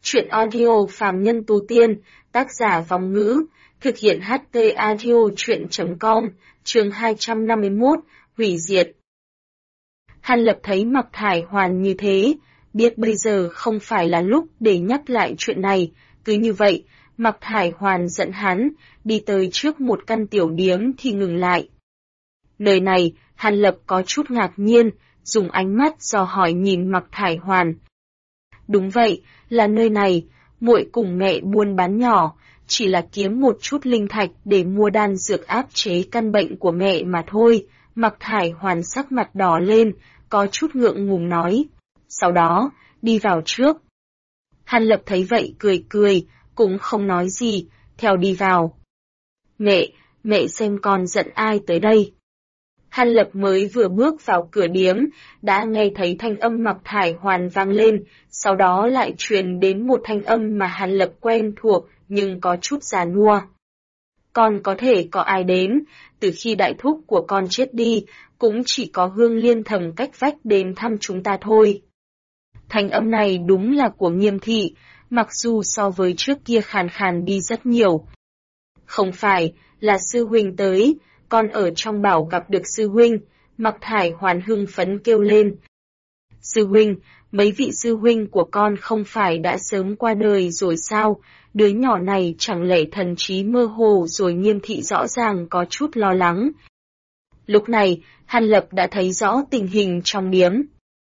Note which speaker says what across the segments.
Speaker 1: Truyện audio phàm nhân tu tiên, tác giả Vong Ngữ, thực hiện HT audio truyện.com, chương 251, hủy diệt. Hàn Lập thấy Mạc Thải Hoàn như thế, biết bây giờ không phải là lúc để nhắc lại chuyện này, cứ như vậy, Mạc Thải Hoàn dẫn hắn, đi tới trước một căn tiểu điếm thì ngừng lại. Nơi này, Hàn Lập có chút ngạc nhiên, dùng ánh mắt dò hỏi nhìn Mạc Thải Hoàn. Đúng vậy, là nơi này, muội cùng mẹ buôn bán nhỏ, chỉ là kiếm một chút linh thạch để mua đan dược áp chế căn bệnh của mẹ mà thôi. Mạc Thải Hoàn sắc mặt đỏ lên, có chút ngượng ngùng nói. Sau đó, đi vào trước. Hàn Lập thấy vậy cười cười, cũng không nói gì, theo đi vào. Mẹ xem con dẫn ai tới đây. Hàn Lập mới vừa bước vào cửa điếm, đã nghe thấy thanh âm Mạc Thải Hoàn vang lên, sau đó lại truyền đến một thanh âm mà Hàn Lập quen thuộc, nhưng có chút già nua. Con có thể có ai đến, từ khi đại thúc của con chết đi, cũng chỉ có Hương Liên Thầm cách vách đến thăm chúng ta thôi. Thanh âm này đúng là của Nghiêm Thị, mặc dù so với trước kia khàn khàn đi rất nhiều. Không phải, là sư huynh tới, con ở trong bảo gặp được sư huynh, Mạc Thải Hoàn hưng phấn kêu lên. Sư huynh, mấy vị sư huynh của con không phải đã sớm qua đời rồi sao, đứa nhỏ này chẳng lẽ thần trí mơ hồ rồi. Nghiêm Thị rõ ràng có chút lo lắng. Lúc này, Hàn Lập đã thấy rõ tình hình trong điếm.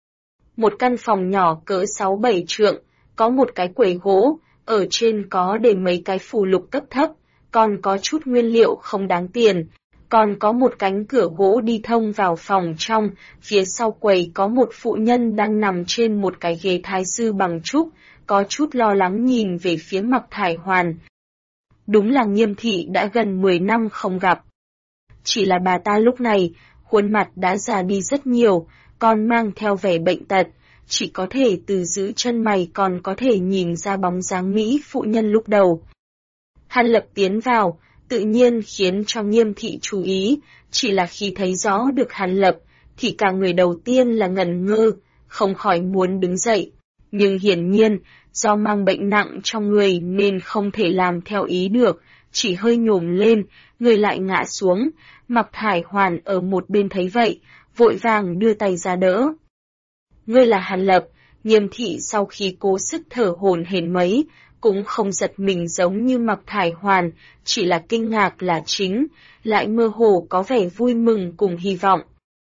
Speaker 1: Một căn phòng nhỏ cỡ 6-7 trượng, có một cái quầy gỗ, ở trên có để mấy cái phù lục cấp thấp, còn có chút nguyên liệu không đáng tiền. Còn có một cánh cửa gỗ đi thông vào phòng trong, phía sau quầy có một phụ nhân đang nằm trên một cái ghế thái sư bằng trúc, có chút lo lắng nhìn về phía Mạc Thải Hoàn. Đúng là Nghiêm Thị đã gần 10 năm không gặp. Chỉ là bà ta lúc này, khuôn mặt đã già đi rất nhiều, còn mang theo vẻ bệnh tật, chỉ có thể từ giữ chân mày còn có thể nhìn ra bóng dáng mỹ phụ nhân lúc đầu. Hàn Lập tiến vào, tự nhiên khiến cho Nghiêm Thị chú ý, chỉ là khi thấy rõ được Hàn Lập, thì cả người đầu tiên là ngẩn ngơ, không khỏi muốn đứng dậy. Nhưng hiển nhiên, do mang bệnh nặng trong người nên không thể làm theo ý được, chỉ hơi nhổm lên, người lại ngã xuống. Mạc Thải Hoàn ở một bên thấy vậy, vội vàng đưa tay ra đỡ. Ngươi là Hàn Lập. Nghiêm Thị sau khi cố sức thở hổn hển mấy, cũng không giật mình giống như Mạc Thải Hoàn, chỉ là kinh ngạc là chính, lại mơ hồ có vẻ vui mừng cùng hy vọng.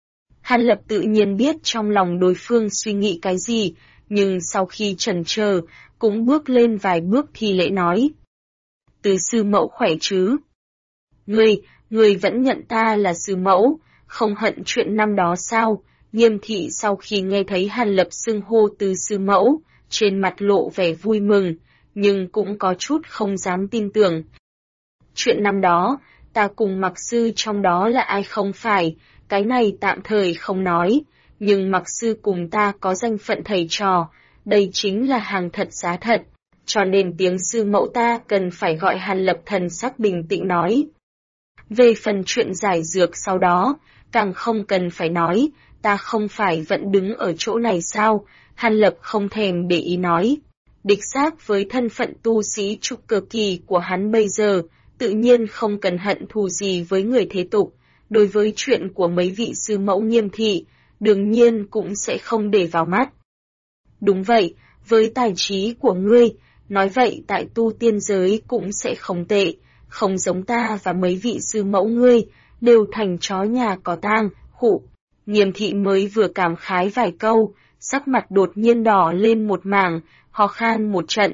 Speaker 1: Hàn Lập tự nhiên biết trong lòng đối phương suy nghĩ cái gì, nhưng sau khi chần chờ, cũng bước lên vài bước thi lễ nói. Từ sư mẫu khỏe chứ? Ngươi vẫn nhận ta là sư mẫu, không hận chuyện năm đó sao? Nghiêm Thị sau khi nghe thấy Hàn Lập xưng hô từ sư mẫu, trên mặt lộ vẻ vui mừng, nhưng cũng có chút không dám tin tưởng. Chuyện năm đó, ta cùng Mạc Sư trong đó là ai không phải, cái này tạm thời không nói, nhưng Mạc Sư cùng ta có danh phận thầy trò, đây chính là hàng thật giá thật, cho nên tiếng sư mẫu ta cần phải gọi. Hàn Lập thần sắc bình tĩnh nói. Về phần chuyện giải dược sau đó, càng không cần phải nói, ta không phải vẫn đứng ở chỗ này sao? Hàn Lập không thèm để ý nói. Đích xác với thân phận tu sĩ trúc cơ kỳ của hắn bây giờ, tự nhiên không cần hận thù gì với người thế tục. Đối với chuyện của mấy vị sư mẫu Nghiêm Thị, đương nhiên cũng sẽ không để vào mắt. Đúng vậy, với tài trí của ngươi, nói vậy tại tu tiên giới cũng sẽ không tệ, không giống ta và mấy vị sư mẫu ngươi, đều thành chó nhà có tang, khụ. Nghiêm Thị mới vừa cảm khái vài câu, sắc mặt đột nhiên đỏ lên một mảng, ho khan một trận.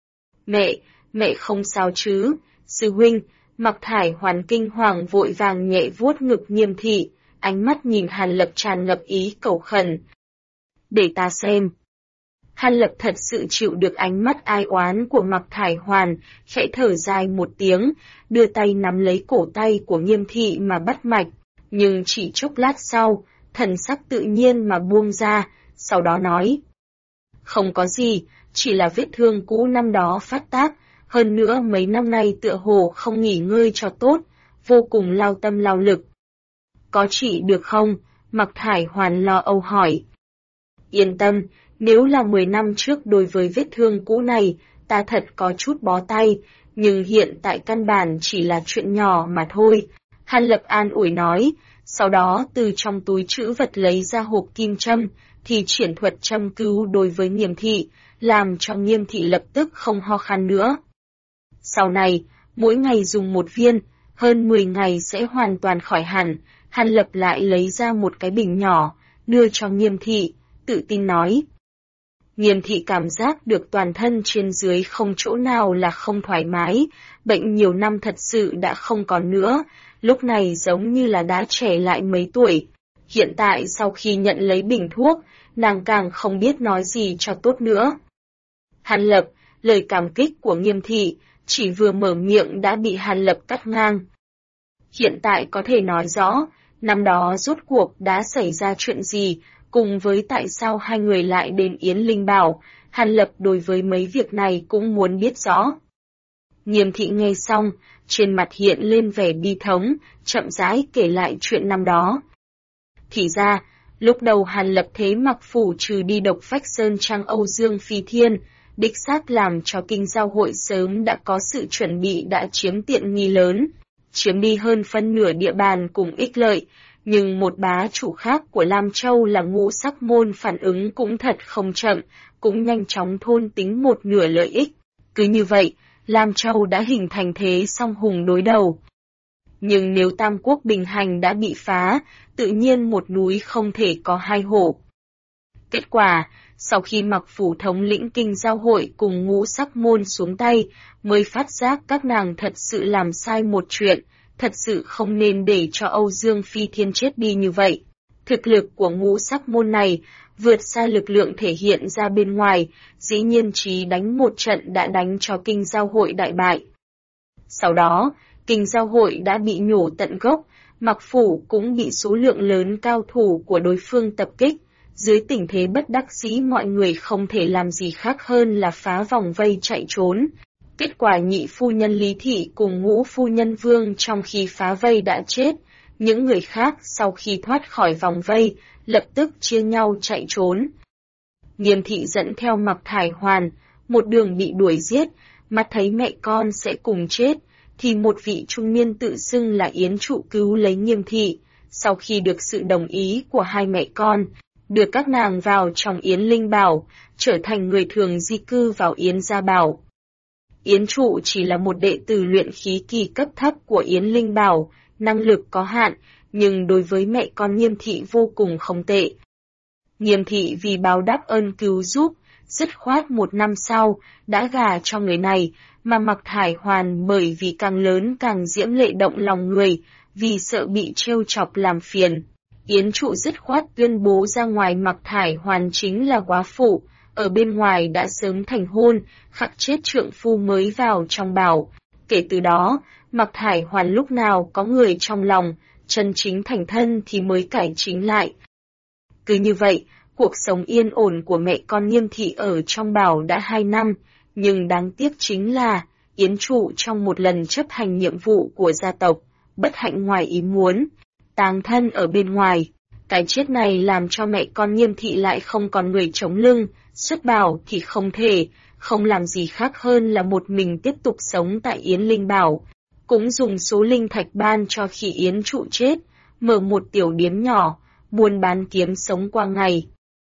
Speaker 1: Mẹ không sao chứ, sư huynh. Mạc Thải Hoàn kinh hoàng vội vàng nhẹ vuốt ngực Nghiêm Thị, ánh mắt nhìn Hàn Lập tràn ngập ý cầu khẩn. Để ta xem. Hàn Lập thật sự chịu được ánh mắt ai oán của Mạc Thải Hoàn, khẽ thở dài một tiếng, đưa tay nắm lấy cổ tay của Nghiêm Thị mà bắt mạch, nhưng chỉ chốc lát sau, thần sắc tự nhiên mà buông ra, sau đó nói. Không có gì, chỉ là vết thương cũ năm đó phát tác, hơn nữa mấy năm nay tựa hồ không nghỉ ngơi cho tốt, vô cùng lao tâm lao lực. Có trị được không? Mạc Thải Hoàn lo âu hỏi. Yên tâm, Nếu là 10 năm trước đối với vết thương cũ này, ta thật có chút bó tay, nhưng hiện tại căn bản chỉ là chuyện nhỏ mà thôi. Hàn Lập an ủi nói, sau đó từ trong túi trữ vật lấy ra hộp kim châm, thì triển thuật châm cứu đối với Nghiêm Thị, làm cho Nghiêm Thị lập tức không ho khan nữa. Sau này, mỗi ngày dùng một viên, hơn 10 ngày sẽ hoàn toàn khỏi hẳn. Hàn Lập lại lấy ra một cái bình nhỏ, đưa cho Nghiêm Thị, tự tin nói. Nghiêm Thị cảm giác được toàn thân trên dưới không chỗ nào là không thoải mái, bệnh nhiều năm thật sự đã không còn nữa, lúc này giống như là đã trẻ lại mấy tuổi. Hiện tại sau khi nhận lấy bình thuốc, nàng càng không biết nói gì cho tốt nữa. Hàn Lập, lời cảm kích của Nghiêm Thị, chỉ vừa mở miệng đã bị Hàn Lập cắt ngang. Hiện tại có thể nói rõ, năm đó rốt cuộc đã xảy ra chuyện gì, cùng với tại sao hai người lại đến Yến Linh Bảo, Hàn Lập đối với mấy việc này cũng muốn biết rõ. Nghiêm Thị nghe xong, trên mặt hiện lên vẻ bi thống, chậm rãi kể lại chuyện năm đó. Thì ra, lúc đầu Hàn Lập thế mặc phủ trừ đi độc phách sơn trang Âu Dương Phi Thiên, đích xác làm cho kinh giao hội sớm đã có sự chuẩn bị đã chiếm tiện nghi lớn, chiếm đi hơn phân nửa địa bàn cùng ích lợi, nhưng một bá chủ khác của Lam Châu là Ngũ Sắc Môn phản ứng cũng thật không chậm, cũng nhanh chóng thôn tính một nửa lợi ích. Cứ như vậy, Lam Châu đã hình thành thế song hùng đối đầu. Nhưng nếu Tam Quốc bình hành đã bị phá, tự nhiên một núi không thể có hai hổ. Kết quả, sau khi Mặc Phủ thống lĩnh kinh giao hội cùng Ngũ Sắc Môn xuống tay, mới phát giác các nàng thật sự làm sai một chuyện, thật sự không nên để cho Âu Dương Phi Thiên chết đi như vậy. Thực lực của Ngũ Sắc Môn này vượt xa lực lượng thể hiện ra bên ngoài, dĩ nhiên chỉ đánh một trận đã đánh cho kinh giao hội đại bại. Sau đó, kinh giao hội đã bị nhổ tận gốc, Mặc Phủ cũng bị số lượng lớn cao thủ của đối phương tập kích. Dưới tình thế bất đắc dĩ mọi người không thể làm gì khác hơn là phá vòng vây chạy trốn. Kết quả nhị phu nhân Lý Thị cùng ngũ phu nhân Vương trong khi phá vây đã chết, những người khác sau khi thoát khỏi vòng vây, lập tức chia nhau chạy trốn. Nghiêm Thị dẫn theo Mặc Thải Hoàn, một đường bị đuổi giết, mắt thấy mẹ con sẽ cùng chết, thì một vị trung niên tự xưng là Yến Trụ cứu lấy Nghiêm Thị, sau khi được sự đồng ý của hai mẹ con, đưa các nàng vào trong Yến Linh Bảo, trở thành người thường di cư vào Yến Gia Bảo. Yến Trụ chỉ là một đệ tử luyện khí kỳ cấp thấp của Yến Linh Bảo, năng lực có hạn, nhưng đối với mẹ con Nghiêm Thị vô cùng không tệ. Nghiêm Thị vì báo đáp ơn cứu giúp, dứt khoát một năm sau, đã gả cho người này, mà Mặc Thải Hoàn bởi vì càng lớn càng diễm lệ động lòng người, vì sợ bị trêu chọc làm phiền. Yến Trụ dứt khoát tuyên bố ra ngoài Mặc Thải Hoàn chính là góa phụ, ở bên ngoài đã sớm thành hôn, khắc chết trượng phu mới vào trong bảo. Kể từ đó, Mặc Thải Hoàn lúc nào có người trong lòng, chân chính thành thân thì mới cải chính lại. Cứ như vậy, cuộc sống yên ổn của mẹ con Nghiêm Thị ở trong bảo đã 2 năm, nhưng đáng tiếc chính là, Yến Trụ trong một lần chấp hành nhiệm vụ của gia tộc, bất hạnh ngoài ý muốn, táng thân ở bên ngoài. Cái chết này làm cho mẹ con Nghiêm Thị lại không còn người chống lưng, xuất bảo thì không thể, không làm gì khác hơn là một mình tiếp tục sống tại Yến Linh Bảo. Cũng dùng số linh thạch ban cho khi Yến Trụ chết, mở một tiểu điếm nhỏ, buôn bán kiếm sống qua ngày.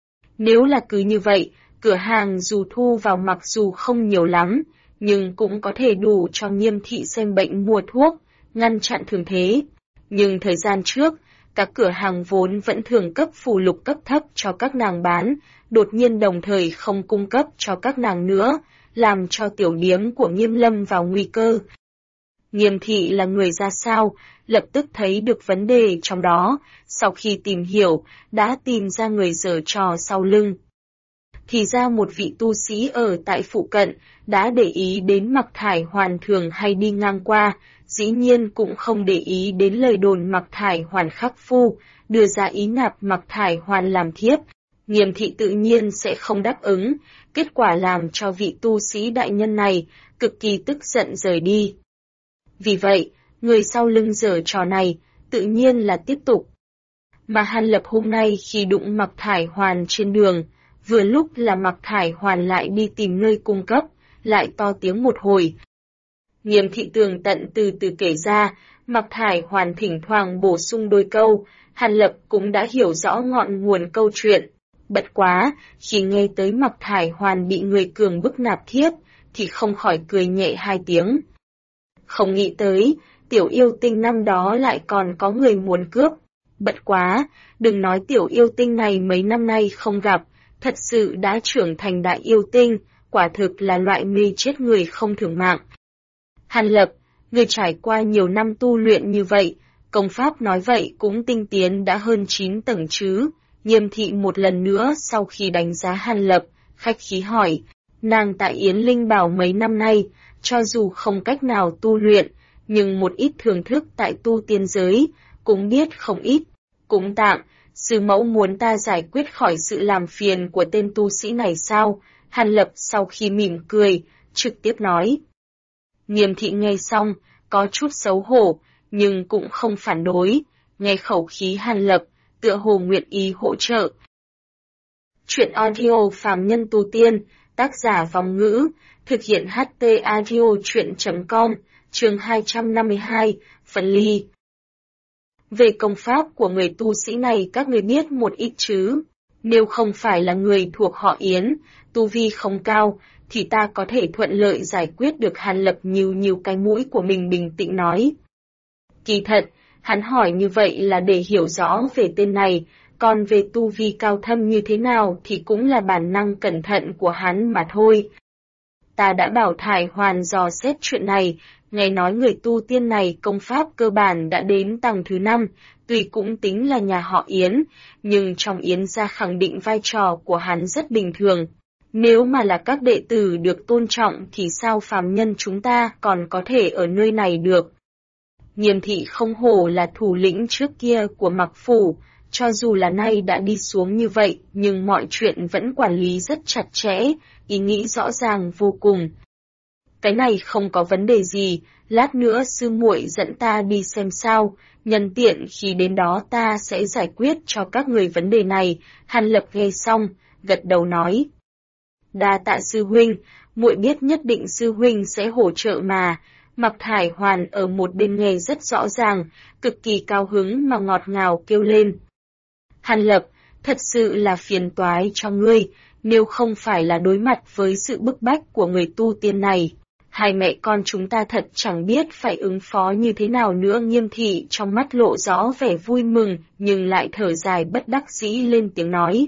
Speaker 1: Nếu là cứ như vậy, cửa hàng dù thu vào mặc dù không nhiều lắm, nhưng cũng có thể đủ cho Nghiêm Thị xem bệnh mua thuốc, ngăn chặn thường thế. Nhưng thời gian trước, các cửa hàng vốn vẫn thường cấp phù lục cấp thấp cho các nàng bán, đột nhiên đồng thời không cung cấp cho các nàng nữa, làm cho tiểu điếm của Nghiêm lâm vào nguy cơ. Nghiêm Thị là người ra sao, lập tức thấy được vấn đề trong đó, sau khi tìm hiểu, đã tìm ra người giở trò sau lưng. Thì ra một vị tu sĩ ở tại phụ cận, đã để ý đến Mặc Thải Hoàn thường hay đi ngang qua, dĩ nhiên cũng không để ý đến lời đồn Mặc Thải Hoàn khắc phu, đưa ra ý nạp Mặc Thải Hoàn làm thiếp. Nghiêm Thị tự nhiên sẽ không đáp ứng, kết quả làm cho vị tu sĩ đại nhân này cực kỳ tức giận rời đi. Vì vậy, người sau lưng giở trò này, tự nhiên là tiếp tục. Mà Hàn Lập hôm nay khi đụng Mặc Thải Hoàn trên đường, Vừa lúc là Mạc Thải Hoàn lại đi tìm nơi cung cấp, lại to tiếng một hồi. Nghiêm thị tường tận từ từ kể ra, Mạc Thải Hoàn thỉnh thoảng bổ sung đôi câu, Hàn Lập cũng đã hiểu rõ ngọn nguồn câu chuyện. Bất quá, khi nghe tới Mạc Thải Hoàn bị người cường bức nạp thiếp, thì không khỏi cười nhẹ hai tiếng. Không nghĩ tới, tiểu yêu tinh năm đó lại còn có người muốn cướp. Bất quá, đừng nói tiểu yêu tinh này mấy năm nay không gặp, thật sự đã trưởng thành đại yêu tinh, quả thực là loại mê chết người không thưởng mạng. Hàn Lập, người trải qua nhiều năm tu luyện như vậy, công pháp nói vậy cũng tinh tiến đã hơn 9 tầng chứ. Nghiêm thị một lần nữa sau khi đánh giá Hàn Lập, khách khí hỏi, nàng tại Yến Linh Bảo mấy năm nay, cho dù không cách nào tu luyện, nhưng một ít thưởng thức tại tu tiên giới, cũng biết không ít, cũng tạm, sư mẫu muốn ta giải quyết khỏi sự làm phiền của tên tu sĩ này sao? Hàn Lập sau khi mỉm cười, trực tiếp nói. Nghiêm thị nghe xong, có chút xấu hổ, nhưng cũng không phản đối, nghe khẩu khí Hàn Lập, tựa hồ nguyện ý hỗ trợ. Chuyện audio phàm nhân tu tiên, tác giả Vong Ngữ, thực hiện HT audio chuyện.com, chương 252, phân ly. Về công pháp của người tu sĩ này các người biết một ít chứ, nếu không phải là người thuộc họ Yến, tu vi không cao, thì ta có thể thuận lợi giải quyết được. Hàn Lập nhíu cái mũi của mình bình tĩnh nói. Kỳ thật, hắn hỏi như vậy là để hiểu rõ về tên này, còn về tu vi cao thâm như thế nào thì cũng là bản năng cẩn thận của hắn mà thôi. Ta đã bảo Thải Hoàn dò xét chuyện này, nghe nói người tu tiên này công pháp cơ bản đã đến tầng thứ 5, tuy cũng tính là nhà họ Yến, nhưng trong Yến gia khẳng định vai trò của hắn rất bình thường. Nếu mà là các đệ tử được tôn trọng thì sao phàm nhân chúng ta còn có thể ở nơi này được? Nghiêm thị không hổ là thủ lĩnh trước kia của Mạc Phủ, cho dù là nay đã đi xuống như vậy, nhưng mọi chuyện vẫn quản lý rất chặt chẽ, ý nghĩ rõ ràng vô cùng. Cái này không có vấn đề gì, lát nữa sư muội dẫn ta đi xem sao, nhân tiện khi đến đó ta sẽ giải quyết cho các người vấn đề này. Hàn Lập nghe xong, gật đầu nói. Đa tạ sư huynh, muội biết nhất định sư huynh sẽ hỗ trợ mà. Mạc Thải Hoàn ở một bên nghe rất rõ ràng, cực kỳ cao hứng mà ngọt ngào kêu lên. Hàn Lập, thật sự là phiền toái cho ngươi, nếu không phải là đối mặt với sự bức bách của người tu tiên này. Hai mẹ con chúng ta thật chẳng biết phải ứng phó như thế nào nữa. Nghiêm thị trong mắt lộ rõ vẻ vui mừng, nhưng lại thở dài bất đắc dĩ lên tiếng nói.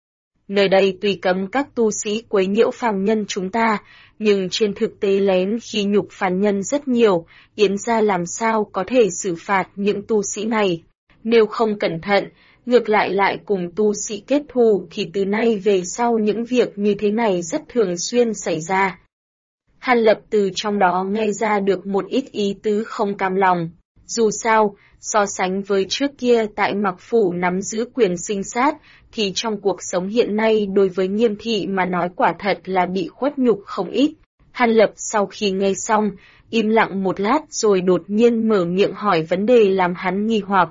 Speaker 1: Nơi đây tuy cấm các tu sĩ quấy nhiễu phàm nhân chúng ta, nhưng trên thực tế lén khi nhục phàm nhân rất nhiều, Yến gia làm sao có thể xử phạt những tu sĩ này. Nếu không cẩn thận, ngược lại cùng tu sĩ kết thù thì từ nay về sau những việc như thế này rất thường xuyên xảy ra. Hàn Lập từ trong đó nghe ra được một ít ý tứ không cam lòng. Dù sao, so sánh với trước kia tại Mạc Phủ nắm giữ quyền sinh sát, thì trong cuộc sống hiện nay đối với Nghiêm thị mà nói quả thật là bị khuất nhục không ít. Hàn Lập sau khi nghe xong, im lặng một lát rồi đột nhiên mở miệng hỏi vấn đề làm hắn nghi hoặc.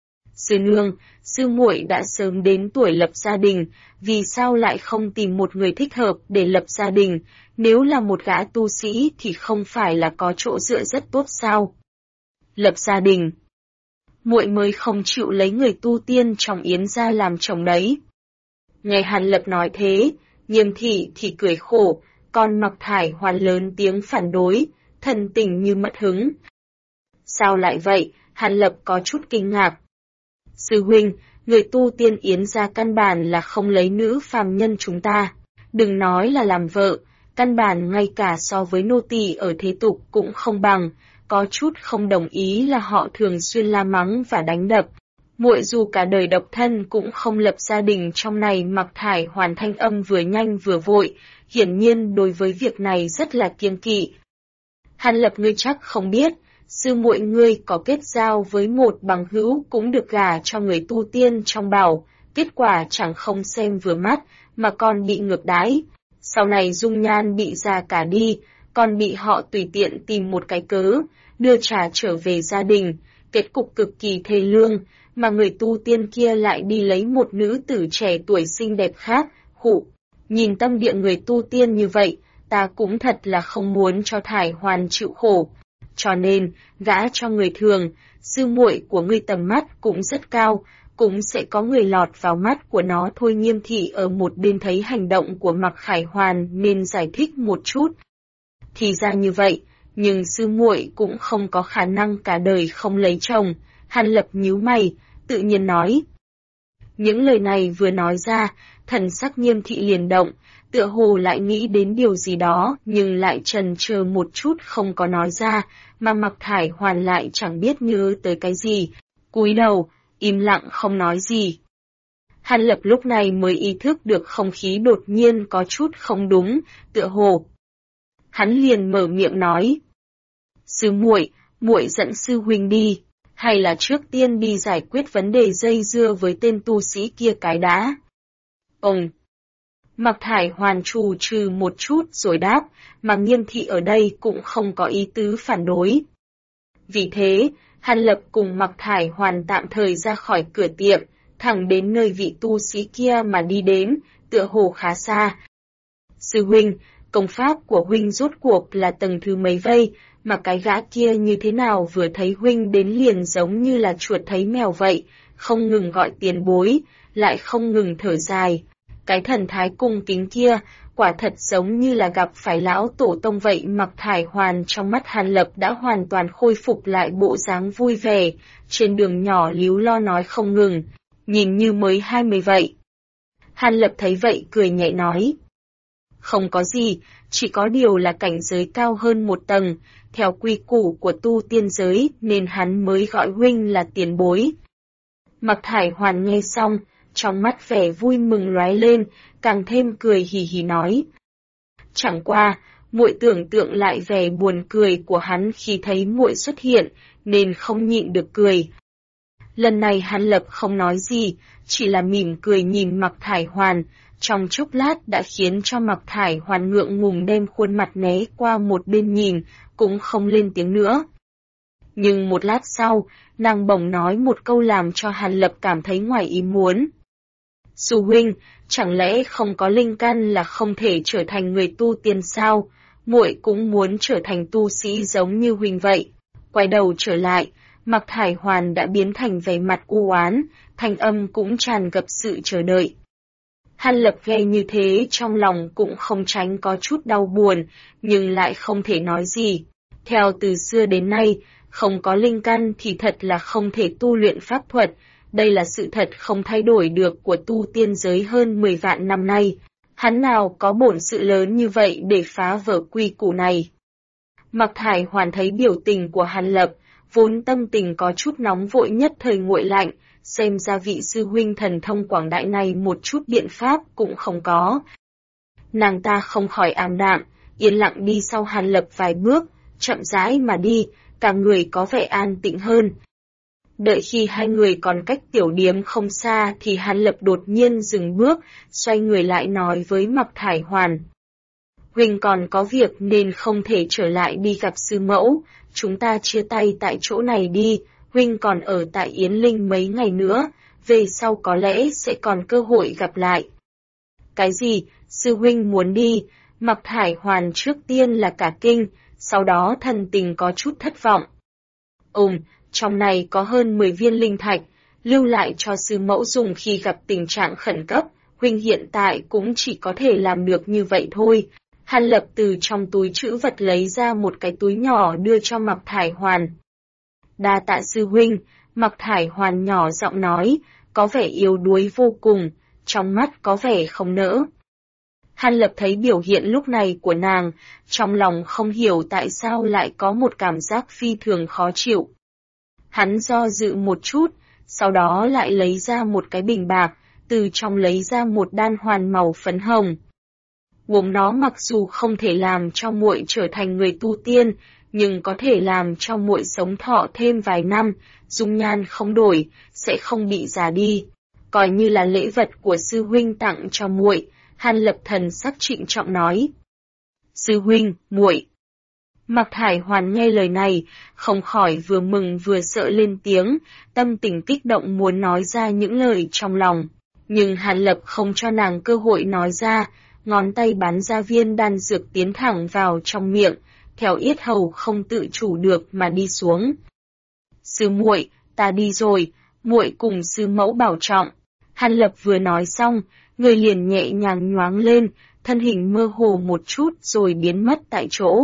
Speaker 1: Sư nương, sư muội đã sớm đến tuổi lập gia đình, vì sao lại không tìm một người thích hợp để lập gia đình? Nếu là một gã tu sĩ thì không phải là có chỗ dựa rất tốt sao? Lập gia đình. Muội mới không chịu lấy người tu tiên trong Yến gia làm chồng đấy. Nghe Hàn Lập nói thế, Nghiêm thị thì cười khổ, còn Mạc Thải Hoàn lớn tiếng phản đối, thần tình như mất hứng. Sao lại vậy? Hàn Lập có chút kinh ngạc. Sư huynh, người tu tiên Yến gia căn bản là không lấy nữ phàm nhân chúng ta. Đừng nói là làm vợ, căn bản ngay cả so với nô tỳ ở thế tục cũng không bằng, có chút không đồng ý là họ thường xuyên la mắng và đánh đập. Muội dù cả đời độc thân cũng không lập gia đình. Trong này Mạc Thải Hoàn thanh âm vừa nhanh vừa vội, hiển nhiên đối với việc này rất là kiêng kỵ. Hàn Lập, ngươi chắc không biết, sư muội ngươi có kết giao với một bằng hữu cũng được gả cho người tu tiên trong Bảo, kết quả chẳng không xem vừa mắt mà còn bị ngược đãi. Sau này dung nhan bị già cả đi, còn bị họ tùy tiện tìm một cái cớ, đưa trả trở về gia đình, kết cục cực kỳ thê lương, mà người tu tiên kia lại đi lấy một nữ tử trẻ tuổi xinh đẹp khác, Khụ, nhìn tâm địa người tu tiên như vậy, ta cũng thật là không muốn cho Thải Hoàn chịu khổ. Cho nên, gả cho người thường, sư muội của ngươi tầm mắt cũng rất cao, cũng sẽ có người lọt vào mắt của nó thôi. Nghiêm Thị ở một bên thấy hành động của Mạc Khải Hoàn nên giải thích một chút. Thì ra như vậy, nhưng sư muội cũng không có khả năng cả đời không lấy chồng. Hàn Lập nhíu mày, tự nhiên nói. Những lời này vừa nói ra, thần sắc Nghiêm Thị liền động, tựa hồ lại nghĩ đến điều gì đó, nhưng lại chần chờ một chút không có nói ra, mà Mạc Thải Hoàn lại chẳng biết nhớ tới cái gì, cúi đầu, im lặng không nói gì. Hàn Lập lúc này mới ý thức được không khí đột nhiên có chút không đúng, tựa hồ. Hắn liền mở miệng nói. Sư muội, muội dẫn sư huynh đi, hay là trước tiên đi giải quyết vấn đề dây dưa với tên tu sĩ kia cái đã. Mạc Thải Hoàn trù trừ một chút rồi đáp, mà Nghiêm Thị ở đây cũng không có ý tứ phản đối. Vì thế, Hàn Lập cùng Mạc Thải Hoàn tạm thời ra khỏi cửa tiệm, thẳng đến nơi vị tu sĩ kia mà đi đến, tựa hồ khá xa. Sư huynh, công pháp của huynh rốt cuộc là tầng thứ mấy vây, mà cái gã kia như thế nào vừa thấy huynh đến liền giống như là chuột thấy mèo vậy, không ngừng gọi tiền bối, lại không ngừng thở dài. Cái thần thái cung kính kia, quả thật giống như là gặp phải lão tổ tông vậy. Mạc Thải Hoàn trong mắt Hàn Lập đã hoàn toàn khôi phục lại bộ dáng vui vẻ, trên đường nhỏ líu lo nói không ngừng, nhìn như mới 20 vậy. Hàn Lập thấy vậy cười nhẹ nói. Không có gì, chỉ có điều là cảnh giới cao hơn một tầng, theo quy củ của tu tiên giới nên hắn mới gọi huynh là tiền bối. Mạc Thải Hoàn nghe xong, trong mắt vẻ vui mừng lóe lên, càng thêm cười hì hì nói. Chẳng qua, muội tưởng tượng lại vẻ buồn cười của hắn khi thấy muội xuất hiện, nên không nhịn được cười. Lần này Hàn Lập không nói gì, chỉ là mỉm cười nhìn Mạc Thải Hoàn, trong chốc lát đã khiến cho Mạc Thải Hoàn ngượng ngùng đem khuôn mặt né qua một bên nhìn, cũng không lên tiếng nữa. Nhưng một lát sau, nàng bỗng nói một câu làm cho Hàn Lập cảm thấy ngoài ý muốn. Sư huynh, chẳng lẽ không có linh căn là không thể trở thành người tu tiên sao? Muội cũng muốn trở thành tu sĩ giống như huynh vậy. Quay đầu trở lại, Mạc Thải Hoàn đã biến thành vẻ mặt u oán, thanh âm cũng tràn ngập sự chờ đợi. Hàn Lập nghe như thế trong lòng cũng không tránh có chút đau buồn, nhưng lại không thể nói gì. Theo từ xưa đến nay, không có linh căn thì thật là không thể tu luyện pháp thuật, đây là sự thật không thay đổi được của tu tiên giới hơn 10 vạn năm nay. Hắn nào có bổn sự lớn như vậy để phá vỡ quy củ này. Mạc Thải Hoàn thấy biểu tình của Hàn Lập, vốn tâm tình có chút nóng vội nhất thời nguội lạnh, xem ra vị sư huynh thần thông quảng đại này một chút biện pháp cũng không có. Nàng ta không khỏi ảm đạm, yên lặng đi sau Hàn Lập vài bước, chậm rãi mà đi, cả người có vẻ an tĩnh hơn. Đợi khi hai người còn cách tiểu điếm không xa thì Hàn Lập đột nhiên dừng bước, xoay người lại nói với Mạc Thải Hoàn. Huynh còn có việc nên không thể trở lại đi gặp sư mẫu, chúng ta chia tay tại chỗ này đi, huynh còn ở tại Yến Linh mấy ngày nữa, về sau có lẽ sẽ còn cơ hội gặp lại. Cái gì, sư huynh muốn đi? Mạc Thải Hoàn trước tiên là cả kinh, sau đó thần tình có chút thất vọng. Trong này có hơn 10 viên linh thạch, lưu lại cho sư mẫu dùng khi gặp tình trạng khẩn cấp, huynh hiện tại cũng chỉ có thể làm được như vậy thôi. Hàn Lập từ trong túi trữ vật lấy ra một cái túi nhỏ đưa cho Mạc Thải Hoàn. Đa tạ sư huynh, Mạc Thải Hoàn nhỏ giọng nói, có vẻ yếu đuối vô cùng, trong mắt có vẻ không nỡ. Hàn Lập thấy biểu hiện lúc này của nàng, trong lòng không hiểu tại sao lại có một cảm giác phi thường khó chịu. Hắn do dự một chút, sau đó lại lấy ra một cái bình bạc, từ trong lấy ra một đan hoàn màu phấn hồng. Gồm nó mặc dù không thể làm cho muội trở thành người tu tiên, nhưng có thể làm cho muội sống thọ thêm vài năm, dung nhan không đổi, sẽ không bị già đi. Coi như là lễ vật của sư huynh tặng cho muội. Hàn Lập thần sắc trịnh trọng nói. Sư huynh, muội. Mạc Thải Hoàn nghe lời này, không khỏi vừa mừng vừa sợ lên tiếng, tâm tình kích động muốn nói ra những lời trong lòng. Nhưng Hàn Lập không cho nàng cơ hội nói ra, ngón tay bắn ra viên đan dược tiến thẳng vào trong miệng, theo yết hầu không tự chủ được mà đi xuống. Sư muội, ta đi rồi, muội cùng sư mẫu bảo trọng. Hàn Lập vừa nói xong, người liền nhẹ nhàng nhoáng lên, thân hình mơ hồ một chút rồi biến mất tại chỗ.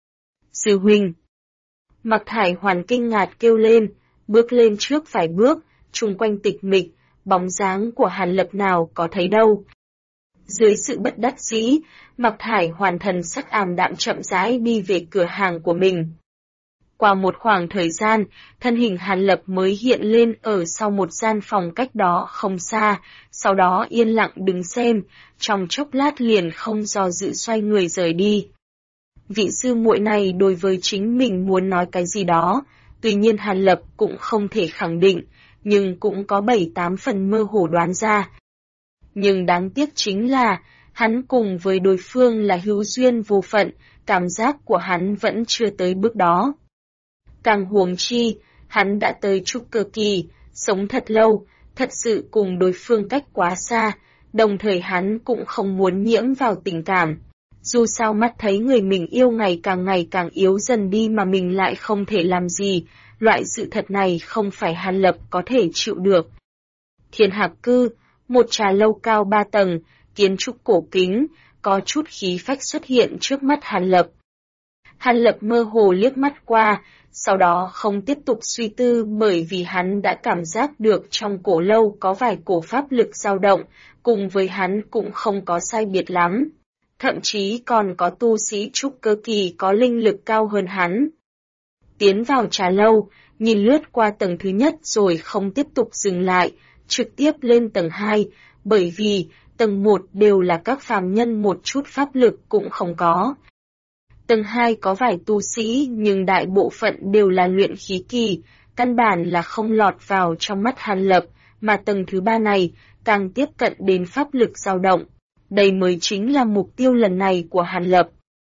Speaker 1: Sư huynh. Mạc Thải Hoàn kinh ngạc kêu lên, bước lên trước vài bước, chung quanh tịch mịch, bóng dáng của Hàn Lập nào có thấy đâu. Dưới sự bất đắc dĩ, Mạc Thải Hoàn thần sắc ảm đạm chậm rãi đi về cửa hàng của mình. Qua một khoảng thời gian, thân hình Hàn Lập mới hiện lên ở sau một gian phòng cách đó không xa, sau đó yên lặng đứng xem, trong chốc lát liền không do dự xoay người rời đi. Vị sư muội này đối với chính mình muốn nói cái gì đó, tuy nhiên Hàn Lập cũng không thể khẳng định, nhưng cũng có 7-8 phần mơ hồ đoán ra. Nhưng đáng tiếc chính là, hắn cùng với đối phương là hữu duyên vô phận, cảm giác của hắn vẫn chưa tới bước đó. Càng huống chi, hắn đã tới trúc cơ kỳ, sống thật lâu, thật sự cùng đối phương cách quá xa, đồng thời hắn cũng không muốn nhiễm vào tình cảm. Dù sao mắt thấy người mình yêu ngày càng yếu dần đi mà mình lại không thể làm gì, loại sự thật này không phải Hàn Lập có thể chịu được. Thiên Hạc Cư, một trà lâu cao 3 tầng, kiến trúc cổ kính, có chút khí phách xuất hiện trước mắt Hàn Lập. Hàn Lập mơ hồ liếc mắt qua, sau đó không tiếp tục suy tư bởi vì hắn đã cảm giác được trong cổ lâu có vài cổ pháp lực dao động, cùng với hắn cũng không có sai biệt lắm. Thậm chí còn có tu sĩ trúc cơ kỳ có linh lực cao hơn hắn. Tiến vào trà lâu, nhìn lướt qua tầng thứ nhất rồi không tiếp tục dừng lại, trực tiếp lên tầng 2, bởi vì tầng 1 đều là các phàm nhân một chút pháp lực cũng không có. Tầng 2 có vài tu sĩ nhưng đại bộ phận đều là luyện khí kỳ, căn bản là không lọt vào trong mắt Hàn Lập, mà tầng thứ 3 này càng tiếp cận đến pháp lực dao động. Đây mới chính là mục tiêu lần này của Hàn Lập.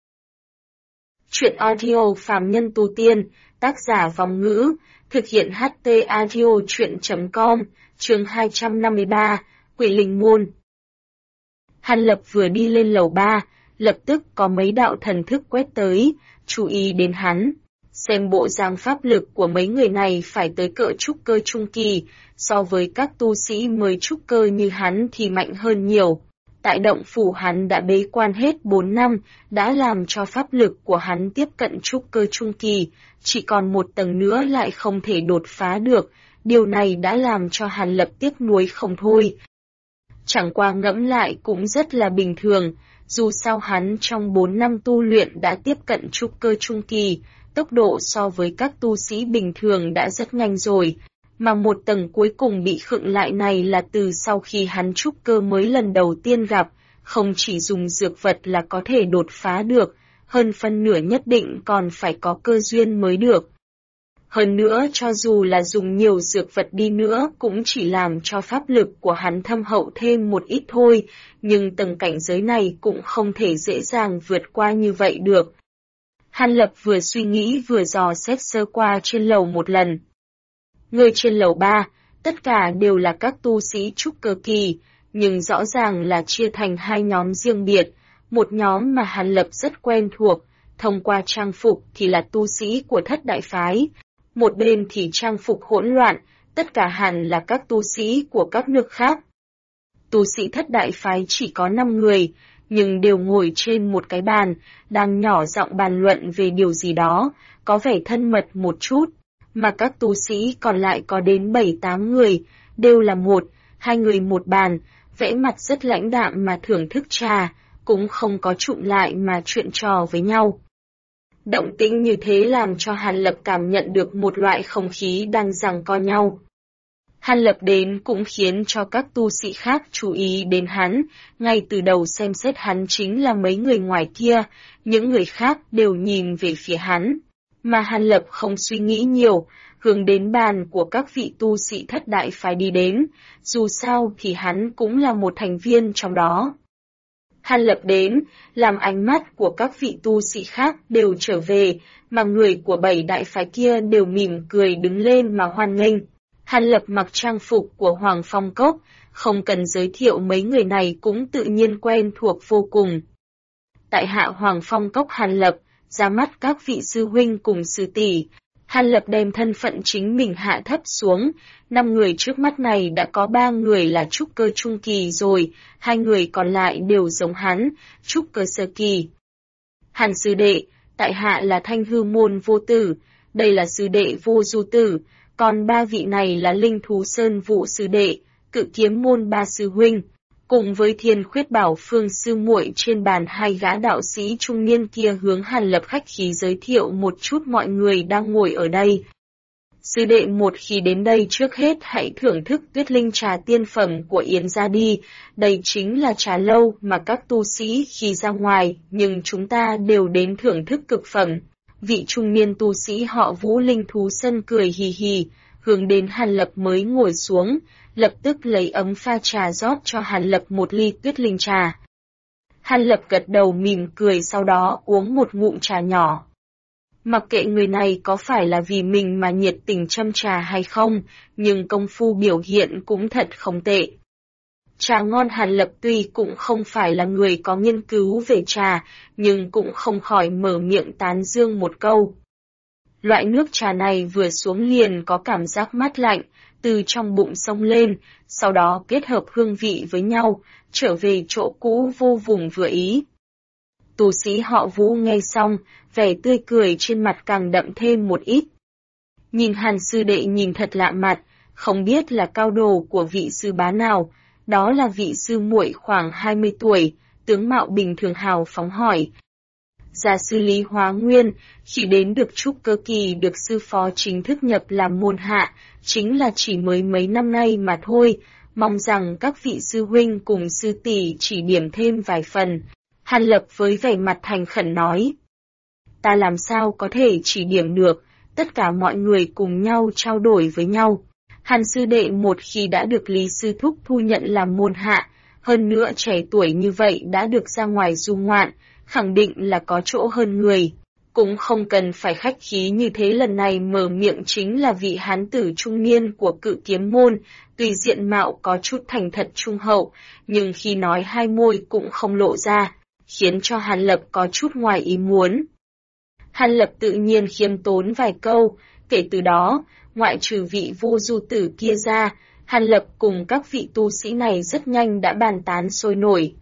Speaker 1: Chuyện audio phàm nhân tu tiên, tác giả Vong Ngữ, thực hiện HT audio chuyện.com, chương 253, Quỷ Linh Môn. Hàn Lập vừa đi lên lầu 3, lập tức có mấy đạo thần thức quét tới, chú ý đến hắn. Xem bộ dáng pháp lực của mấy người này phải tới cỡ trúc cơ trung kỳ, so với các tu sĩ mới trúc cơ như hắn thì mạnh hơn nhiều. Tại động phủ hắn đã bế quan hết 4 năm, đã làm cho pháp lực của hắn tiếp cận trúc cơ trung kỳ, chỉ còn một tầng nữa lại không thể đột phá được, điều này đã làm cho Hàn Lập tiếc nuối không thôi. Chẳng qua ngẫm lại cũng rất là bình thường, dù sao hắn trong 4 năm tu luyện đã tiếp cận trúc cơ trung kỳ, tốc độ so với các tu sĩ bình thường đã rất nhanh rồi. Mà một tầng cuối cùng bị khựng lại này là từ sau khi hắn trúc cơ mới lần đầu tiên gặp, không chỉ dùng dược vật là có thể đột phá được, hơn phân nửa nhất định còn phải có cơ duyên mới được. Hơn nữa cho dù là dùng nhiều dược vật đi nữa cũng chỉ làm cho pháp lực của hắn thâm hậu thêm một ít thôi, nhưng tầng cảnh giới này cũng không thể dễ dàng vượt qua như vậy được. Hàn Lập vừa suy nghĩ vừa dò xét sơ qua trên lầu một lần. Người trên lầu 3, tất cả đều là các tu sĩ trúc cơ kỳ, nhưng rõ ràng là chia thành hai nhóm riêng biệt, một nhóm mà Hàn Lập rất quen thuộc, thông qua trang phục thì là tu sĩ của thất đại phái, một bên thì trang phục hỗn loạn, tất cả hẳn là các tu sĩ của các nước khác. Tu sĩ thất đại phái chỉ có 5 người, nhưng đều ngồi trên một cái bàn, đang nhỏ giọng bàn luận về điều gì đó, có vẻ thân mật một chút. Mà các tu sĩ còn lại có đến 7-8 người, đều là 1-2 người một bàn, vẽ mặt rất lãnh đạm mà thưởng thức trà, cũng không có trụm lại mà chuyện trò với nhau. Động tĩnh như thế làm cho Hàn Lập cảm nhận được một loại không khí đang giằng co nhau. Hàn Lập đến cũng khiến cho các tu sĩ khác chú ý đến hắn, ngay từ đầu xem xét hắn chính là mấy người ngoài kia, những người khác đều nhìn về phía hắn. Mà Hàn Lập không suy nghĩ nhiều, hướng đến bàn của các vị tu sĩ thất đại phái đi đến, dù sao thì hắn cũng là một thành viên trong đó. Hàn Lập đến, làm ánh mắt của các vị tu sĩ khác đều trở về, mà người của 7 đại phái kia đều mỉm cười đứng lên mà hoan nghênh. Hàn Lập mặc trang phục của Hoàng Phong Cốc, không cần giới thiệu mấy người này cũng tự nhiên quen thuộc vô cùng. Tại hạ Hoàng Phong Cốc Hàn Lập, ra mắt các vị sư huynh cùng sư tỷ. Hàn Lập đem thân phận chính mình hạ thấp xuống, 5 người trước mắt này đã có 3 người là trúc cơ trung kỳ rồi, 2 người còn lại đều giống hắn, trúc cơ sơ kỳ. Hàn sư đệ, tại hạ là Thanh Hư môn Vô Tử, đây là sư đệ Vô Du Tử, còn 3 vị này là Linh Thú Sơn Vũ sư đệ, Cự Kiếm môn 3 sư huynh, cùng với Thiên Khuyết Bảo Phương sư muội. Trên bàn 2 gã đạo sĩ trung niên kia hướng Hàn Lập khách khí giới thiệu một chút mọi người đang ngồi ở đây. Sư đệ một khi đến đây trước hết hãy thưởng thức Tuyết Linh trà tiên phẩm của Yến gia đi, đây chính là trà lâu mà các tu sĩ khi ra ngoài, nhưng chúng ta đều đến thưởng thức cực phẩm. Vị trung niên tu sĩ họ Vũ Linh Thú Sơn cười hì hì, hướng đến Hàn Lập mới ngồi xuống, lập tức lấy ấm pha trà rót cho Hàn Lập một ly Tuyết Linh trà. Hàn Lập gật đầu mỉm cười, sau đó uống một ngụm trà nhỏ. Mặc kệ người này có phải là vì mình mà nhiệt tình châm trà hay không, nhưng công phu biểu hiện cũng thật không tệ. Trà ngon. Hàn Lập tuy cũng không phải là người có nghiên cứu về trà, nhưng cũng không khỏi mở miệng tán dương một câu. Loại nước trà này vừa xuống liền có cảm giác mát lạnh, từ trong bụng xông lên, sau đó kết hợp hương vị với nhau, trở về chỗ cũ vô vùng vừa ý. Tu sĩ họ Vũ nghe xong, vẻ tươi cười trên mặt càng đậm thêm một ít. Nhìn Hàn sư đệ nhìn thật lạ mặt, không biết là cao đồ của vị sư bá nào, đó là vị sư muội khoảng 20 tuổi, tướng mạo bình thường hào phóng hỏi. Gia sư Lý Hóa Nguyên, khi đến được trúc cơ kỳ được sư phó chính thức nhập làm môn hạ, chính là chỉ mới mấy năm nay mà thôi, mong rằng các vị sư huynh cùng sư tỷ chỉ điểm thêm vài phần. Hàn Lập với vẻ mặt thành khẩn nói. Ta làm sao có thể chỉ điểm được, tất cả mọi người cùng nhau trao đổi với nhau. Hàn sư đệ một khi đã được Lý sư thúc thu nhận làm môn hạ, hơn nữa trẻ tuổi như vậy đã được ra ngoài du ngoạn, khẳng định là có chỗ hơn người. Cũng không cần phải khách khí như thế, lần này mở miệng chính là vị hán tử trung niên của Cự Kiếm môn, tuy diện mạo có chút thành thật trung hậu, nhưng khi nói hai môi cũng không lộ ra, khiến cho Hàn Lập có chút ngoài ý muốn. Hàn Lập tự nhiên khiêm tốn vài câu, kể từ đó, ngoại trừ vị Vô Du Tử kia ra, Hàn Lập cùng các vị tu sĩ này rất nhanh đã bàn tán sôi nổi.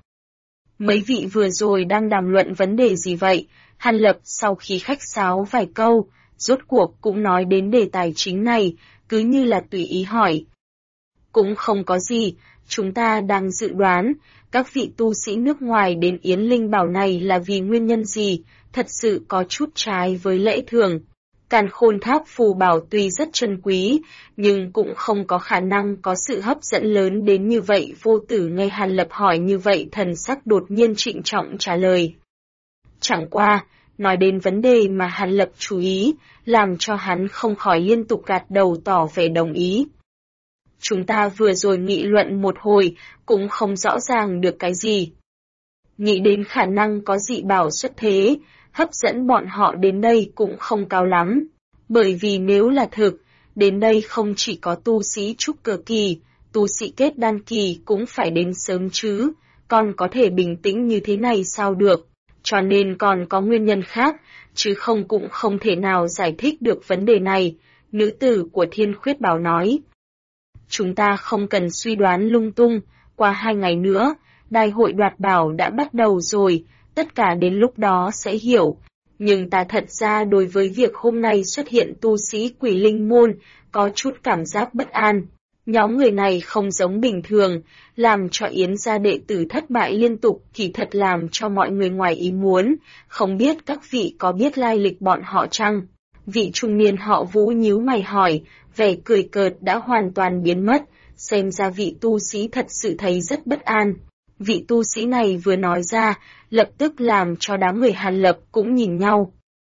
Speaker 1: Mấy vị vừa rồi đang đàm luận vấn đề gì vậy? Hàn Lập sau khi khách sáo vài câu, rốt cuộc cũng nói đến đề tài chính này, cứ như là tùy ý hỏi. Cũng không có gì, chúng ta đang dự đoán, các vị tu sĩ nước ngoài đến Yến Linh Bảo này là vì nguyên nhân gì, thật sự có chút trái với lẽ thường. Càn Khôn Tháp phù bảo tuy rất chân quý, nhưng cũng không có khả năng có sự hấp dẫn lớn đến như vậy. Vô Tử nghe Hàn Lập hỏi như vậy thần sắc đột nhiên trịnh trọng trả lời. Chẳng qua, nói đến vấn đề mà Hàn Lập chú ý, làm cho hắn không khỏi liên tục gật đầu tỏ vẻ đồng ý. Chúng ta vừa rồi nghị luận một hồi, cũng không rõ ràng được cái gì. Nghĩ đến khả năng có dị bảo xuất thế, hấp dẫn bọn họ đến đây cũng không cao lắm. Bởi vì nếu là thực, đến đây không chỉ có tu sĩ trúc cơ kỳ, tu sĩ kết đan kỳ cũng phải đến sớm chứ, còn có thể bình tĩnh như thế này sao được, cho nên còn có nguyên nhân khác, chứ không cũng không thể nào giải thích được vấn đề này, nữ tử của Thiên Khuyết Bảo nói. Chúng ta không cần suy đoán lung tung, qua 2 ngày nữa, đại hội đoạt bảo đã bắt đầu rồi, tất cả đến lúc đó sẽ hiểu. Nhưng ta thật ra đối với việc hôm nay xuất hiện tu sĩ Quỷ Linh môn, có chút cảm giác bất an. Nhóm người này không giống bình thường, làm cho Yến gia đệ tử thất bại liên tục thì thật làm cho mọi người ngoài ý muốn, không biết các vị có biết lai lịch bọn họ chăng? Vị trung niên họ Vũ nhíu mày hỏi, vẻ cười cợt đã hoàn toàn biến mất, xem ra vị tu sĩ thật sự thấy rất bất an. Vị tu sĩ này vừa nói ra, lập tức làm cho đám người Hàn Lập cũng nhìn nhau.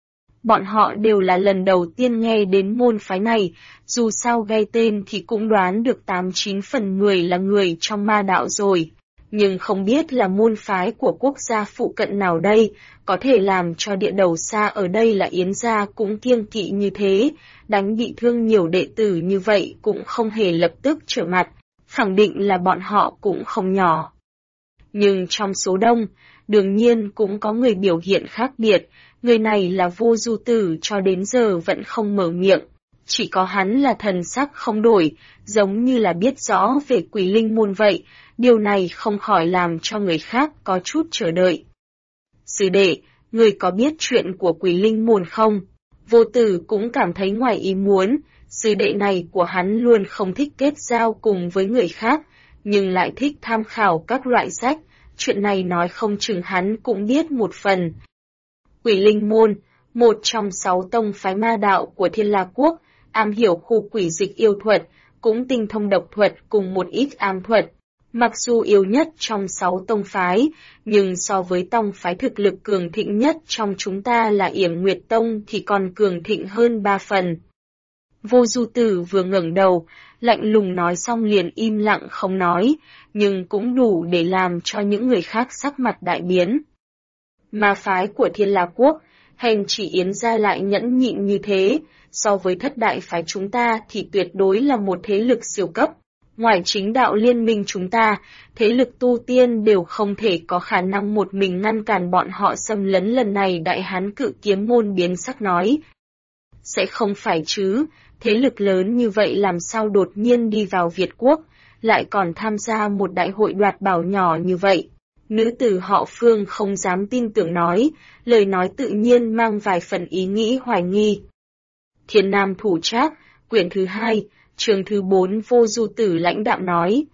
Speaker 1: Bọn họ đều là lần đầu tiên nghe đến môn phái này, dù sao nghe tên thì cũng đoán được 89 phần 10 là người trong ma đạo rồi. nhưng không biết là môn phái của quốc gia phụ cận nào đây, có thể làm cho địa đầu xa ở đây là Yến gia cũng kiêng kỵ như thế, đánh bị thương nhiều đệ tử như vậy cũng không hề lập tức trở mặt, khẳng định là bọn họ cũng không nhỏ. Nhưng trong số đông, đương nhiên cũng có người biểu hiện khác biệt, người này là Vô Du Tử cho đến giờ vẫn không mở miệng. Chỉ có hắn là thần sắc không đổi, giống như là biết rõ về Quỷ Linh môn vậy, điều này không khỏi làm cho người khác có chút chờ đợi. Sư đệ, người có biết chuyện của Quỷ Linh môn không? Vô Tử cũng cảm thấy ngoài ý muốn, sư đệ này của hắn luôn không thích kết giao cùng với người khác, nhưng lại thích tham khảo các loại sách, chuyện này nói không chừng hắn cũng biết một phần. Quỷ Linh môn, một trong 6 tông phái ma đạo của Thiên La Quốc, am hiểu khu quỷ dịch yêu thuật, cũng tinh thông độc thuật cùng một ít ám thuật. Mặc dù yếu nhất trong 6 tông phái, nhưng so với tông phái thực lực cường thịnh nhất trong chúng ta là Yểm Nguyệt Tông thì còn cường thịnh hơn 3 phần. Vô Du Tử vừa ngẩng đầu, lạnh lùng nói xong liền im lặng không nói, nhưng cũng đủ để làm cho những người khác sắc mặt đại biến. Ma phái của Thiên La Quốc, hèn chỉ Yến gia lại nhẫn nhịn như thế, so với thất đại phái chúng ta thì tuyệt đối là một thế lực siêu cấp. Ngoài chính đạo liên minh chúng ta, thế lực tu tiên đều không thể có khả năng một mình ngăn cản bọn họ xâm lấn lần này. Đại Hán Cự Kiếm môn biến sắc nói. Sẽ không phải chứ, thế lực lớn như vậy làm sao đột nhiên đi vào Việt Quốc, lại còn tham gia một đại hội đoạt bảo nhỏ như vậy. Nữ tử họ Phương không dám tin tưởng nói, lời nói tự nhiên mang vài phần ý nghĩ hoài nghi. Thiên Nam Thủ Trác, quyển thứ 2, chương thứ 4 Vô Du Tử lãnh đạm nói.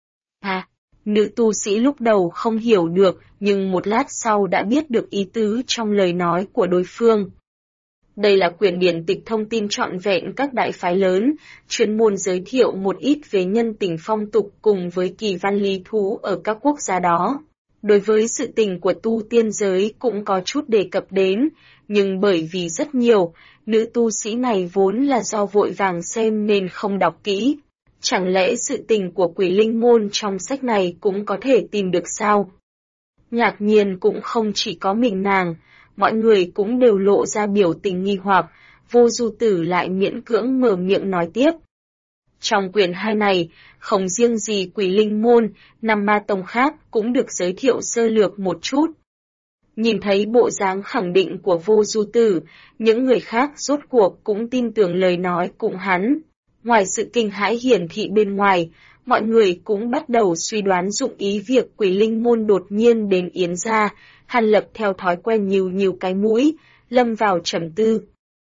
Speaker 1: Nữ tu sĩ lúc đầu không hiểu được, nhưng một lát sau đã biết được ý tứ trong lời nói của đối phương. Đây là quyển điển tịch thông tin trọn vẹn các đại phái lớn, chuyên môn giới thiệu một ít về nhân tình phong tục cùng với kỳ văn lý thú ở các quốc gia đó. Đối với sự tình của tu tiên giới cũng có chút đề cập đến, nhưng bởi vì rất nhiều, nữ tu sĩ này vốn là do vội vàng xem nên không đọc kỹ. Chẳng lẽ sự tình của Quỷ Linh môn trong sách này cũng có thể tìm được sao? Ngạc nhiên cũng không chỉ có mình nàng, mọi người cũng đều lộ ra biểu tình nghi hoặc, Vô Du Tử lại miễn cưỡng mở miệng nói tiếp. Trong quyển 2 này, không riêng gì Quỷ Linh môn, 5 ma tông khác cũng được giới thiệu sơ lược một chút. Nhìn thấy bộ dáng khẳng định của Vô Du Tử, những người khác rốt cuộc cũng tin tưởng lời nói cùng hắn. Ngoài sự kinh hãi hiển thị bên ngoài, mọi người cũng bắt đầu suy đoán dụng ý việc Quỷ Linh môn đột nhiên đến Yến gia. Hàn Lập theo thói quen nhíu cái mũi, lâm vào trầm tư.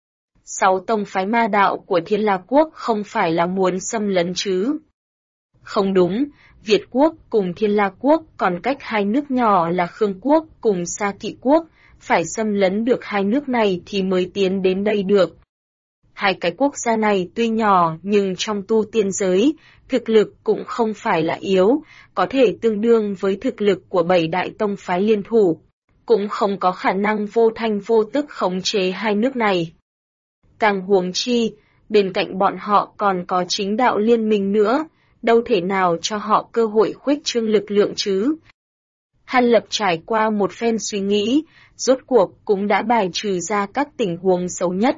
Speaker 1: 6 tông phái ma đạo của Thiên La Quốc không phải là muốn xâm lấn chứ? Không đúng, Việt Quốc cùng Thiên La Quốc còn cách 2 nước nhỏ là Khương Quốc cùng Sa Kỵ Quốc, phải xâm lấn được 2 nước này thì mới tiến đến đây được. 2 cái quốc gia này tuy nhỏ nhưng trong tu tiên giới, thực lực cũng không phải là yếu, có thể tương đương với thực lực của 7 đại tông phái liên thủ, cũng không có khả năng vô thanh vô tức khống chế 2 nước này. Càng huống chi, bên cạnh bọn họ còn có chính đạo liên minh nữa, đâu thể nào cho họ cơ hội khuếch trương lực lượng chứ. Hàn Lập trải qua một phen suy nghĩ, rốt cuộc cũng đã bài trừ ra các tình huống xấu nhất.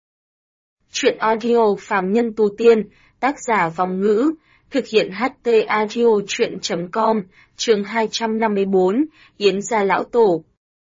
Speaker 1: Chuyện audio phàm nhân tu tiên, tác giả Vòng Ngữ, thực hiện HT audio chuyện.com, chương 254, Yến gia lão tổ.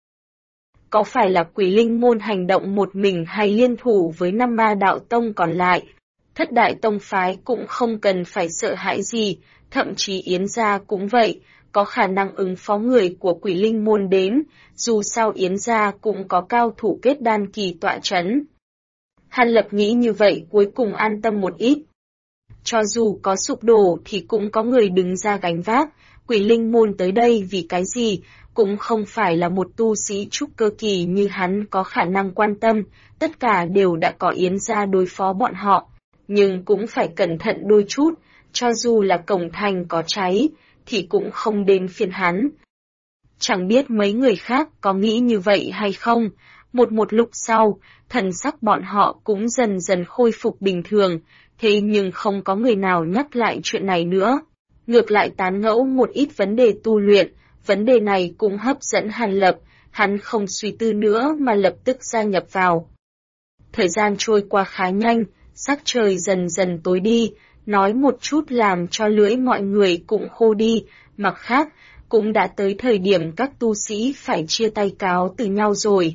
Speaker 1: Có phải là Quỷ Linh môn hành động một mình hay liên thủ với 5 ma đạo tông còn lại? Thất đại tông phái cũng không cần phải sợ hãi gì, thậm chí Yến gia cũng vậy, có khả năng ứng phó người của Quỷ Linh môn đến, dù sao Yến gia cũng có cao thủ kết đan kỳ tọa chấn. Hàn Lập nghĩ như vậy cuối cùng an tâm một ít. Cho dù có sụp đổ thì cũng có người đứng ra gánh vác, Quỷ Linh môn tới đây vì cái gì, cũng không phải là một tu sĩ trúc cơ kỳ như hắn có khả năng quan tâm, tất cả đều đã có Yến gia đối phó bọn họ, nhưng cũng phải cẩn thận đôi chút, cho dù là cổng thành có cháy, thì cũng không đến phiên hắn. Chẳng biết mấy người khác có nghĩ như vậy hay không, một lúc sau, thần sắc bọn họ cũng dần dần khôi phục bình thường, thế nhưng không có người nào nhắc lại chuyện này nữa. ngược lại tán gẫu một ít vấn đề tu luyện, vấn đề này cũng hấp dẫn Hàn Lập, hắn không suy tư nữa mà lập tức gia nhập vào. Thời gian trôi qua khá nhanh, sắc trời dần dần tối đi, nói một chút làm cho lưỡi mọi người cũng khô đi, mặt khác, cũng đã tới thời điểm các tu sĩ phải chia tay cáo từ nhau rồi.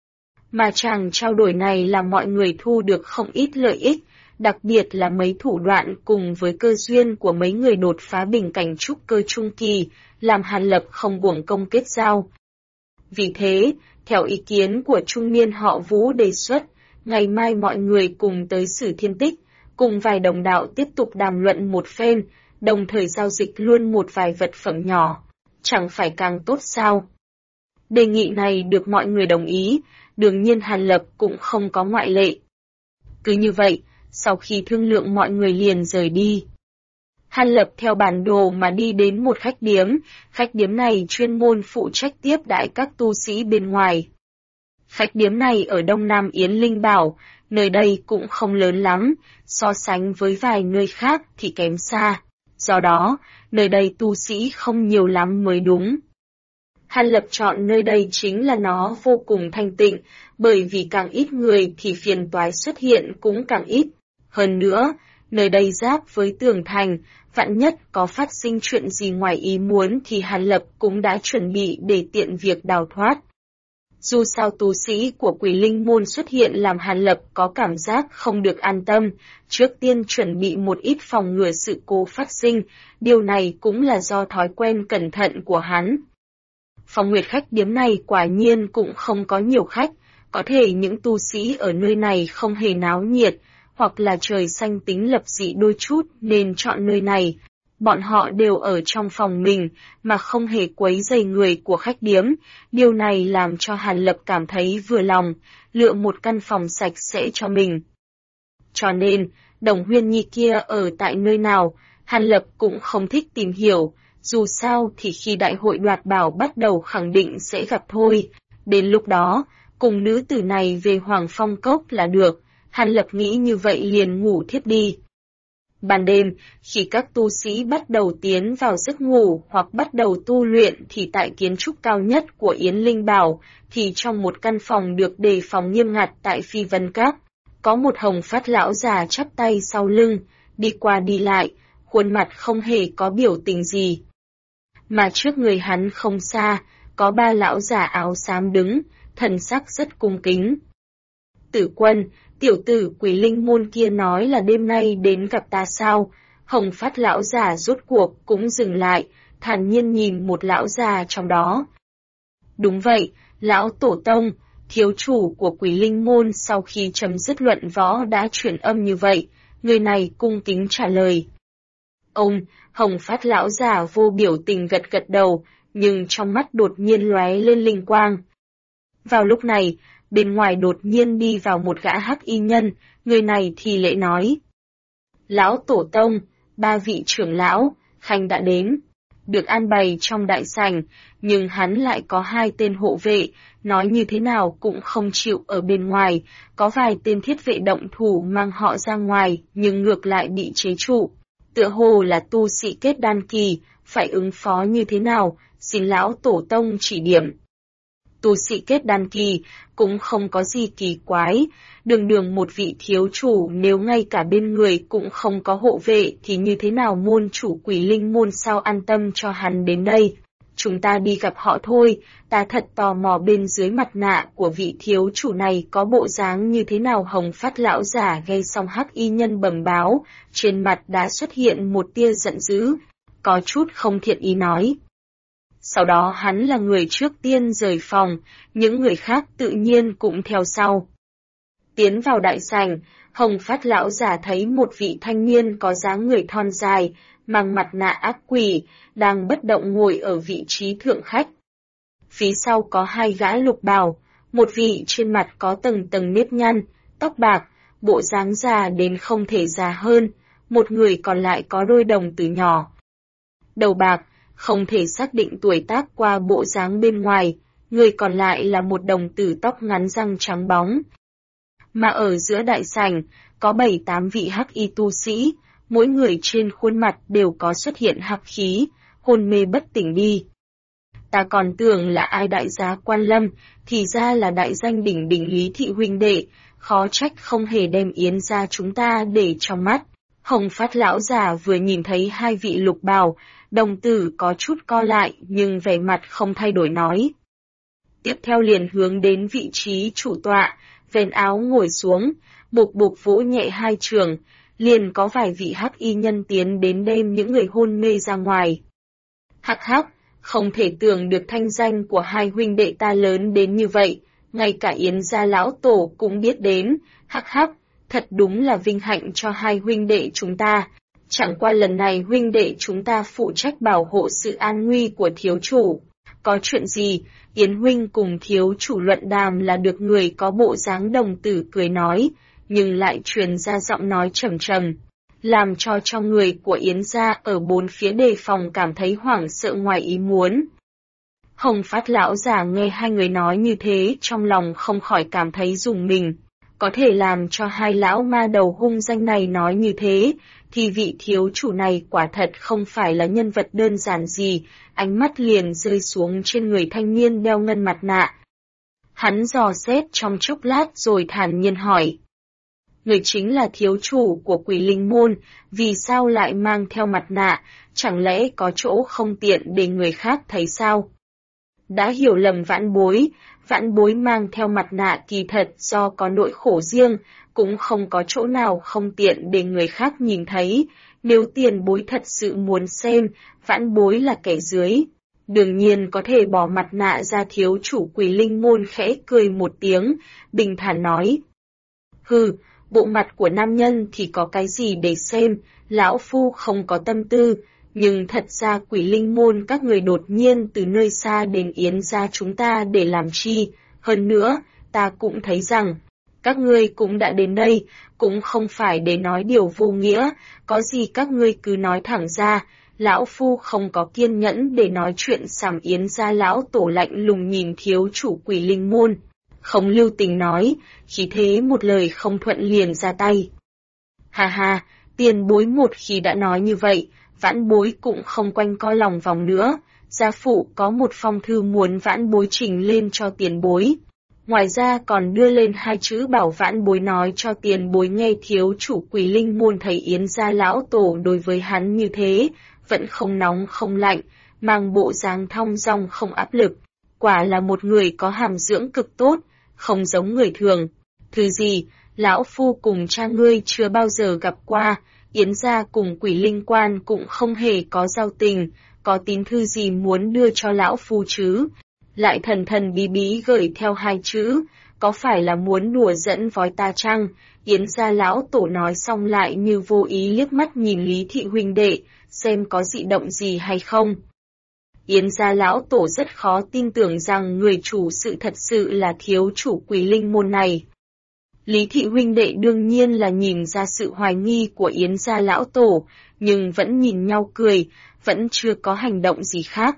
Speaker 1: Mà chàng trao đổi này làm mọi người thu được không ít lợi ích, đặc biệt là mấy thủ đoạn cùng với cơ duyên của mấy người đột phá bình cảnh trúc cơ trung kỳ, làm Hàn Lập không uổng công kết giao. Vì thế, theo ý kiến của trung niên họ Vũ đề xuất, ngày mai mọi người cùng tới Sử Thiên Tích, cùng vài đồng đạo tiếp tục đàm luận một phen, đồng thời giao dịch luôn một vài vật phẩm nhỏ, chẳng phải càng tốt sao? Đề nghị này được mọi người đồng ý, đương nhiên Hàn Lập cũng không có ngoại lệ. Cứ như vậy, sau khi thương lượng mọi người liền rời đi. Hàn Lập theo bản đồ mà đi đến một khách điếm này chuyên môn phụ trách tiếp đãi các tu sĩ bên ngoài. Khách điếm này ở đông nam Yến Linh Bảo, nơi đây cũng không lớn lắm, so sánh với vài nơi khác thì kém xa. Do đó, nơi đây tu sĩ không nhiều lắm mới đúng. Hàn Lập chọn nơi đây chính là nó vô cùng thanh tịnh, bởi vì càng ít người thì phiền toái xuất hiện cũng càng ít. Hơn nữa, nơi đây giáp với tường thành, vạn nhất có phát sinh chuyện gì ngoài ý muốn thì Hàn Lập cũng đã chuẩn bị để tiện việc đào thoát. Dù sao tu sĩ của Quỷ Linh Môn xuất hiện làm Hàn Lập có cảm giác không được an tâm, trước tiên chuẩn bị một ít phòng ngừa sự cố phát sinh, điều này cũng là do thói quen cẩn thận của hắn. Phòng nguyệt khách điếm này quả nhiên cũng không có nhiều khách, có thể những tu sĩ ở nơi này không hề náo nhiệt, hoặc là trời xanh tính lập dị đôi chút nên chọn nơi này. Bọn họ đều ở trong phòng mình mà không hề quấy rầy người của khách điếm, điều này làm cho Hàn Lập cảm thấy vừa lòng, lựa một căn phòng sạch sẽ cho mình. Cho nên, Đồng Huyên Nhi kia ở tại nơi nào, Hàn Lập cũng không thích tìm hiểu, dù sao thì khi đại hội đoạt bảo bắt đầu khẳng định sẽ gặp thôi, đến lúc đó, cùng nữ tử này về Hoàng Phong Cốc là được, Hàn Lập nghĩ như vậy liền ngủ thiếp đi. Ban đêm, khi các tu sĩ bắt đầu tiến vào giấc ngủ hoặc bắt đầu tu luyện thì tại kiến trúc cao nhất của Yến Linh Bảo, thì trong một căn phòng được đề phòng nghiêm ngặt tại Phi Vân Các, có một hồng phát lão già chắp tay sau lưng, đi qua đi lại, khuôn mặt không hề có biểu tình gì. Mà trước người hắn không xa, có ba lão già áo xám đứng, thần sắc rất cung kính. Tử Quân, tiểu tử Quỷ Linh Môn kia nói là đêm nay đến gặp ta sao? Hồng phát lão già rốt cuộc cũng dừng lại, thản nhiên nhìn một lão già trong đó. Đúng vậy, lão tổ tông, thiếu chủ của Quỷ Linh Môn sau khi chấm dứt luận võ đã chuyển âm như vậy, người này cung kính trả lời. Ông, Hồng phát lão già vô biểu tình gật gật đầu, nhưng trong mắt đột nhiên lóe lên linh quang. Vào lúc này, bên ngoài đột nhiên đi vào một gã hắc y nhân, người này thì lễ nói. Lão tổ tông, ba vị trưởng lão, khanh đã đến. Được an bày trong đại sảnh, nhưng hắn lại có hai tên hộ vệ, nói như thế nào cũng không chịu ở bên ngoài, có vài tên thiết vệ động thủ mang họ ra ngoài, nhưng ngược lại bị chế trụ. Tựa hồ là tu sĩ kết đan kỳ, phải ứng phó như thế nào, xin lão tổ tông chỉ điểm. Tu sĩ kết đan kỳ cũng không có gì kỳ quái, đường một vị thiếu chủ nếu ngay cả bên người cũng không có hộ vệ thì như thế nào môn chủ Quỷ Linh Môn sao an tâm cho hắn đến đây. Chúng ta đi gặp họ thôi, ta thật tò mò bên dưới mặt nạ của vị thiếu chủ này có bộ dáng như thế nào. Hồng phát lão giả gây xong hắc y nhân bẩm báo, trên mặt đã xuất hiện một tia giận dữ, có chút không thiện ý nói. Sau đó hắn là người trước tiên rời phòng, những người khác tự nhiên cũng theo sau. Tiến vào đại sảnh, Hồng phát lão giả thấy một vị thanh niên có dáng người thon dài, mang mặt nạ ác quỷ, đang bất động ngồi ở vị trí thượng khách. Phía sau có hai gã lục bào, một vị trên mặt có tầng tầng nếp nhăn, tóc bạc, bộ dáng già đến không thể già hơn, một người còn lại có đôi đồng tử nhỏ. Đầu bạc, không thể xác định tuổi tác qua bộ dáng bên ngoài, người còn lại là một đồng tử tóc ngắn răng trắng bóng. Mà ở giữa đại sảnh, có 7-8 vị hắc y tu sĩ, mỗi người trên khuôn mặt đều có xuất hiện hắc khí, hôn mê bất tỉnh đi. Ta còn tưởng là ai đại giá Quan Lâm, thì ra là đại danh đỉnh đỉnh Lý thị huynh đệ, khó trách không hề đem Yến gia chúng ta để trong mắt. Hồng Phát lão già vừa nhìn thấy hai vị lục bào, đồng tử có chút co lại nhưng vẻ mặt không thay đổi nói. Tiếp theo liền hướng đến vị trí chủ tọa, vén áo ngồi xuống, bục bục vỗ nhẹ hai trường, liền có vài vị hắc y nhân tiến đến đem những người hôn mê ra ngoài. Hắc hắc, không thể tưởng được thanh danh của hai huynh đệ ta lớn đến như vậy, ngay cả Yến gia lão tổ cũng biết đến, hắc hắc, thật đúng là vinh hạnh cho hai huynh đệ chúng ta. Chẳng qua lần này huynh đệ chúng ta phụ trách bảo hộ sự an nguy của thiếu chủ. Có chuyện gì, Yến huynh cùng thiếu chủ luận đàm là được người có bộ dáng đồng tử cười nói, nhưng lại truyền ra giọng nói trầm trầm, làm cho người của Yến gia ở bốn phía đề phòng cảm thấy hoảng sợ ngoài ý muốn. Hồng Phát lão già nghe hai người nói như thế trong lòng không khỏi cảm thấy rùng mình. Có thể làm cho hai lão ma đầu hung danh này nói như thế, thì vị thiếu chủ này quả thật không phải là nhân vật đơn giản gì, ánh mắt liền rơi xuống trên người thanh niên đeo ngân mặt nạ. Hắn dò xét trong chốc lát rồi thản nhiên hỏi. Người chính là thiếu chủ của Quỷ Linh Môn, vì sao lại mang theo mặt nạ, chẳng lẽ có chỗ không tiện để người khác thấy sao? Đã hiểu lầm vãn bối mang theo mặt nạ kỳ thật do có nỗi khổ riêng, cũng không có chỗ nào không tiện để người khác nhìn thấy, nếu tiền bối thật sự muốn xem, vãn bối là kẻ dưới. Đương nhiên có thể bỏ mặt nạ ra. Thiếu chủ Quỷ Linh Môn khẽ cười một tiếng, bình thản nói. Hừ, bộ mặt của nam nhân thì có cái gì để xem, lão phu không có tâm tư. Nhưng thật ra Quỷ Linh Môn các người đột nhiên từ nơi xa đến Yến gia chúng ta để làm chi, hơn nữa, ta cũng thấy rằng, các ngươi cũng đã đến đây, cũng không phải để nói điều vô nghĩa, có gì các ngươi cứ nói thẳng ra, lão phu không có kiên nhẫn để nói chuyện sàm. Yến gia lão tổ lạnh lùng nhìn thiếu chủ Quỷ Linh Môn, không lưu tình nói, khí thế một lời không thuận liền ra tay. Ha ha, tiền bối một khi đã nói như vậy, vãn bối cũng không quanh co lòng vòng nữa, gia phụ có một phong thư muốn vãn bối trình lên cho tiền bối. Ngoài ra còn đưa lên hai chữ bảo vãn bối nói cho tiền bối nghe. Thiếu chủ Quỷ Linh Môn thấy Yến gia lão tổ đối với hắn như thế, vẫn không nóng không lạnh, mang bộ dáng thong dong không áp lực. Quả là một người có hàm dưỡng cực tốt, không giống người thường. Thư gì, lão phu cùng cha ngươi chưa bao giờ gặp qua, Yến gia cùng Quỷ Linh quan cũng không hề có giao tình, có tín thư gì muốn đưa cho lão phu chứ? Lại thần thần bí bí gửi theo hai chữ, có phải là muốn đùa dẫn vói ta chăng? Yến gia lão tổ nói xong lại như vô ý liếc mắt nhìn Lý thị huynh đệ, xem có dị động gì hay không. Yến gia lão tổ rất khó tin tưởng rằng người chủ sự thật sự là thiếu chủ Quỷ Linh Môn này. Lý thị huynh đệ đương nhiên là nhìn ra sự hoài nghi của Yến gia lão tổ, nhưng vẫn nhìn nhau cười, vẫn chưa có hành động gì khác.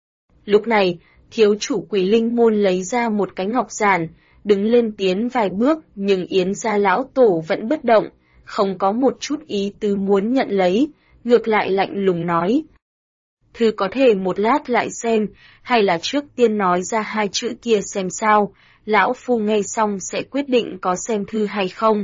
Speaker 1: Lúc này, thiếu chủ Quỷ Linh Môn lấy ra một cái ngọc giản, đứng lên tiến vài bước, nhưng Yến gia lão tổ vẫn bất động, không có một chút ý tứ muốn nhận lấy, ngược lại lạnh lùng nói. Thư có thể một lát lại xem, hay là trước tiên nói ra hai chữ kia xem sao, lão phu nghe xong sẽ quyết định có xem thư hay không.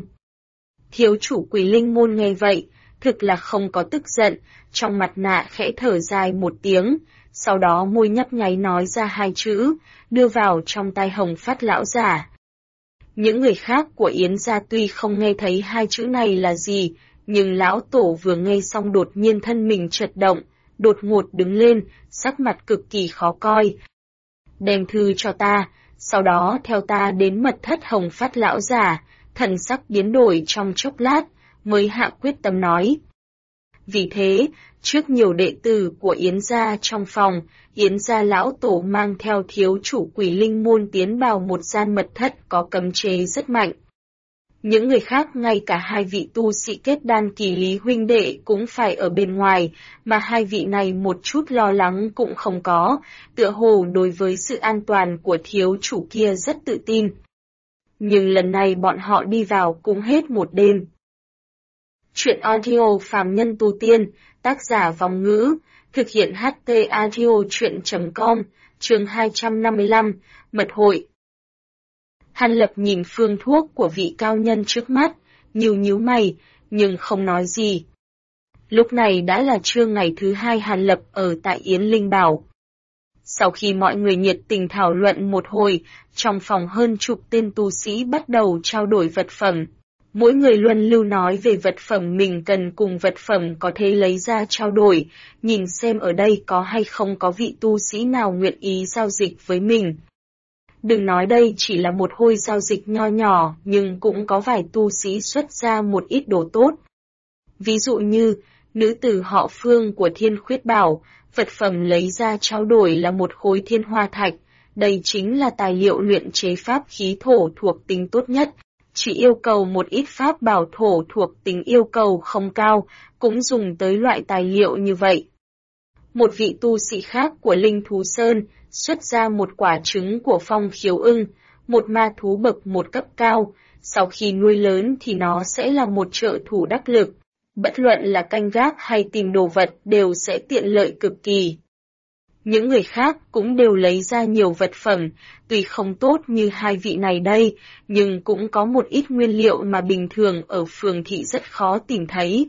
Speaker 1: Thiếu chủ Quỷ Linh Môn nghe vậy, thực là không có tức giận, trong mặt nạ khẽ thở dài một tiếng, sau đó môi nhấp nháy nói ra hai chữ, đưa vào trong tay Hồng Phát lão giả. Những người khác của Yến gia tuy không nghe thấy hai chữ này là gì, nhưng lão tổ vừa nghe xong đột nhiên thân mình chợt động, đột ngột đứng lên, sắc mặt cực kỳ khó coi. Đem thư cho ta, sau đó theo ta đến mật thất. Hồng Phát lão giả, thần sắc biến đổi trong chốc lát, mới hạ quyết tâm nói. Vì thế, trước nhiều đệ tử của Yến gia trong phòng, Yến gia lão tổ mang theo thiếu chủ Quỷ Linh Môn tiến vào một gian mật thất có cấm chế rất mạnh. Những người khác ngay cả hai vị tu sĩ kết đan kỳ Lý huynh đệ cũng phải ở bên ngoài, mà hai vị này một chút lo lắng cũng không có, tựa hồ đối với sự an toàn của thiếu chủ kia rất tự tin. Nhưng lần này bọn họ đi vào cũng hết một đêm. Truyện audio Phàm Nhân Tu Tiên, tác giả Vong Ngữ, thực hiện HT Audio Truyện.com, chương 255, Mật hội. Hàn Lập nhìn phương thuốc của vị cao nhân trước mắt, nhíu mày, nhưng không nói gì. Lúc này đã là trưa ngày thứ 2 Hàn Lập ở tại Yến Linh Bảo. Sau khi mọi người nhiệt tình thảo luận một hồi, trong phòng hơn chục tên tu sĩ bắt đầu trao đổi vật phẩm. Mỗi người luân lưu nói về vật phẩm mình cần cùng vật phẩm có thể lấy ra trao đổi, nhìn xem ở đây có hay không có vị tu sĩ nào nguyện ý giao dịch với mình. Đừng nói đây chỉ là một hồi giao dịch nho nhỏ, nhưng cũng có vài tu sĩ xuất ra một ít đồ tốt. Ví dụ như, nữ tử họ Phương của Thiên Khuyết Bảo, vật phẩm lấy ra trao đổi là một khối thiên hoa thạch, đây chính là tài liệu luyện chế pháp khí thổ thuộc tính tốt nhất. Chỉ yêu cầu một ít pháp bảo thổ thuộc tính yêu cầu không cao, cũng dùng tới loại tài liệu như vậy. Một vị tu sĩ khác của Linh Thú Sơn xuất ra một quả trứng của Phong Khiếu Ưng, một ma thú bậc một cấp cao, sau khi nuôi lớn thì nó sẽ là một trợ thủ đắc lực. Bất luận là canh gác hay tìm đồ vật đều sẽ tiện lợi cực kỳ. Những người khác cũng đều lấy ra nhiều vật phẩm, tuy không tốt như hai vị này đây, nhưng cũng có một ít nguyên liệu mà bình thường ở phường thị rất khó tìm thấy.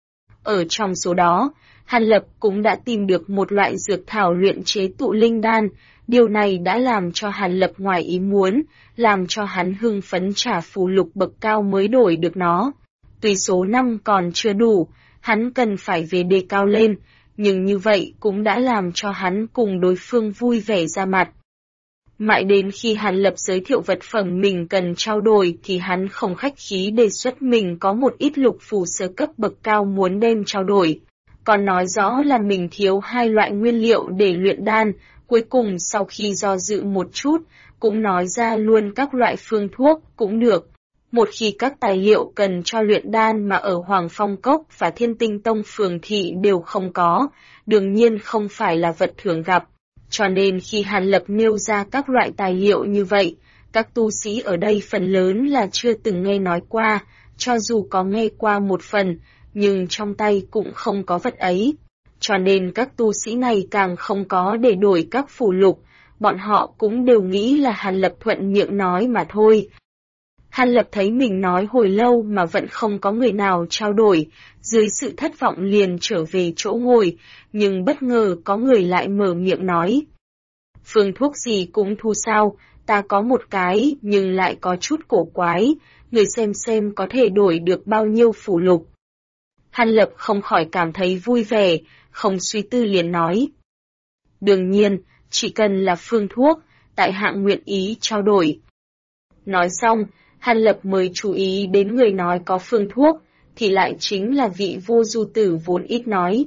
Speaker 1: Ở trong số đó, Hàn Lập cũng đã tìm được một loại dược thảo luyện chế tụ linh đan, điều này đã làm cho Hàn Lập ngoài ý muốn, làm cho hắn hưng phấn trả phù lục bậc cao mới đổi được nó. Tuy số năm còn chưa đủ, hắn cần phải về đề cao lên, nhưng như vậy cũng đã làm cho hắn cùng đối phương vui vẻ ra mặt. Mãi đến khi Hàn Lập giới thiệu vật phẩm mình cần trao đổi thì hắn không khách khí đề xuất mình có một ít lục phù sơ cấp bậc cao muốn đem trao đổi. Còn nói rõ là mình thiếu hai loại nguyên liệu để luyện đan, cuối cùng sau khi do dự một chút, cũng nói ra luôn các loại phương thuốc cũng được. Một khi các tài liệu cần cho luyện đan mà ở Hoàng Phong Cốc và Thiên Tinh Tông phường thị đều không có, đương nhiên không phải là vật thường gặp. Cho nên khi Hàn Lập nêu ra các loại tài liệu như vậy, các tu sĩ ở đây phần lớn là chưa từng nghe nói qua, cho dù có nghe qua một phần, nhưng trong tay cũng không có vật ấy. Cho nên các tu sĩ này càng không có để đổi các phù lục, bọn họ cũng đều nghĩ là Hàn Lập thuận miệng nói mà thôi. Hàn Lập thấy mình nói hồi lâu mà vẫn không có người nào trao đổi, dưới sự thất vọng liền trở về chỗ ngồi, nhưng bất ngờ có người lại mở miệng nói. Phương thuốc gì cũng thu sao, ta có một cái nhưng lại có chút cổ quái, người xem có thể đổi được bao nhiêu phù lục. Hàn Lập không khỏi cảm thấy vui vẻ, không suy tư liền nói. Đương nhiên, chỉ cần là phương thuốc, tại hạ nguyện ý trao đổi. Nói xong, Hàn Lập mới chú ý đến người nói có phương thuốc, thì lại chính là vị Vô Du Tử vốn ít nói.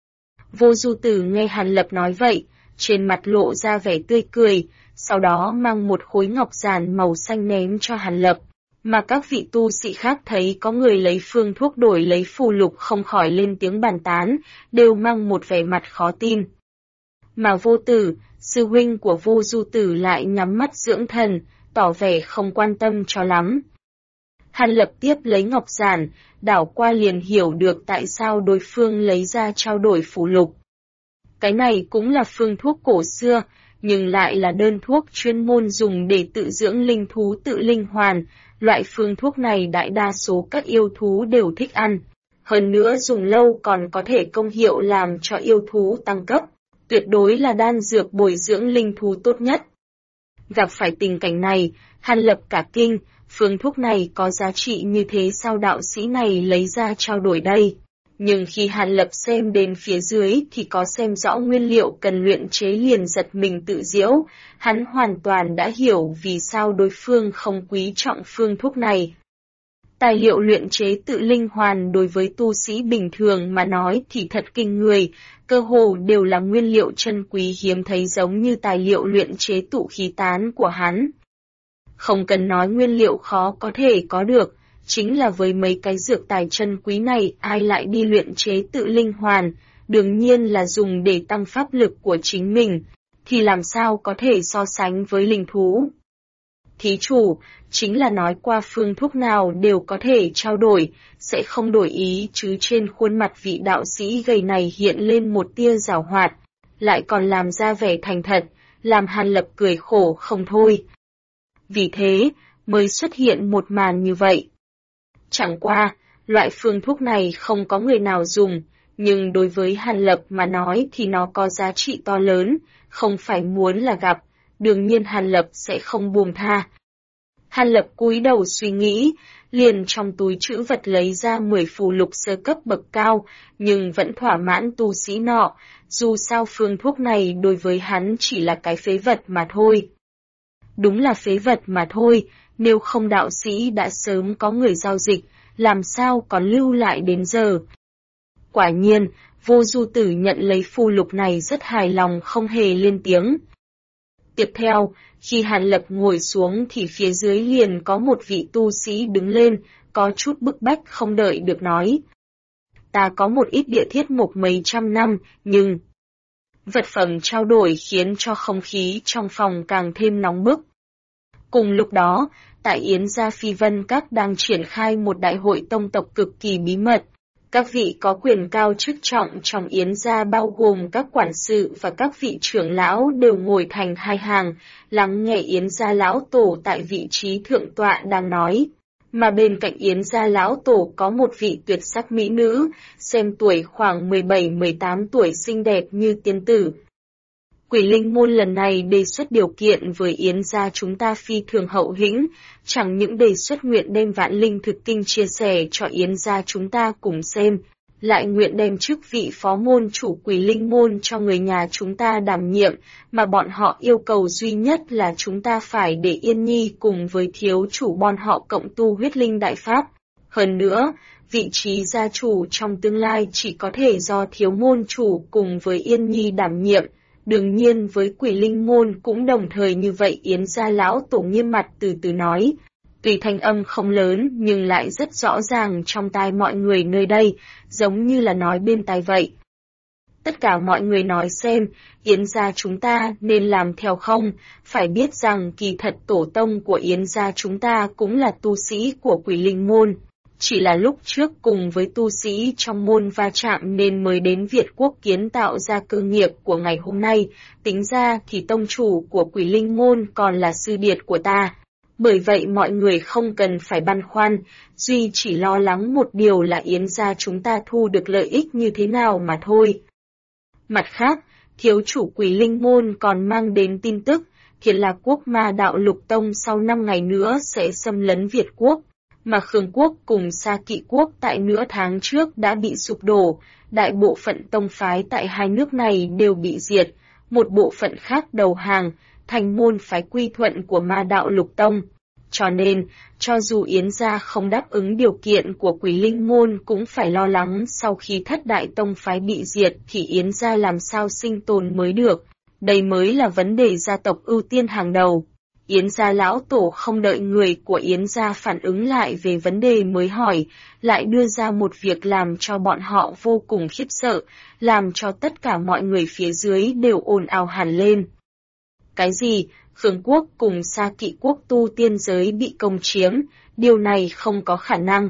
Speaker 1: Vô Du Tử nghe Hàn Lập nói vậy, trên mặt lộ ra vẻ tươi cười, sau đó mang một khối ngọc giản màu xanh ném cho Hàn Lập, mà các vị tu sĩ khác thấy có người lấy phương thuốc đổi lấy phù lục không khỏi lên tiếng bàn tán, đều mang một vẻ mặt khó tin. Mà Vô Tử, sư huynh của Vô Du Tử lại nhắm mắt dưỡng thần, tỏ vẻ không quan tâm cho lắm. Hàn Lập tiếp lấy ngọc giản, đảo qua liền hiểu được tại sao đối phương lấy ra trao đổi phù lục. Cái này cũng là phương thuốc cổ xưa, nhưng lại là đơn thuốc chuyên môn dùng để tự dưỡng linh thú tự linh hoàn, loại phương thuốc này đại đa số các yêu thú đều thích ăn. Hơn nữa dùng lâu còn có thể công hiệu làm cho yêu thú tăng cấp, tuyệt đối là đan dược bồi dưỡng linh thú tốt nhất. Gặp phải tình cảnh này, Hàn Lập cả kinh, phương thuốc này có giá trị như thế sao đạo sĩ này lấy ra trao đổi đây. Nhưng khi Hàn Lập xem đến phía dưới thì có xem rõ nguyên liệu cần luyện chế liền giật mình tự giễu, hắn hoàn toàn đã hiểu vì sao đối phương không quý trọng phương thuốc này. Tài liệu luyện chế tự linh hoàn đối với tu sĩ bình thường mà nói thì thật kinh người, cơ hồ đều là nguyên liệu chân quý hiếm thấy giống như tài liệu luyện chế tụ khí tán của hắn. Không cần nói nguyên liệu khó có thể có được, chính là với mấy cái dược tài chân quý này ai lại đi luyện chế tự linh hoàn, đương nhiên là dùng để tăng pháp lực của chính mình, thì làm sao có thể so sánh với linh thú. Thí chủ, chính là nói qua phương thuốc nào đều có thể trao đổi, sẽ không đổi ý chứ. Trên khuôn mặt vị đạo sĩ gầy này hiện lên một tia giảo hoạt, lại còn làm ra vẻ thành thật, làm Hàn Lập cười khổ không thôi. Vì thế, mới xuất hiện một màn như vậy. Chẳng qua, loại phương thuốc này không có người nào dùng, nhưng đối với Hàn Lập mà nói thì nó có giá trị to lớn, không phải muốn là gặp, đương nhiên Hàn Lập sẽ không buông tha. Hàn Lập cúi đầu suy nghĩ, liền trong túi trữ vật lấy ra 10 phù lục sơ cấp bậc cao, nhưng vẫn thỏa mãn tu sĩ nọ, dù sao phương thuốc này đối với hắn chỉ là cái phế vật mà thôi. Đúng là phế vật mà thôi, nếu không đạo sĩ đã sớm có người giao dịch, làm sao còn lưu lại đến giờ. Quả nhiên, Vô Du Tử nhận lấy phù lục này rất hài lòng không hề lên tiếng. Tiếp theo, khi Hàn Lập ngồi xuống thì phía dưới liền có một vị tu sĩ đứng lên, có chút bức bách không đợi được nói. Ta có một ít địa thiết mục mấy trăm năm, nhưng... Vật phẩm trao đổi khiến cho không khí trong phòng càng thêm nóng bức. Cùng lúc đó, tại Yến Gia Phi Vân Các đang triển khai một đại hội tông tộc cực kỳ bí mật. Các vị có quyền cao chức trọng trong Yến Gia bao gồm các quản sự và các vị trưởng lão đều ngồi thành hai hàng, lắng nghe Yến Gia lão tổ tại vị trí thượng tọa đang nói. Mà bên cạnh Yến Gia lão tổ có một vị tuyệt sắc mỹ nữ, xem tuổi khoảng 17-18 tuổi xinh đẹp như tiên tử. Quỷ Linh Môn lần này đề xuất điều kiện với Yến Gia chúng ta phi thường hậu hĩnh, chẳng những đề xuất nguyện đem Vạn Linh Thực Kinh chia sẻ cho Yến Gia chúng ta cùng xem, lại nguyện đem chức vị phó môn chủ Quỷ Linh Môn cho người nhà chúng ta đảm nhiệm, mà bọn họ yêu cầu duy nhất là chúng ta phải để Yên Nhi cùng với thiếu chủ bọn họ cộng tu huyết linh đại pháp. Hơn nữa, vị trí gia chủ trong tương lai chỉ có thể do thiếu môn chủ cùng với Yên Nhi đảm nhiệm. Đương nhiên với Quỷ Linh Môn cũng đồng thời như vậy. Yến Gia lão tổ nghiêm mặt từ từ nói, tuy thanh âm không lớn nhưng lại rất rõ ràng trong tai mọi người nơi đây, giống như là nói bên tai vậy. Tất cả mọi người nói xem, Yến Gia chúng ta nên làm theo không? Phải biết rằng kỳ thật tổ tông của Yến Gia chúng ta cũng là tu sĩ của Quỷ Linh Môn. Chỉ là lúc trước cùng với tu sĩ trong môn va chạm nên mới đến Việt Quốc kiến tạo ra cơ nghiệp của ngày hôm nay, tính ra thì tông chủ của Quỷ Linh Môn còn là sư điệt của ta. Bởi vậy mọi người không cần phải băn khoăn, duy chỉ lo lắng một điều là Yến Gia chúng ta thu được lợi ích như thế nào mà thôi. Mặt khác, thiếu chủ Quỷ Linh Môn còn mang đến tin tức, Thiên La Quốc Ma Đạo Lục Tông sau 5 ngày nữa sẽ xâm lấn Việt Quốc. Mà Khương Quốc cùng Sa Kỵ Quốc tại nửa tháng trước đã bị sụp đổ, đại bộ phận tông phái tại hai nước này đều bị diệt, một bộ phận khác đầu hàng, thành môn phái quy thuận của Ma Đạo Lục Tông. Cho nên, cho dù Yến Gia không đáp ứng điều kiện của Quỷ Linh Môn cũng phải lo lắng sau khi thất đại tông phái bị diệt thì Yến Gia làm sao sinh tồn mới được, đây mới là vấn đề gia tộc ưu tiên hàng đầu. Yến Gia lão tổ không đợi người của Yến Gia phản ứng lại về vấn đề mới hỏi, lại đưa ra một việc làm cho bọn họ vô cùng khiếp sợ, làm cho tất cả mọi người phía dưới đều ồn ào hẳn lên. Cái gì? Khương Quốc cùng Sa Kỵ Quốc tu tiên giới bị công chiếm, điều này không có khả năng.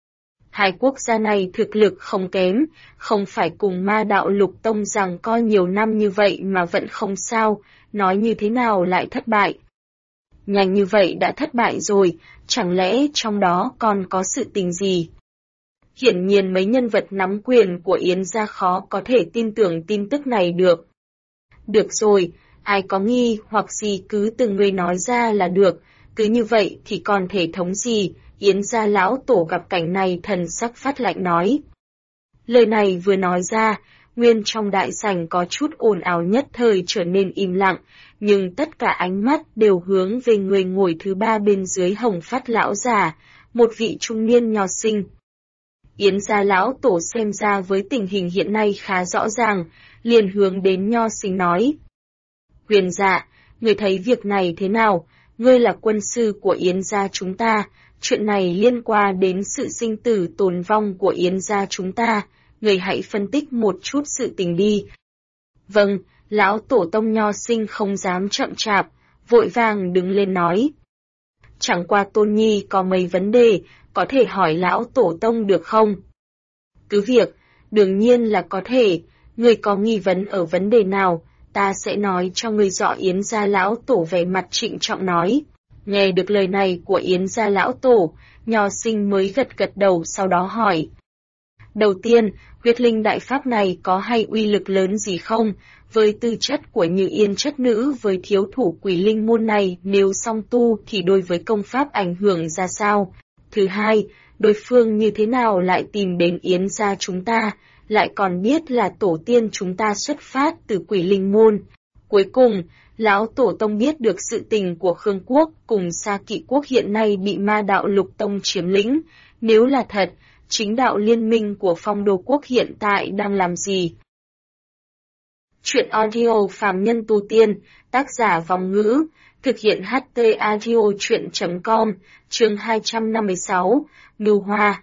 Speaker 1: Hai quốc gia này thực lực không kém, không phải cùng Ma Đạo Lục Tông rằng coi nhiều năm như vậy mà vẫn không sao, nói như thế nào lại thất bại. Nhanh như vậy đã thất bại rồi, chẳng lẽ trong đó còn có sự tình gì? Hiển nhiên mấy nhân vật nắm quyền của Yến Gia khó có thể tin tưởng tin tức này được. Được rồi, ai có nghi hoặc gì cứ từng người nói ra là được, cứ như vậy thì còn thể thống gì? Yến Gia lão tổ gặp cảnh này thần sắc phát lạnh nói. Lời này vừa nói ra, nguyên trong đại sảnh có chút ồn ào nhất thời trở nên im lặng, nhưng tất cả ánh mắt đều hướng về người ngồi thứ ba bên dưới Hồng Phát lão già, một vị trung niên nho sinh. Yến Gia lão tổ xem ra với tình hình hiện nay khá rõ ràng, liền hướng đến nho sinh nói. Huyền dạ, người thấy việc này thế nào? Ngươi là quân sư của Yến Gia chúng ta, chuyện này liên quan đến sự sinh tử tồn vong của Yến Gia chúng ta, người hãy phân tích một chút sự tình đi. Vâng, lão tổ tông nho sinh không dám chậm chạp, vội vàng đứng lên nói. chẳng qua Tôn Nhi có mấy vấn đề, có thể hỏi lão tổ tông được không? Cứ việc, đương nhiên là có thể, người có nghi vấn ở vấn đề nào, ta sẽ nói cho người rõ. Yến gia lão tổ vẻ mặt trịnh trọng nói. Nghe được lời này của Yến gia lão tổ, Nho Sinh mới gật gật đầu, sau đó hỏi. Đầu tiên, huyết linh đại pháp này có hay uy lực lớn gì không? Với tư chất của Như Yên chất nữ với thiếu thủ quỷ linh môn này, nếu song tu thì đối với công pháp ảnh hưởng ra sao? Thứ hai, đối phương như thế nào lại tìm đến Yến gia chúng ta, lại còn biết là tổ tiên chúng ta xuất phát từ quỷ linh môn. Cuối cùng, lão tổ tông biết được sự tình của Khương quốc cùng Sa Kỵ quốc hiện nay bị ma đạo Lục tông chiếm lĩnh. Nếu là thật, chính đạo liên minh của Phong Đô quốc hiện tại đang làm gì? Chuyện audio phàm nhân tu tiên, tác giả Vòng Ngữ, thực hiện HT audio chuyện.com, chương 256, Ngưu Hoa.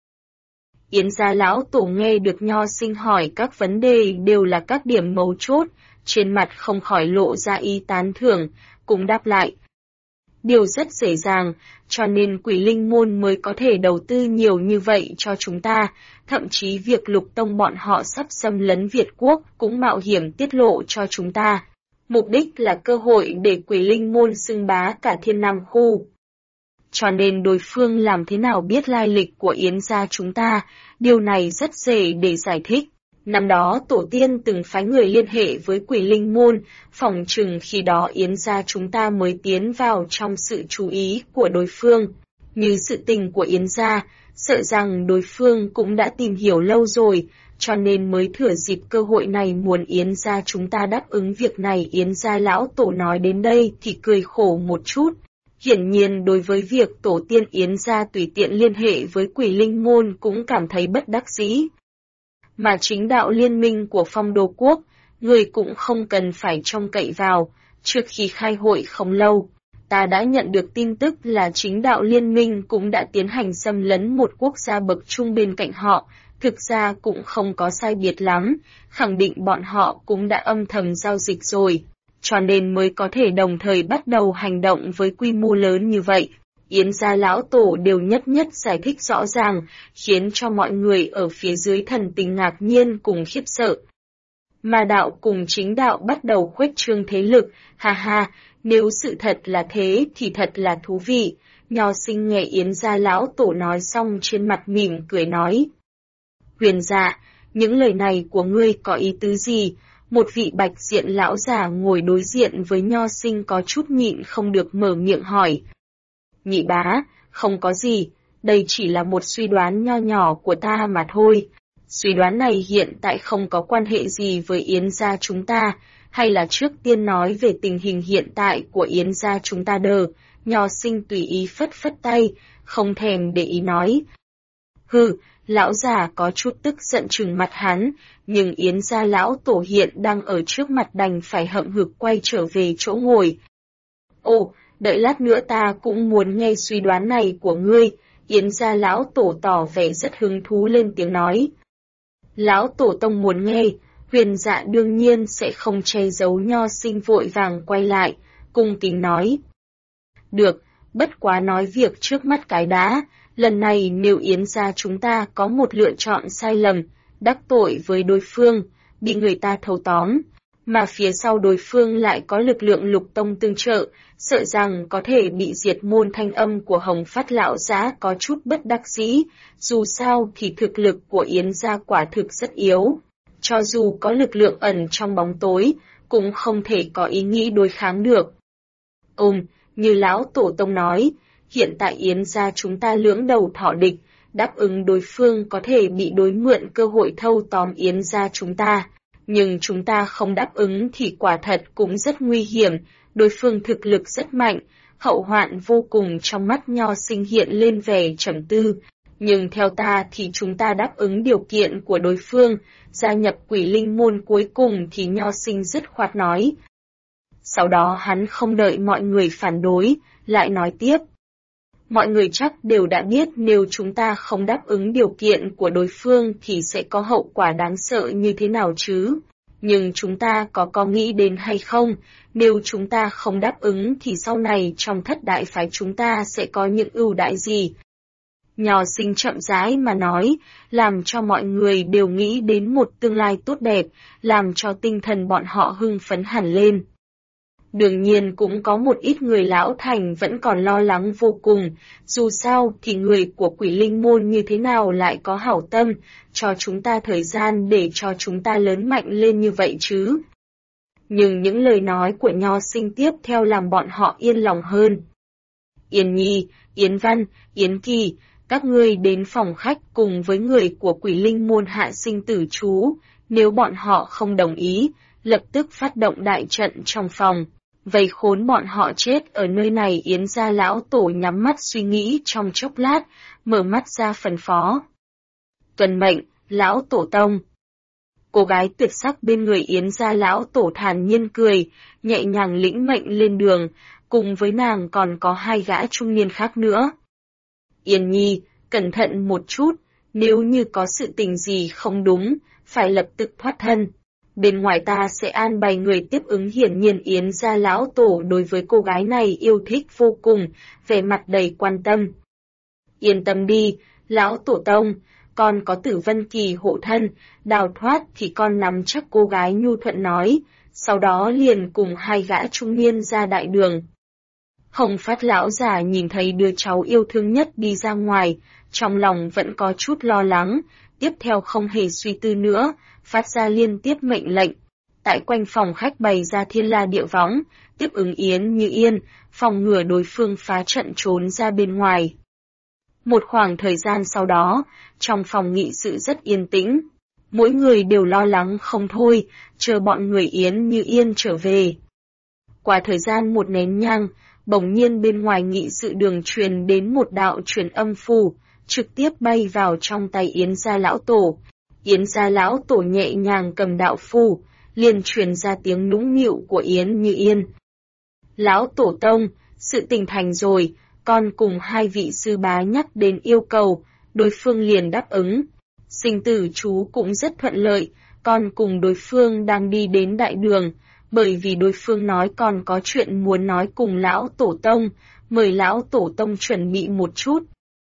Speaker 1: Yến gia lão tổ nghe được Nho Sinh hỏi các vấn đề đều là các điểm mấu chốt, trên mặt không khỏi lộ ra ý tán thưởng, cũng đáp lại. Điều rất dễ dàng, cho nên quỷ linh môn mới có thể đầu tư nhiều như vậy cho chúng ta, thậm chí việc Lục tông bọn họ sắp xâm lấn Việt quốc cũng mạo hiểm tiết lộ cho chúng ta. Mục đích là cơ hội để quỷ linh môn xưng bá cả Thiên Nam khu. Cho nên đối phương làm thế nào biết lai lịch của Yến gia chúng ta, điều này rất dễ để giải thích. Năm đó tổ tiên từng phái người liên hệ với quỷ linh môn, phỏng chừng khi đó Yến gia chúng ta mới tiến vào trong sự chú ý của đối phương. Như sự tình của Yến gia, sợ rằng đối phương cũng đã tìm hiểu lâu rồi, cho nên mới thừa dịp cơ hội này muốn Yến gia chúng ta đáp ứng việc này. Yến gia lão tổ nói đến đây thì cười khổ một chút. Hiển nhiên đối với việc tổ tiên Yến gia tùy tiện liên hệ với quỷ linh môn cũng cảm thấy bất đắc dĩ. Mà chính đạo liên minh của Phong Đô quốc, người cũng không cần phải trông cậy vào. Trước khi khai hội không lâu, ta đã nhận được tin tức là chính đạo liên minh cũng đã tiến hành xâm lấn một quốc gia bậc trung bên cạnh họ. Thực ra cũng không có sai biệt lắm, khẳng định bọn họ cũng đã âm thầm giao dịch rồi, cho nên mới có thể đồng thời bắt đầu hành động với quy mô lớn như vậy. Yến gia lão tổ đều nhất nhất giải thích rõ ràng, khiến cho mọi người ở phía dưới thần tình ngạc nhiên cùng khiếp sợ. Ma đạo cùng chính đạo bắt đầu khuếch trương thế lực, ha ha, nếu sự thật là thế thì thật là thú vị. Nho Sinh nghe Yến gia lão tổ nói xong trên mặt mỉm cười nói. Huyền dạ, những lời này của ngươi có ý tứ gì? Một vị bạch diện lão già ngồi đối diện với Nho Sinh có chút nhịn không được mở miệng hỏi. Nhị bá, không có gì, đây chỉ là một suy đoán nho nhỏ của ta mà thôi. Suy đoán này hiện tại không có quan hệ gì với Yến gia chúng ta, hay là trước tiên nói về tình hình hiện tại của Yến gia chúng ta đờ. Nho Sinh tùy ý phất phất tay, không thèm để ý nói. Hừ, lão già có chút tức giận trừng mặt hắn, nhưng Yến gia lão tổ hiện đang ở trước mặt đành phải hậm hực quay trở về chỗ ngồi. Ồ, đợi lát nữa ta cũng muốn nghe suy đoán này của ngươi. Yến gia lão tổ tỏ vẻ rất hứng thú lên tiếng nói. Lão tổ tông muốn nghe, Huyền dạ đương nhiên sẽ không che giấu. Nho Sinh vội vàng quay lại, cung kính nói. Được, bất quá nói việc trước mắt cái đã, lần này nếu Yến gia chúng ta có một lựa chọn sai lầm, đắc tội với đối phương, bị người ta thâu tóm, mà phía sau đối phương lại có lực lượng Lục tông tương trợ, sợ rằng có thể bị diệt môn. Thanh âm của Hồng Phát lão già có chút bất đắc dĩ, dù sao thì thực lực của Yến gia quả thực rất yếu. Cho dù có lực lượng ẩn trong bóng tối, cũng không thể có ý nghĩ đối kháng được. Như lão tổ tông nói, hiện tại Yến gia chúng ta lưỡng đầu thọ địch, đáp ứng đối phương có thể bị đối mượn cơ hội thâu tóm Yến gia chúng ta. Nhưng chúng ta không đáp ứng thì quả thật cũng rất nguy hiểm, đối phương thực lực rất mạnh, hậu hoạn vô cùng. Trong mắt Nho Sinh hiện lên vẻ trầm tư. Nhưng theo ta thì chúng ta đáp ứng điều kiện của đối phương, gia nhập quỷ linh môn. Cuối cùng thì Nho Sinh dứt khoát nói. Sau đó hắn không đợi mọi người phản đối, lại nói tiếp. Mọi người chắc đều đã biết nếu chúng ta không đáp ứng điều kiện của đối phương thì sẽ có hậu quả đáng sợ như thế nào chứ. Nhưng chúng ta có nghĩ đến hay không, nếu chúng ta không đáp ứng thì sau này trong thất đại phái chúng ta sẽ có những ưu đãi gì? Nho Sinh chậm rãi mà nói, làm cho mọi người đều nghĩ đến một tương lai tốt đẹp, làm cho tinh thần bọn họ hưng phấn hẳn lên. Đương nhiên cũng có một ít người lão thành vẫn còn lo lắng vô cùng, dù sao thì người của Quỷ Linh Môn như thế nào lại có hảo tâm, cho chúng ta thời gian để cho chúng ta lớn mạnh lên như vậy chứ. Nhưng những lời nói của Nho Sinh tiếp theo làm bọn họ yên lòng hơn. Yên Nhi, Yến Văn, Yến Kỳ, các ngươi đến phòng khách cùng với người của Quỷ Linh Môn hạ sinh tử chú, nếu bọn họ không đồng ý, lập tức phát động đại trận trong phòng. Vây khốn bọn họ chết ở nơi này. Yến gia lão tổ nhắm mắt suy nghĩ trong chốc lát, mở mắt ra phân phó. Tuân mệnh, lão tổ tông. Cô gái tuyệt sắc bên người Yến gia lão tổ thản nhiên cười, nhẹ nhàng lĩnh mệnh lên đường, cùng với nàng còn có hai gã trung niên khác nữa. Yên Nhi, cẩn thận một chút, nếu như có sự tình gì không đúng, phải lập tức thoát thân. Bên ngoài ta sẽ an bài người tiếp ứng. Hiển nhiên Yến gia lão tổ đối với cô gái này yêu thích vô cùng, vẻ mặt đầy quan tâm. Yên tâm đi, lão tổ tông, con có Tử Vân Kỳ hộ thân, đào thoát thì con nắm chắc. Cô gái nhu thuận nói, sau đó liền cùng hai gã trung niên ra đại đường. Hồng Phát lão già nhìn thấy đứa cháu yêu thương nhất đi ra ngoài, trong lòng vẫn có chút lo lắng, tiếp theo không hề suy tư nữa, phát ra liên tiếp mệnh lệnh. Tại quanh phòng khách bày ra thiên la địa võng, tiếp ứng Yến Như Yên, phòng ngừa đối phương phá trận trốn ra bên ngoài. Một khoảng thời gian sau đó, trong phòng nghị sự rất yên tĩnh, mỗi người đều lo lắng không thôi, chờ bọn người Yến Như Yên trở về. Qua thời gian một nén nhang, bỗng nhiên bên ngoài nghị sự đường truyền đến một đạo truyền âm phù, trực tiếp bay vào trong tay Yến gia lão tổ. Yến gia lão tổ nhẹ nhàng cầm đạo phù, liền truyền ra tiếng nũng nịu của Yến Như Yên. Lão tổ tông, sự tình thành rồi, con cùng hai vị sư bá nhắc đến yêu cầu, đối phương liền đáp ứng. Sinh tử chú cũng rất thuận lợi, con cùng đối phương đang đi đến đại đường, bởi vì đối phương nói còn có chuyện muốn nói cùng lão tổ tông, mời lão tổ tông chuẩn bị một chút.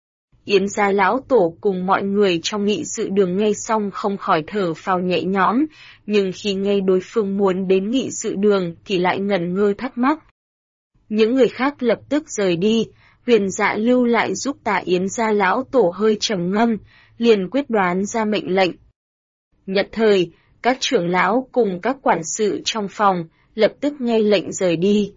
Speaker 1: Yến gia lão tổ cùng mọi người trong nghị sự đường nghe xong không khỏi thở phào nhẹ nhõm, nhưng khi nghe đối phương muốn đến nghị sự đường thì lại ngẩn ngơ thắc mắc. Những người khác lập tức rời đi, Huyền Dạ lưu lại giúp tạ Yến gia lão tổ hơi trầm ngâm, liền quyết đoán ra mệnh lệnh. Nhất thời, các trưởng lão cùng các quản sự trong phòng lập tức nghe lệnh rời đi.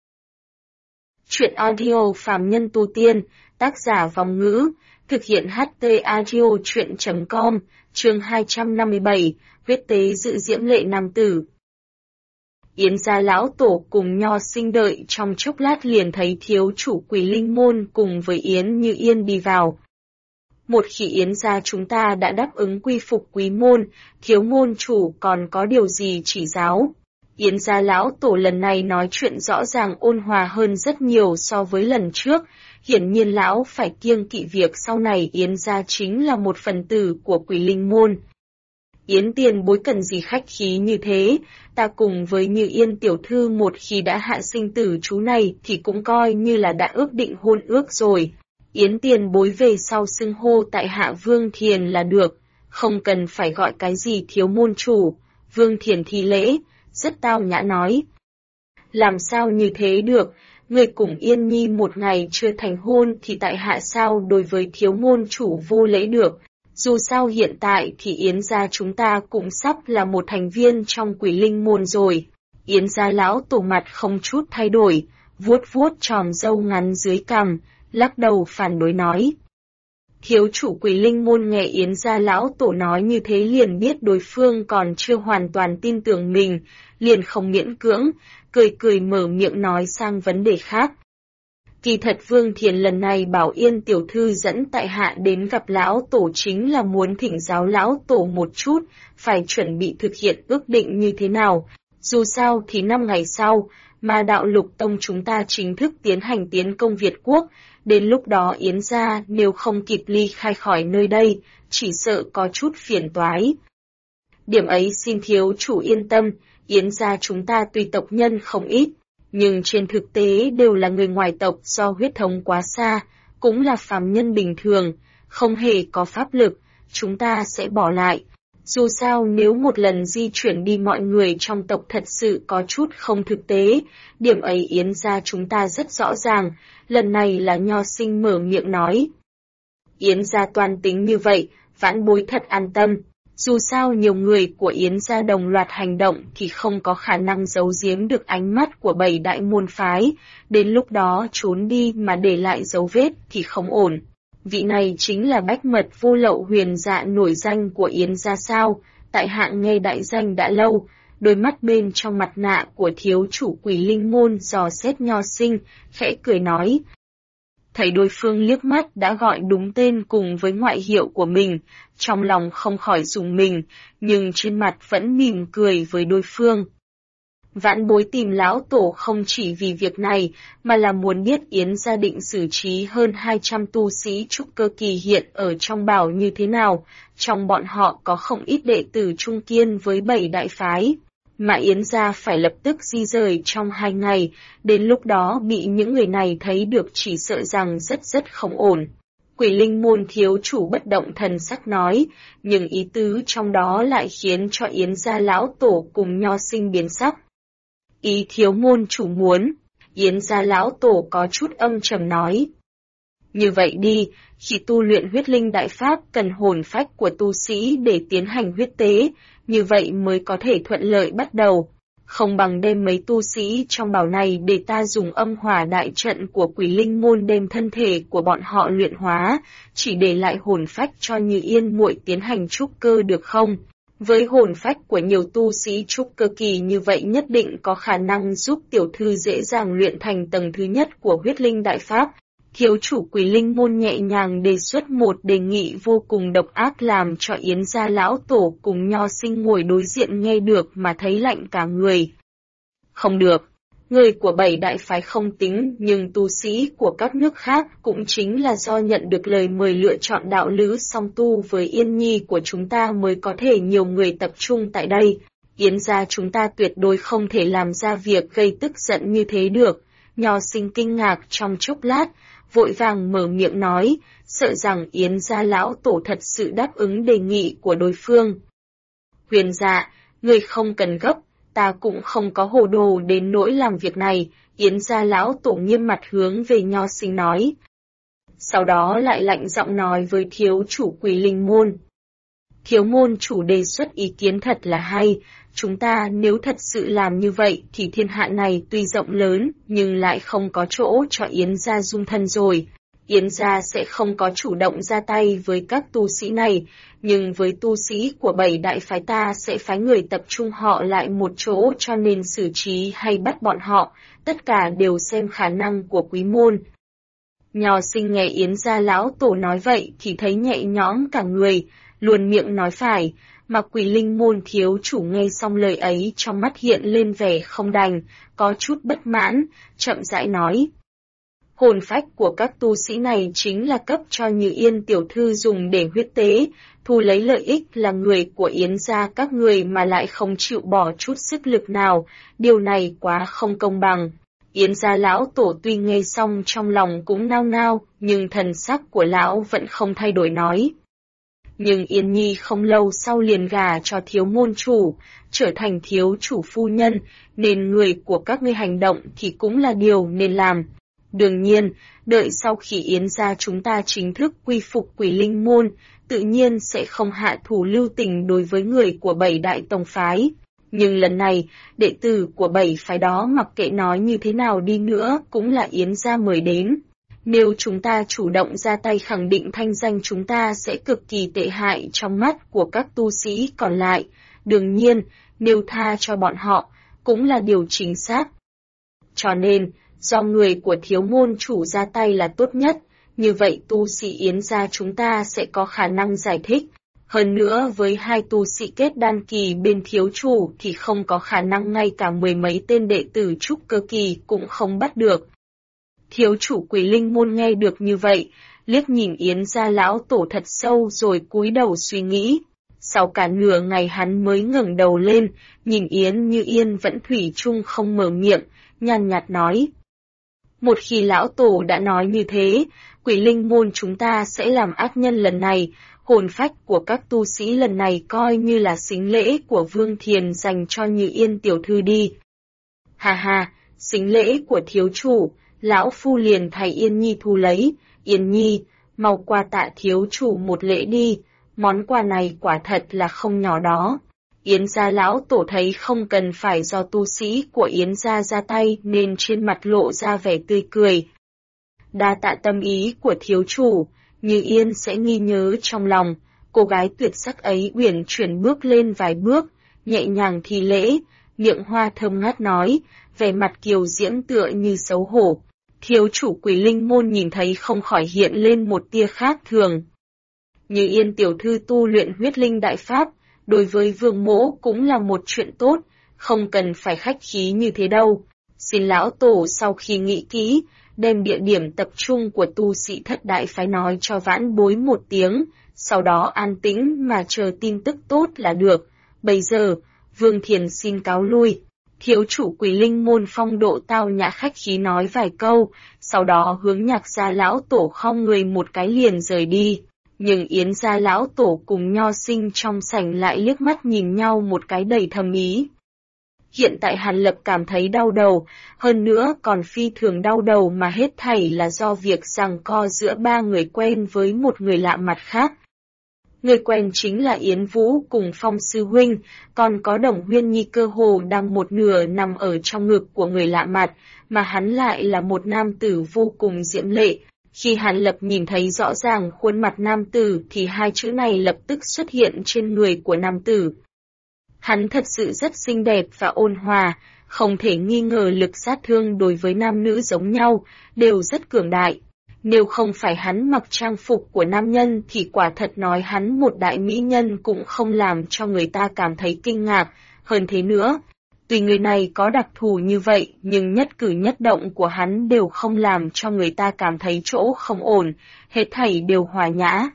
Speaker 1: Chuyện audio Phàm Nhân Tu Tiên, tác giả Vòng Ngữ, thực hiện HT Audio Chuyện.com, chương 257, huyết tế dự diễm lệ nam tử. Yến gia lão tổ cùng Nho Sinh đợi trong chốc lát liền thấy thiếu chủ Quỷ Linh Môn cùng với Yến Như Yên đi vào. Một khi Yến gia chúng ta đã đáp ứng quy phục quý môn, thiếu môn chủ còn có điều gì chỉ giáo? Yến gia lão tổ lần này nói chuyện rõ ràng ôn hòa hơn rất nhiều so với lần trước, hiển nhiên lão phải kiêng kỵ việc sau này Yến gia chính là một phần tử của Quỷ Linh Môn. Yến tiền bối cần gì khách khí như thế, ta cùng với Như Yên tiểu thư một khi đã hạ sinh tử chú này thì cũng coi như là đã ước định hôn ước rồi. Yến tiền bối về sau xưng hô tại hạ Vương Thiền là được, không cần phải gọi cái gì thiếu môn chủ. Vương Thiền thi lễ, rất tao nhã nói. Làm sao như thế được, người cùng Yên Nhi một ngày chưa thành hôn thì tại hạ sao đối với thiếu môn chủ vô lễ được. Dù sao hiện tại thì Yến gia chúng ta cũng sắp là một thành viên trong Quỷ Linh Môn rồi. Yến gia lão tổ mặt không chút thay đổi, vuốt vuốt tròm râu ngắn dưới cằm, lắc đầu phản đối nói. Thiếu chủ Quỷ Linh Môn nghe Yến gia lão tổ nói như thế liền biết đối phương còn chưa hoàn toàn tin tưởng mình, liền không miễn cưỡng, cười cười mở miệng nói sang vấn đề khác. Kỳ thật Vương Thiền lần này bảo Yên tiểu thư dẫn tại hạ đến gặp lão tổ chính là muốn thỉnh giáo lão tổ một chút, phải chuẩn bị thực hiện ước định như thế nào. Dù sao thì 5 ngày sau, Ma Đạo Lục Tông chúng ta chính thức tiến hành tiến công Việt Quốc, đến lúc đó Yến gia nếu không kịp ly khai khỏi nơi đây, chỉ sợ có chút phiền toái. Điểm ấy xin thiếu chủ yên tâm, Yến gia chúng ta tuy tộc nhân không ít, nhưng trên thực tế đều là người ngoài tộc do huyết thống quá xa, cũng là phàm nhân bình thường, không hề có pháp lực, chúng ta sẽ bỏ lại. Dù sao nếu một lần di chuyển đi mọi người trong tộc thật sự có chút không thực tế, điểm ấy Yến gia chúng ta rất rõ ràng, lần này là Nho Sinh mở miệng nói. Yến gia toan tính như vậy, vãn bối thật an tâm. Dù sao nhiều người của Yến gia đồng loạt hành động thì không có khả năng giấu giếm được ánh mắt của 7 đại môn phái, đến lúc đó trốn đi mà để lại dấu vết thì không ổn. Vị này chính là bách mật vô lậu Huyền Dạ nổi danh của Yến gia sao, tại hạ nghe đại danh đã lâu, đôi mắt bên trong mặt nạ của thiếu chủ Quỷ Linh môn dò xét Nho Sinh, khẽ cười nói. Thấy đối phương liếc mắt đã gọi đúng tên cùng với ngoại hiệu của mình, trong lòng không khỏi rùng mình, nhưng trên mặt vẫn mỉm cười với đối phương. Vãn bối tìm lão tổ không chỉ vì việc này, mà là muốn biết Yến gia định xử trí hơn 200 tu sĩ trúc cơ kỳ hiện ở trong bảo như thế nào, trong bọn họ có không ít đệ tử trung kiên với 7 đại phái. Mà Yến gia phải lập tức di rời trong 2 ngày, đến lúc đó bị những người này thấy được chỉ sợ rằng rất không ổn. Quỷ Linh môn thiếu chủ bất động thần sắc nói, nhưng ý tứ trong đó lại khiến cho Yến gia lão tổ cùng Nho Sinh biến sắc. Ý thiếu môn chủ muốn, Yến gia lão tổ có chút âm trầm nói. Như vậy đi, khi tu luyện huyết linh đại pháp cần hồn phách của tu sĩ để tiến hành huyết tế, như vậy mới có thể thuận lợi bắt đầu. Không bằng đem mấy tu sĩ trong bảo này để ta dùng âm hỏa đại trận của Quỷ Linh môn đem thân thể của bọn họ luyện hóa, chỉ để lại hồn phách cho Như Yên muội tiến hành trúc cơ được không? Với hồn phách của nhiều tu sĩ trúc cơ kỳ như vậy nhất định có khả năng giúp tiểu thư dễ dàng luyện thành tầng thứ nhất của huyết linh đại pháp. Thiếu chủ Quỷ Linh môn nhẹ nhàng đề xuất một đề nghị vô cùng độc ác làm cho Yến gia lão tổ cùng Nho Sinh ngồi đối diện nghe được mà thấy lạnh cả người. Không được, người của 7 đại phái không tính, nhưng tu sĩ của các nước khác cũng chính là do nhận được lời mời lựa chọn đạo lữ song tu với Yên Nhi của chúng ta mới có thể nhiều người tập trung tại đây. Yến gia chúng ta tuyệt đối không thể làm ra việc gây tức giận như thế được. Nho Sinh kinh ngạc trong chốc lát, vội vàng mở miệng nói, sợ rằng Yến gia lão tổ thật sự đáp ứng đề nghị của đối phương. Huyền Dạ, người không cần gấp, ta cũng không có hồ đồ đến nỗi làm việc này, Yến gia lão tổ nghiêm mặt hướng về Nho Sinh nói. Sau đó lại lạnh giọng nói với thiếu chủ Quỷ Linh môn. Thiếu môn chủ đề xuất ý kiến thật là hay, chúng ta nếu thật sự làm như vậy thì thiên hạ này tuy rộng lớn nhưng lại không có chỗ cho Yến gia dung thân rồi. Yến gia sẽ không có chủ động ra tay với các tu sĩ này, nhưng với tu sĩ của 7 đại phái ta sẽ phái người tập trung họ lại một chỗ cho nên xử trí hay bắt bọn họ, tất cả đều xem khả năng của quý môn. Nho Sinh nghe Yến gia lão tổ nói vậy thì thấy nhẹ nhõm cả người, luồn miệng nói phải, mà Quỷ Linh môn thiếu chủ nghe xong lời ấy trong mắt hiện lên vẻ không đành, có chút bất mãn, chậm rãi nói. Hồn phách của các tu sĩ này chính là cấp cho Như Yên tiểu thư dùng để huyết tế, thu lấy lợi ích là người của Yến gia các người mà lại không chịu bỏ chút sức lực nào, điều này quá không công bằng. Yến gia lão tổ tuy nghe xong trong lòng cũng nao nao, nhưng thần sắc của lão vẫn không thay đổi nói. Nhưng Yên Nhi không lâu sau liền gả cho thiếu môn chủ, trở thành thiếu chủ phu nhân, nên người của các ngươi hành động thì cũng là điều nên làm. Đương nhiên, đợi sau khi Yến gia chúng ta chính thức quy phục Quỷ Linh môn, tự nhiên sẽ không hạ thủ lưu tình đối với người của 7 đại tông phái. Nhưng lần này, đệ tử của 7 phái đó mặc kệ nói như thế nào đi nữa cũng là Yến gia mời đến. Nếu chúng ta chủ động ra tay khẳng định thanh danh chúng ta sẽ cực kỳ tệ hại trong mắt của các tu sĩ còn lại. Đương nhiên, nếu tha cho bọn họ, cũng là điều chính xác. Cho nên, do người của thiếu môn chủ ra tay là tốt nhất, như vậy tu sĩ Yến gia chúng ta sẽ có khả năng giải thích. Hơn nữa với 2 tu sĩ kết đan kỳ bên thiếu chủ thì không có khả năng ngay cả 10 mấy tên đệ tử trúc cơ kỳ cũng không bắt được. Thiếu chủ Quỷ Linh môn nghe được như vậy, liếc nhìn Yến gia lão tổ thật sâu rồi cúi đầu suy nghĩ. Sau cả nửa ngày hắn mới ngẩng đầu lên, nhìn Yến Như Yên vẫn thủy chung không mở miệng, nhàn nhạt nói. Một khi lão tổ đã nói như thế, Quỷ Linh môn chúng ta sẽ làm ác nhân lần này, hồn phách của các tu sĩ lần này coi như là sính lễ của Vương Thiền dành cho Như Yên tiểu thư đi. Hà hà, sính lễ của thiếu chủ, lão phu liền thay Yên Nhi thu lấy. Yên Nhi, mau qua tạ thiếu chủ một lễ đi, món quà này quả thật là không nhỏ đó. Yến gia lão tổ thấy không cần phải do tu sĩ của Yến gia ra tay nên trên mặt lộ ra vẻ tươi cười. Đa tạ tâm ý của thiếu chủ, Như Yên sẽ ghi nhớ trong lòng. Cô gái tuyệt sắc ấy uyển chuyển bước lên vài bước, nhẹ nhàng thi lễ, miệng hoa thơm ngát nói, vẻ mặt kiều diễm tựa như xấu hổ. Thiếu chủ Quỷ Linh môn nhìn thấy không khỏi hiện lên một tia khác thường. Như Yên tiểu thư tu luyện huyết linh đại pháp, đối với Vương mỗ cũng là một chuyện tốt, không cần phải khách khí như thế đâu. Xin lão tổ sau khi nghĩ kỹ, đem địa điểm tập trung của tu sĩ thất đại phái nói cho vãn bối một tiếng, sau đó an tĩnh mà chờ tin tức tốt là được. Bây giờ, Vương Thiền xin cáo lui. Thiếu chủ Quỷ Linh môn phong độ tao nhã khách khí nói vài câu, sau đó hướng Nhạc gia lão tổ khom người một cái liền rời đi. Nhưng Yến gia lão tổ cùng Nho Sinh trong sảnh lại liếc mắt nhìn nhau một cái đầy thâm ý. Hiện tại Hàn Lập cảm thấy đau đầu, hơn nữa còn phi thường đau đầu mà hết thảy là do việc giằng co giữa ba người quen với một người lạ mặt khác. Người quen chính là Yến Vũ cùng Phong Sư Huynh, còn có Đồng Huyên Nhi cơ hồ đang một nửa nằm ở trong ngực của người lạ mặt, mà hắn lại là một nam tử vô cùng diễm lệ. Khi Hàn Lập nhìn thấy rõ ràng khuôn mặt nam tử thì hai chữ này lập tức xuất hiện trên người của nam tử. Hắn thật sự rất xinh đẹp và ôn hòa, không thể nghi ngờ lực sát thương đối với nam nữ giống nhau, đều rất cường đại. Nếu không phải hắn mặc trang phục của nam nhân thì quả thật nói hắn một đại mỹ nhân cũng không làm cho người ta cảm thấy kinh ngạc. Hơn thế nữa, tuy người này có đặc thù như vậy nhưng nhất cử nhất động của hắn đều không làm cho người ta cảm thấy chỗ không ổn, hết thảy đều hòa nhã.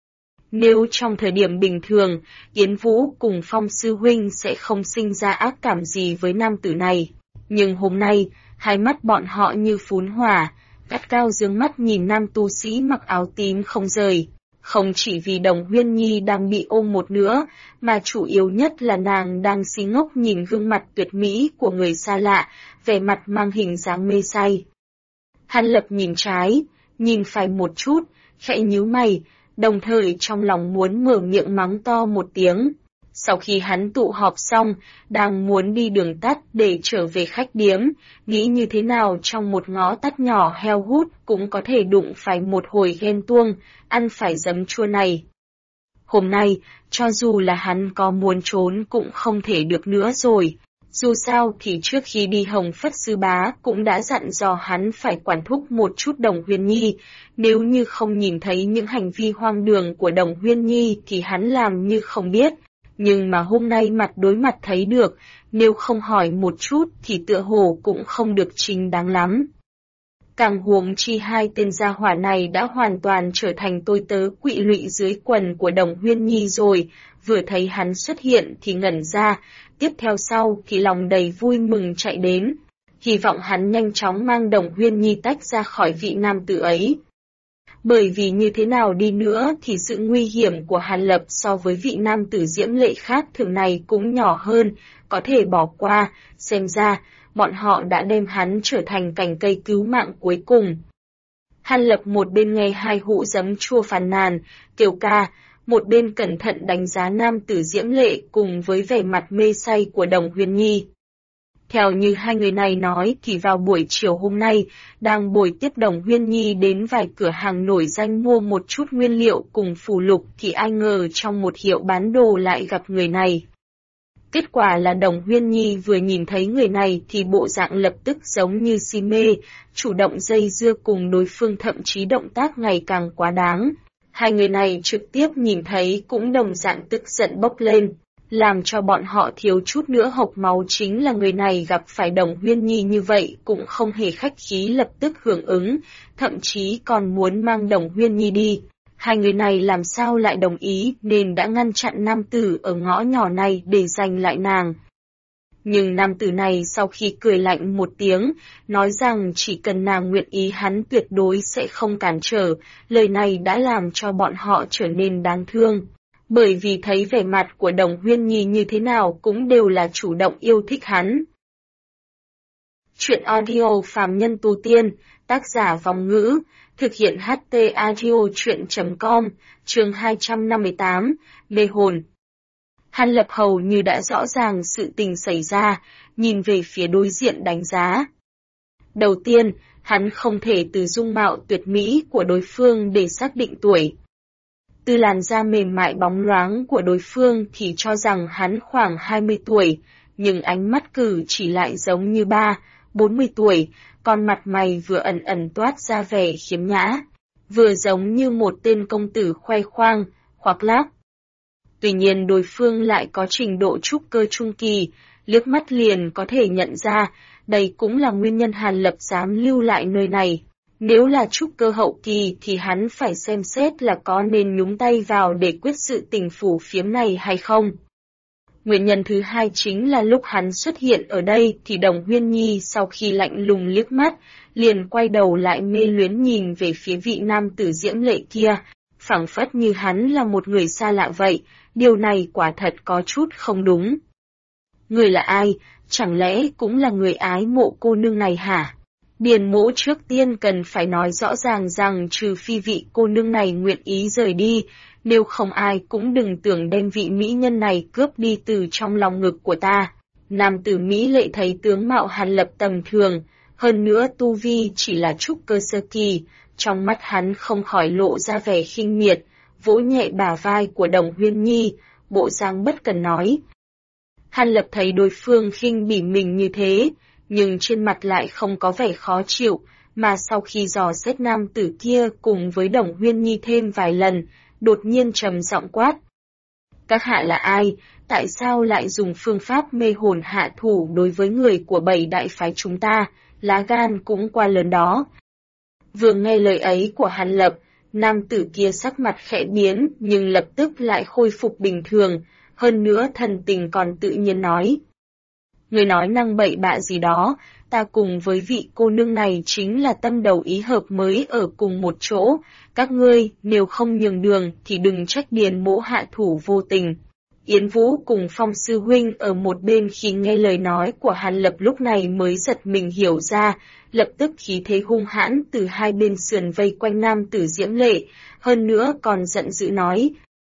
Speaker 1: Nếu trong thời điểm bình thường, Yến Vũ cùng Phong Sư Huynh sẽ không sinh ra ác cảm gì với nam tử này. Nhưng hôm nay, hai mắt bọn họ như phún hỏa, gắt cao dương mắt nhìn nam tu sĩ mặc áo tím không rời. Không chỉ vì Đồng Huyên Nhi đang bị ôm một nữa, mà chủ yếu nhất là nàng đang si ngốc nhìn gương mặt tuyệt mỹ của người xa lạ, vẻ mặt mang hình dáng mê say. Hàn Lập nhìn trái, nhìn phải một chút, khẽ nhíu mày, đồng thời trong lòng muốn mở miệng mắng to một tiếng. Sau khi hắn tụ họp xong, đang muốn đi đường tắt để trở về khách điếm, nghĩ như thế nào trong một ngõ tắt nhỏ heo hút cũng có thể đụng phải một hồi ghen tuông, ăn phải giấm chua này. Hôm nay, cho dù là hắn có muốn trốn cũng không thể được nữa rồi. Dù sao thì trước khi đi Hồng Phất Sư Bá cũng đã dặn dò hắn phải quản thúc một chút Đồng Huyên Nhi, nếu như không nhìn thấy những hành vi hoang đường của Đồng Huyên Nhi thì hắn làm như không biết. Nhưng mà hôm nay mặt đối mặt thấy được, nếu không hỏi một chút thì tựa hồ cũng không được chính đáng lắm. Càng huống chi hai tên gia hỏa này đã hoàn toàn trở thành tôi tớ quỵ lụy dưới quần của Đồng Huyên Nhi rồi, vừa thấy hắn xuất hiện thì ngẩn ra, tiếp theo sau thì lòng đầy vui mừng chạy đến, hy vọng hắn nhanh chóng mang Đồng Huyên Nhi tách ra khỏi vị nam tử ấy. Bởi vì như thế nào đi nữa thì sự nguy hiểm của Hàn Lập so với vị nam tử diễm lệ khác thường này cũng nhỏ hơn, có thể bỏ qua, xem ra, bọn họ đã đem hắn trở thành cành cây cứu mạng cuối cùng. Hàn Lập một bên nghe hai hũ giấm chua phàn nàn, kêu ca, một bên cẩn thận đánh giá nam tử diễm lệ cùng với vẻ mặt mê say của Đồng Huyên Nhi. Theo như hai người này nói thì vào buổi chiều hôm nay, đang bồi tiếp Đồng Huyên Nhi đến vài cửa hàng nổi danh mua một chút nguyên liệu cùng phù lục thì ai ngờ trong một hiệu bán đồ lại gặp người này. Kết quả là Đồng Huyên Nhi vừa nhìn thấy người này thì bộ dạng lập tức giống như si mê, chủ động dây dưa cùng đối phương thậm chí động tác ngày càng quá đáng. Hai người này trực tiếp nhìn thấy cũng đồng dạng tức giận bốc lên. Làm cho bọn họ thiếu chút nữa hộc máu chính là người này gặp phải Đồng Huyên Nhi như vậy cũng không hề khách khí lập tức hưởng ứng, thậm chí còn muốn mang Đồng Huyên Nhi đi. Hai người này làm sao lại đồng ý nên đã ngăn chặn nam tử ở ngõ nhỏ này để giành lại nàng. Nhưng nam tử này sau khi cười lạnh một tiếng, nói rằng chỉ cần nàng nguyện ý hắn tuyệt đối sẽ không cản trở, lời này đã làm cho bọn họ trở nên đáng thương. Bởi vì thấy vẻ mặt của Đồng Huyên Nhi như thế nào cũng đều là chủ động yêu thích hắn. Chuyện audio Phàm Nhân Tu Tiên, tác giả Vong Ngữ, thực hiện HT Audio Chuyện.com, chương 258, Mê Hồn. Hàn Lập hầu như đã rõ ràng sự tình xảy ra, nhìn về phía đối diện đánh giá. Đầu tiên, hắn không thể từ dung mạo tuyệt mỹ của đối phương để xác định tuổi. Từ làn da mềm mại bóng loáng của đối phương thì cho rằng hắn khoảng 20 tuổi, nhưng ánh mắt cử chỉ lại giống như 40 tuổi, còn mặt mày vừa ẩn ẩn toát ra vẻ khiếm nhã, vừa giống như một tên công tử khoe khoang, khoác lác. Tuy nhiên đối phương lại có trình độ trúc cơ trung kỳ, liếc mắt liền có thể nhận ra, đây cũng là nguyên nhân Hàn Lập dám lưu lại nơi này. Nếu là trúc cơ hậu kỳ thì hắn phải xem xét là có nên nhúng tay vào để quyết sự tình phủ phiếm này hay không. Nguyên nhân thứ hai chính là lúc hắn xuất hiện ở đây thì Đồng Huyên Nhi sau khi lạnh lùng liếc mắt, liền quay đầu lại mê luyến nhìn về phía vị nam tử diễm lệ kia, phảng phất như hắn là một người xa lạ vậy, điều này quả thật có chút không đúng. Người là ai, chẳng lẽ cũng là người ái mộ cô nương này hả? Điền Mỗ trước tiên cần phải nói rõ ràng rằng trừ phi vị cô nương này nguyện ý rời đi, nếu không ai cũng đừng tưởng đem vị mỹ nhân này cướp đi từ trong lòng ngực của ta. Nam tử Mỹ lệ thấy tướng mạo Hàn Lập tầm thường, hơn nữa tu vi chỉ là trúc cơ sơ kỳ, trong mắt hắn không khỏi lộ ra vẻ khinh miệt, vỗ nhẹ bả vai của Đồng Huyên Nhi, bộ dáng bất cần nói. Hàn Lập thấy đối phương khinh bỉ mình như thế, nhưng trên mặt lại không có vẻ khó chịu, mà sau khi dò xét nam tử kia cùng với Đồng Huyên Nhi thêm vài lần, đột nhiên trầm giọng quát. Các hạ là ai, tại sao lại dùng phương pháp mê hồn hạ thủ đối với người của bảy đại phái chúng ta, lá gan cũng quá lớn đó. Vừa nghe lời ấy của Hàn Lập, nam tử kia sắc mặt khẽ biến nhưng lập tức lại khôi phục bình thường, hơn nữa thần tình còn tự nhiên nói. Người nói năng bậy bạ gì đó, ta cùng với vị cô nương này chính là tâm đầu ý hợp mới ở cùng một chỗ, các ngươi nếu không nhường đường thì đừng trách Điền Mỗ hạ thủ vô tình. Yến Vũ cùng Phong sư huynh ở một bên khi nghe lời nói của Hàn Lập lúc này mới giật mình hiểu ra, lập tức khí thế hung hãn từ hai bên sườn vây quanh nam tử diễm lệ, hơn nữa còn giận dữ nói.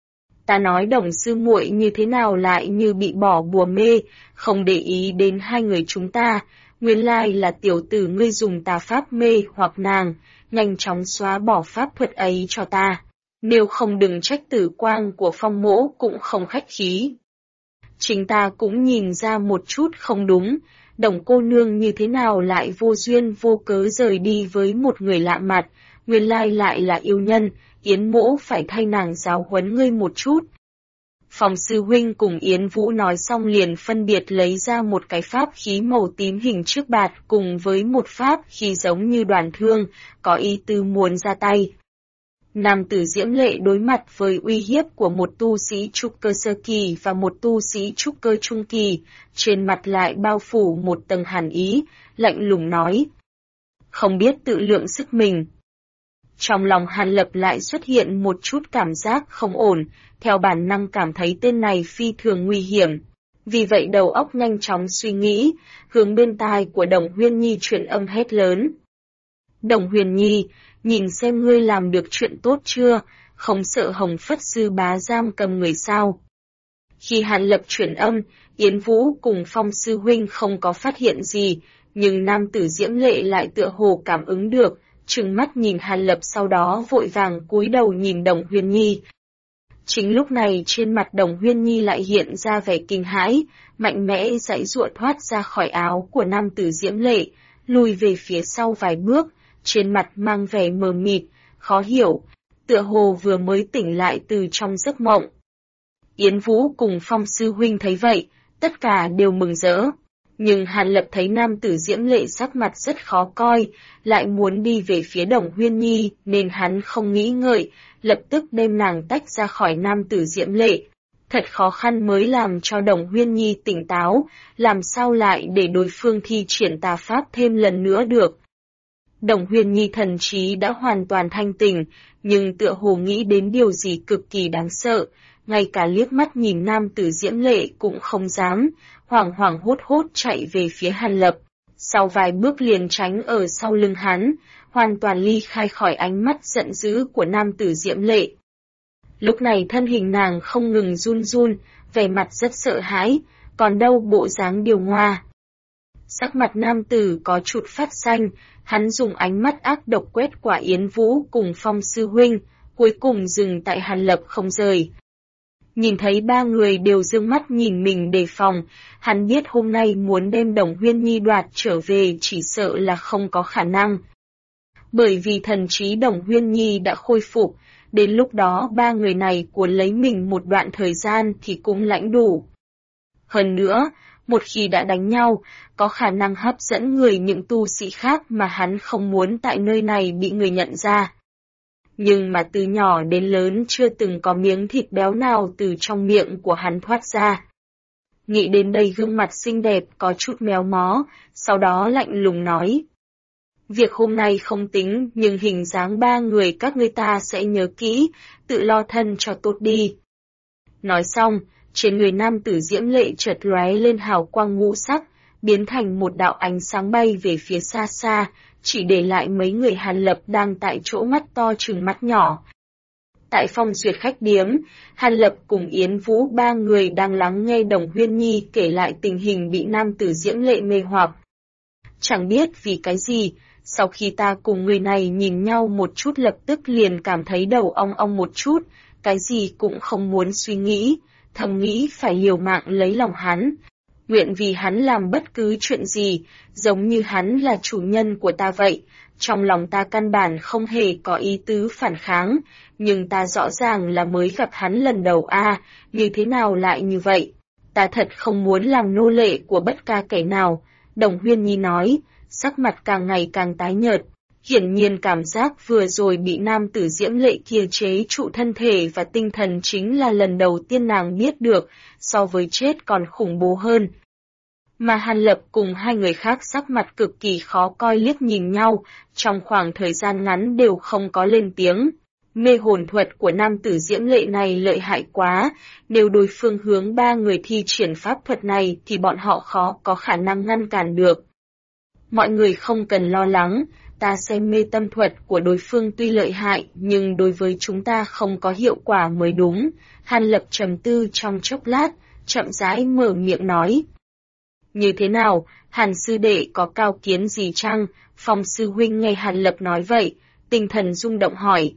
Speaker 1: Ta nói Đồng sư muội như thế nào lại như bị bỏ bùa mê, không để ý đến hai người chúng ta, nguyên lai là tiểu tử ngươi dùng tà pháp mê hoặc nàng, nhanh chóng xóa bỏ pháp thuật ấy cho ta. Nếu không đừng trách tử quang của Phong mỗ cũng không khách khí. Chính ta cũng nhìn ra một chút không đúng, Đồng cô nương như thế nào lại vô duyên vô cớ rời đi với một người lạ mặt, nguyên lai lại là yêu nhân, Yến Mỗ phải thay nàng giáo huấn ngươi một chút. Phong sư huynh cùng Yến Vũ nói xong liền phân biệt lấy ra một cái pháp khí màu tím hình trước bạt cùng với một pháp khí giống như đoàn thương, có ý tư muốn ra tay. Nam tử diễm lệ đối mặt với uy hiếp của một tu sĩ trúc cơ sơ kỳ và một tu sĩ trúc cơ trung kỳ, trên mặt lại bao phủ một tầng hàn ý, lạnh lùng nói. Không biết tự lượng sức mình. Trong lòng Hàn Lập lại xuất hiện một chút cảm giác không ổn, theo bản năng cảm thấy tên này phi thường nguy hiểm. Vì vậy đầu óc nhanh chóng suy nghĩ, hướng bên tai của Đồng Huyên Nhi truyền âm hét lớn. Đồng Huyền Nhi, nhìn xem ngươi làm được chuyện tốt chưa, không sợ Hồng Phất Sư Bá giam cầm người sao. Khi Hàn Lập truyền âm, Yến Vũ cùng Phong Sư Huynh không có phát hiện gì, nhưng nam tử diễm lệ lại tựa hồ cảm ứng được, trừng mắt nhìn Hàn Lập sau đó vội vàng cúi đầu nhìn Đồng Huyên Nhi. Chính lúc này trên mặt Đồng Huyên Nhi lại hiện ra vẻ kinh hãi, mạnh mẽ giãy giụa thoát ra khỏi áo của nam tử diễm lệ, lùi về phía sau vài bước, trên mặt mang vẻ mờ mịt, khó hiểu, tựa hồ vừa mới tỉnh lại từ trong giấc mộng. Yến Vũ cùng Phong sư huynh thấy vậy, tất cả đều mừng rỡ. Nhưng Hàn Lập thấy nam tử Diễm Lệ sắc mặt rất khó coi, lại muốn đi về phía Đồng Huyên Nhi nên hắn không nghĩ ngợi, lập tức đem nàng tách ra khỏi nam tử Diễm Lệ. Thật khó khăn mới làm cho Đồng Huyên Nhi tỉnh táo, làm sao lại để đối phương thi triển tà pháp thêm lần nữa được. Đồng Huyên Nhi thần trí đã hoàn toàn thanh tỉnh, nhưng tựa hồ nghĩ đến điều gì cực kỳ đáng sợ, ngay cả liếc mắt nhìn nam tử Diễm Lệ cũng không dám, hoảng hoảng hốt hốt chạy về phía Hàn Lập. Sau vài bước liền tránh ở sau lưng hắn, hoàn toàn ly khai khỏi ánh mắt giận dữ của nam tử Diễm Lệ. Lúc này thân hình nàng không ngừng run run, vẻ mặt rất sợ hãi, còn đâu bộ dáng điều ngoa. Sắc mặt nam tử có chút phát xanh, hắn dùng ánh mắt ác độc quét qua Yến Vũ cùng Phong sư huynh, cuối cùng dừng tại Hàn Lập không rời. Nhìn thấy ba người đều dương mắt nhìn mình đề phòng, hắn biết hôm nay muốn đem Đồng Huyên Nhi đoạt trở về chỉ sợ là không có khả năng. Bởi vì thần trí Đồng Huyên Nhi đã khôi phục, đến lúc đó ba người này cuốn lấy mình một đoạn thời gian thì cũng lãnh đủ. Hơn nữa, một khi đã đánh nhau, có khả năng hấp dẫn người những tu sĩ khác mà hắn không muốn tại nơi này bị người nhận ra. Nhưng mà từ nhỏ đến lớn chưa từng có miếng thịt béo nào từ trong miệng của hắn thoát ra. Nghĩ đến đây gương mặt xinh đẹp có chút méo mó, sau đó lạnh lùng nói. Việc hôm nay không tính, nhưng hình dáng ba người các ngươi ta sẽ nhớ kỹ, tự lo thân cho tốt đi. Nói xong, trên người nam tử Diễm Lệ chợt lóe lên hào quang ngũ sắc, biến thành một đạo ánh sáng bay về phía xa xa, chỉ để lại mấy người Hàn Lập đang tại chỗ mắt to trừng mắt nhỏ. Tại Phong Duyệt khách điếm, Hàn Lập cùng Yến Vũ ba người đang lắng nghe Đồng Huyên Nhi kể lại tình hình bị nam tử Diễm Lệ mê hoặc. Chẳng biết vì cái gì, sau khi ta cùng người này nhìn nhau một chút lập tức liền cảm thấy đầu ong ong một chút, cái gì cũng không muốn suy nghĩ, thầm nghĩ phải liều mạng lấy lòng hắn. Nguyện vì hắn làm bất cứ chuyện gì, giống như hắn là chủ nhân của ta vậy. Trong lòng ta căn bản không hề có ý tứ phản kháng, nhưng ta rõ ràng là mới gặp hắn lần đầu như thế nào lại như vậy? Ta thật không muốn làm nô lệ của bất ca kẻ nào, Đồng Huyên Nhi nói, sắc mặt càng ngày càng tái nhợt. Hiển nhiên cảm giác vừa rồi bị nam tử Diễm Lệ kia chế trụ thân thể và tinh thần chính là lần đầu tiên nàng biết được, so với chết còn khủng bố hơn. Mà Hàn Lập cùng hai người khác sắc mặt cực kỳ khó coi liếc nhìn nhau, trong khoảng thời gian ngắn đều không có lên tiếng. Mê hồn thuật của nam tử Diễm Lệ này lợi hại quá, nếu đối phương hướng ba người thi triển pháp thuật này thì bọn họ khó có khả năng ngăn cản được. Mọi người không cần lo lắng, ta xem mê tâm thuật của đối phương tuy lợi hại nhưng đối với chúng ta không có hiệu quả mới đúng. Hàn Lập trầm tư trong chốc lát, chậm rãi mở miệng nói. Như thế nào, Hàn sư đệ có cao kiến gì chăng? Phong sư huynh nghe Hàn Lập nói vậy, tinh thần rung động hỏi.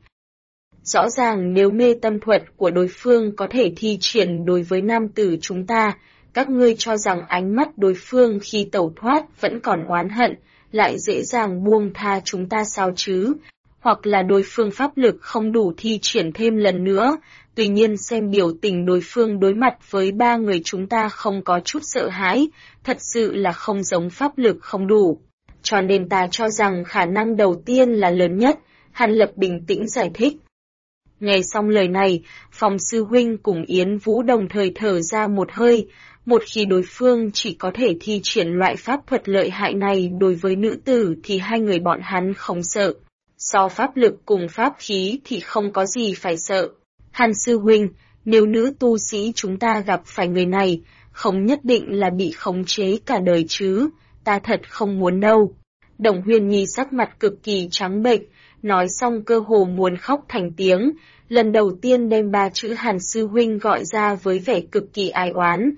Speaker 1: Rõ ràng nếu mê tâm thuật của đối phương có thể thi triển đối với nam tử chúng ta, các ngươi cho rằng ánh mắt đối phương khi tẩu thoát vẫn còn oán hận, lại dễ dàng buông tha chúng ta sao chứ? Hoặc là đối phương pháp lực không đủ thi triển thêm lần nữa, tuy nhiên xem biểu tình đối phương đối mặt với ba người chúng ta không có chút sợ hãi, thật sự là không giống pháp lực không đủ. Cho nên ta cho rằng khả năng đầu tiên là lớn nhất, Hàn Lập bình tĩnh giải thích. Nghe xong lời này, Phong sư huynh cùng Yến Vũ đồng thời thở ra một hơi, một khi đối phương chỉ có thể thi triển loại pháp thuật lợi hại này đối với nữ tử thì hai người bọn hắn không sợ. So pháp lực cùng pháp khí thì không có gì phải sợ. Hàn sư huynh, nếu nữ tu sĩ chúng ta gặp phải người này, không nhất định là bị khống chế cả đời chứ, ta thật không muốn đâu. Đồng Huyên Nhi sắc mặt cực kỳ trắng bệch, nói xong cơ hồ muốn khóc thành tiếng, lần đầu tiên đem ba chữ Hàn sư huynh gọi ra với vẻ cực kỳ ai oán.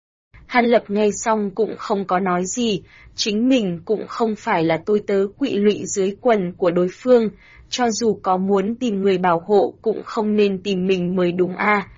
Speaker 1: Hàn Lập nghe xong cũng không có nói gì, chính mình cũng không phải là tôi tớ quỵ lụy dưới quần của đối phương, cho dù có muốn tìm người bảo hộ cũng không nên tìm mình mới đúng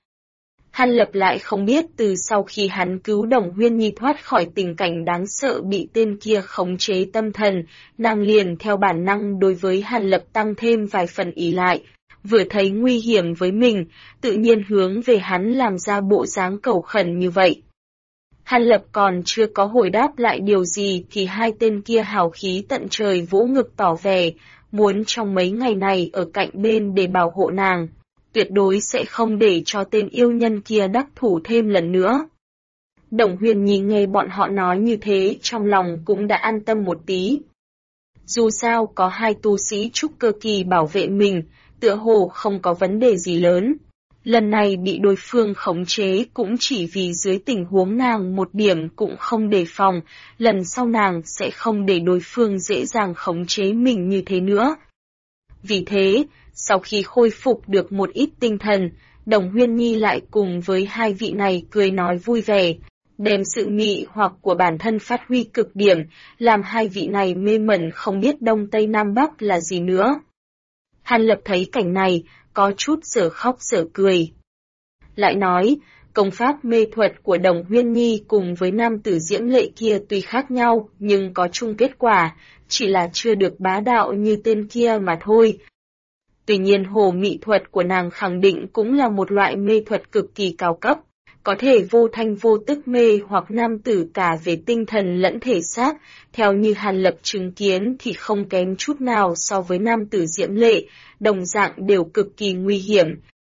Speaker 1: Hàn Lập lại không biết từ sau khi hắn cứu Đồng Huyên Nhi thoát khỏi tình cảnh đáng sợ bị tên kia khống chế tâm thần, nàng liền theo bản năng đối với Hàn Lập tăng thêm vài phần ỷ lại. Vừa thấy nguy hiểm với mình, tự nhiên hướng về hắn làm ra bộ dáng cầu khẩn như vậy. Hàn Lập còn chưa có hồi đáp lại điều gì thì hai tên kia hào khí tận trời vỗ ngực tỏ vẻ, muốn trong mấy ngày này ở cạnh bên để bảo hộ nàng, tuyệt đối sẽ không để cho tên yêu nhân kia đắc thủ thêm lần nữa. Đồng Huyền Nhi nghe bọn họ nói như thế trong lòng cũng đã an tâm một tí. Dù sao có hai tu sĩ trúc cơ kỳ bảo vệ mình, tựa hồ không có vấn đề gì lớn. Lần này bị đối phương khống chế cũng chỉ vì dưới tình huống nàng một điểm cũng không đề phòng, lần sau nàng sẽ không để đối phương dễ dàng khống chế mình như thế nữa. Vì thế, sau khi khôi phục được một ít tinh thần, Đồng Huyên Nhi lại cùng với hai vị này cười nói vui vẻ, đem sự mị hoặc của bản thân phát huy cực điểm, làm hai vị này mê mẩn không biết Đông Tây Nam Bắc là gì nữa. Hàn Lập thấy cảnh này, có chút dở khóc dở cười. Lại nói, công pháp mê thuật của Đồng Huyên Nhi cùng với nam tử diễm lệ kia tuy khác nhau, nhưng có chung kết quả, chỉ là chưa được bá đạo như tên kia mà thôi. Tuy nhiên hồ mị thuật của nàng khẳng định cũng là một loại mê thuật cực kỳ cao cấp, có thể vô thanh vô tức mê hoặc nam tử cả về tinh thần lẫn thể xác, theo như Hàn Lập chứng kiến thì không kém chút nào so với nam tử diễm lệ, đồng dạng đều cực kỳ nguy hiểm.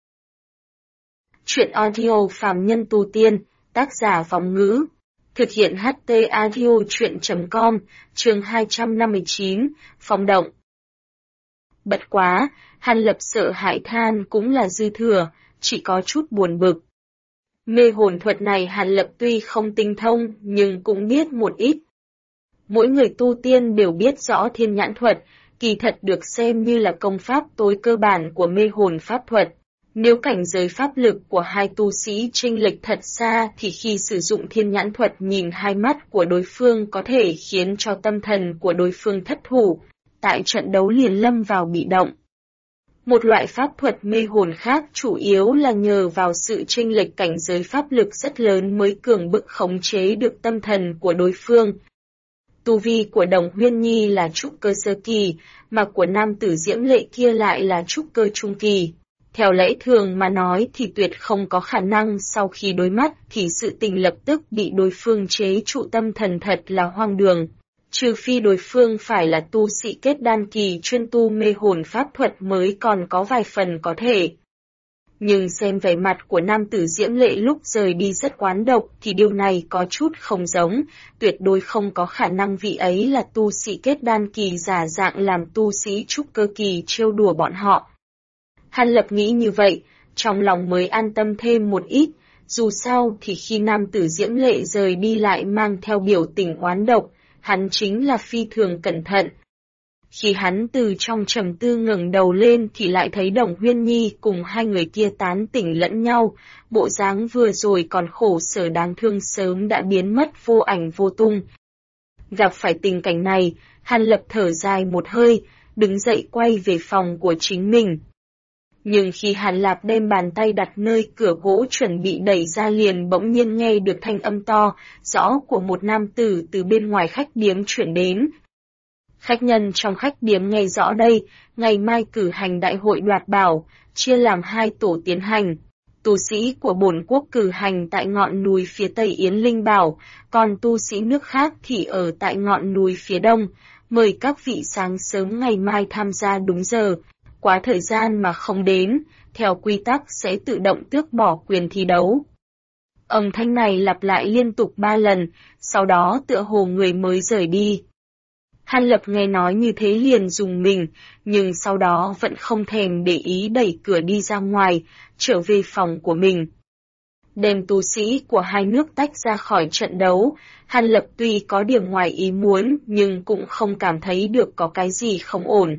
Speaker 1: Chuyện audio phàm nhân tu tiên, tác giả Vọng Ngữ, thực hiện HT Audio Chuyện.com, chương 259, Phong động. Bất quá, Hàn Lập sợ hãi than cũng là dư thừa, chỉ có chút buồn bực. Mê hồn thuật này Hàn Lập tuy không tinh thông nhưng cũng biết một ít. Mỗi người tu tiên đều biết rõ thiên nhãn thuật, kỳ thật được xem như là công pháp tối cơ bản của mê hồn pháp thuật. Nếu cảnh giới pháp lực của hai tu sĩ chênh lệch thật xa thì khi sử dụng thiên nhãn thuật nhìn hai mắt của đối phương có thể khiến cho tâm thần của đối phương thất thủ, tại trận đấu liền lâm vào bị động. Một loại pháp thuật mê hồn khác chủ yếu là nhờ vào sự chênh lệch cảnh giới pháp lực rất lớn mới cường bức khống chế được tâm thần của đối phương. Tu vi của Đồng Huyên Nhi là trúc cơ sơ kỳ, mà của nam tử diễm lệ kia lại là trúc cơ trung kỳ. Theo lẽ thường mà nói thì tuyệt không có khả năng sau khi đối mắt thì sự tình lập tức bị đối phương chế trụ tâm thần thật là hoang đường. Trừ phi đối phương phải là tu sĩ kết đan kỳ chuyên tu mê hồn pháp thuật mới còn có vài phần có thể. Nhưng xem vẻ mặt của nam tử diễm lệ lúc rời đi rất oán độc thì điều này có chút không giống, tuyệt đối không có khả năng vị ấy là tu sĩ kết đan kỳ giả dạng làm tu sĩ trúc cơ kỳ trêu đùa bọn họ. Hàn Lập nghĩ như vậy, trong lòng mới an tâm thêm một ít, dù sao thì khi nam tử diễm lệ rời đi lại mang theo biểu tình oán độc, hắn chính là phi thường cẩn thận. Khi hắn từ trong trầm tư ngẩng đầu lên thì lại thấy Đồng Huyên Nhi cùng hai người kia tán tỉnh lẫn nhau, bộ dáng vừa rồi còn khổ sở đáng thương sớm đã biến mất vô ảnh vô tung. Gặp phải tình cảnh này, Hàn Lập thở dài một hơi, đứng dậy quay về phòng của chính mình. Nhưng khi Hàn Lạp đem bàn tay đặt nơi cửa gỗ chuẩn bị đẩy ra liền bỗng nhiên nghe được thanh âm to, rõ của một nam tử từ bên ngoài khách điếm chuyển đến. Khách nhân trong khách điếm nghe rõ đây, ngày mai cử hành đại hội đoạt bảo, chia làm hai tổ tiến hành. Tu sĩ của bổn quốc cử hành tại ngọn núi phía tây Yến Linh Bảo, còn tu sĩ nước khác thì ở tại ngọn núi phía đông. Mời các vị sáng sớm ngày mai tham gia đúng giờ. Quá thời gian mà không đến, theo quy tắc sẽ tự động tước bỏ quyền thi đấu. Âm thanh này lặp lại liên tục 3 lần, sau đó tựa hồ người mới rời đi. Hàn Lập nghe nói như thế liền dùng mình, nhưng sau đó vẫn không thèm để ý đẩy cửa đi ra ngoài, trở về phòng của mình. Đem tu sĩ của hai nước tách ra khỏi trận đấu, Hàn Lập tuy có điểm ngoài ý muốn nhưng cũng không cảm thấy được có cái gì không ổn.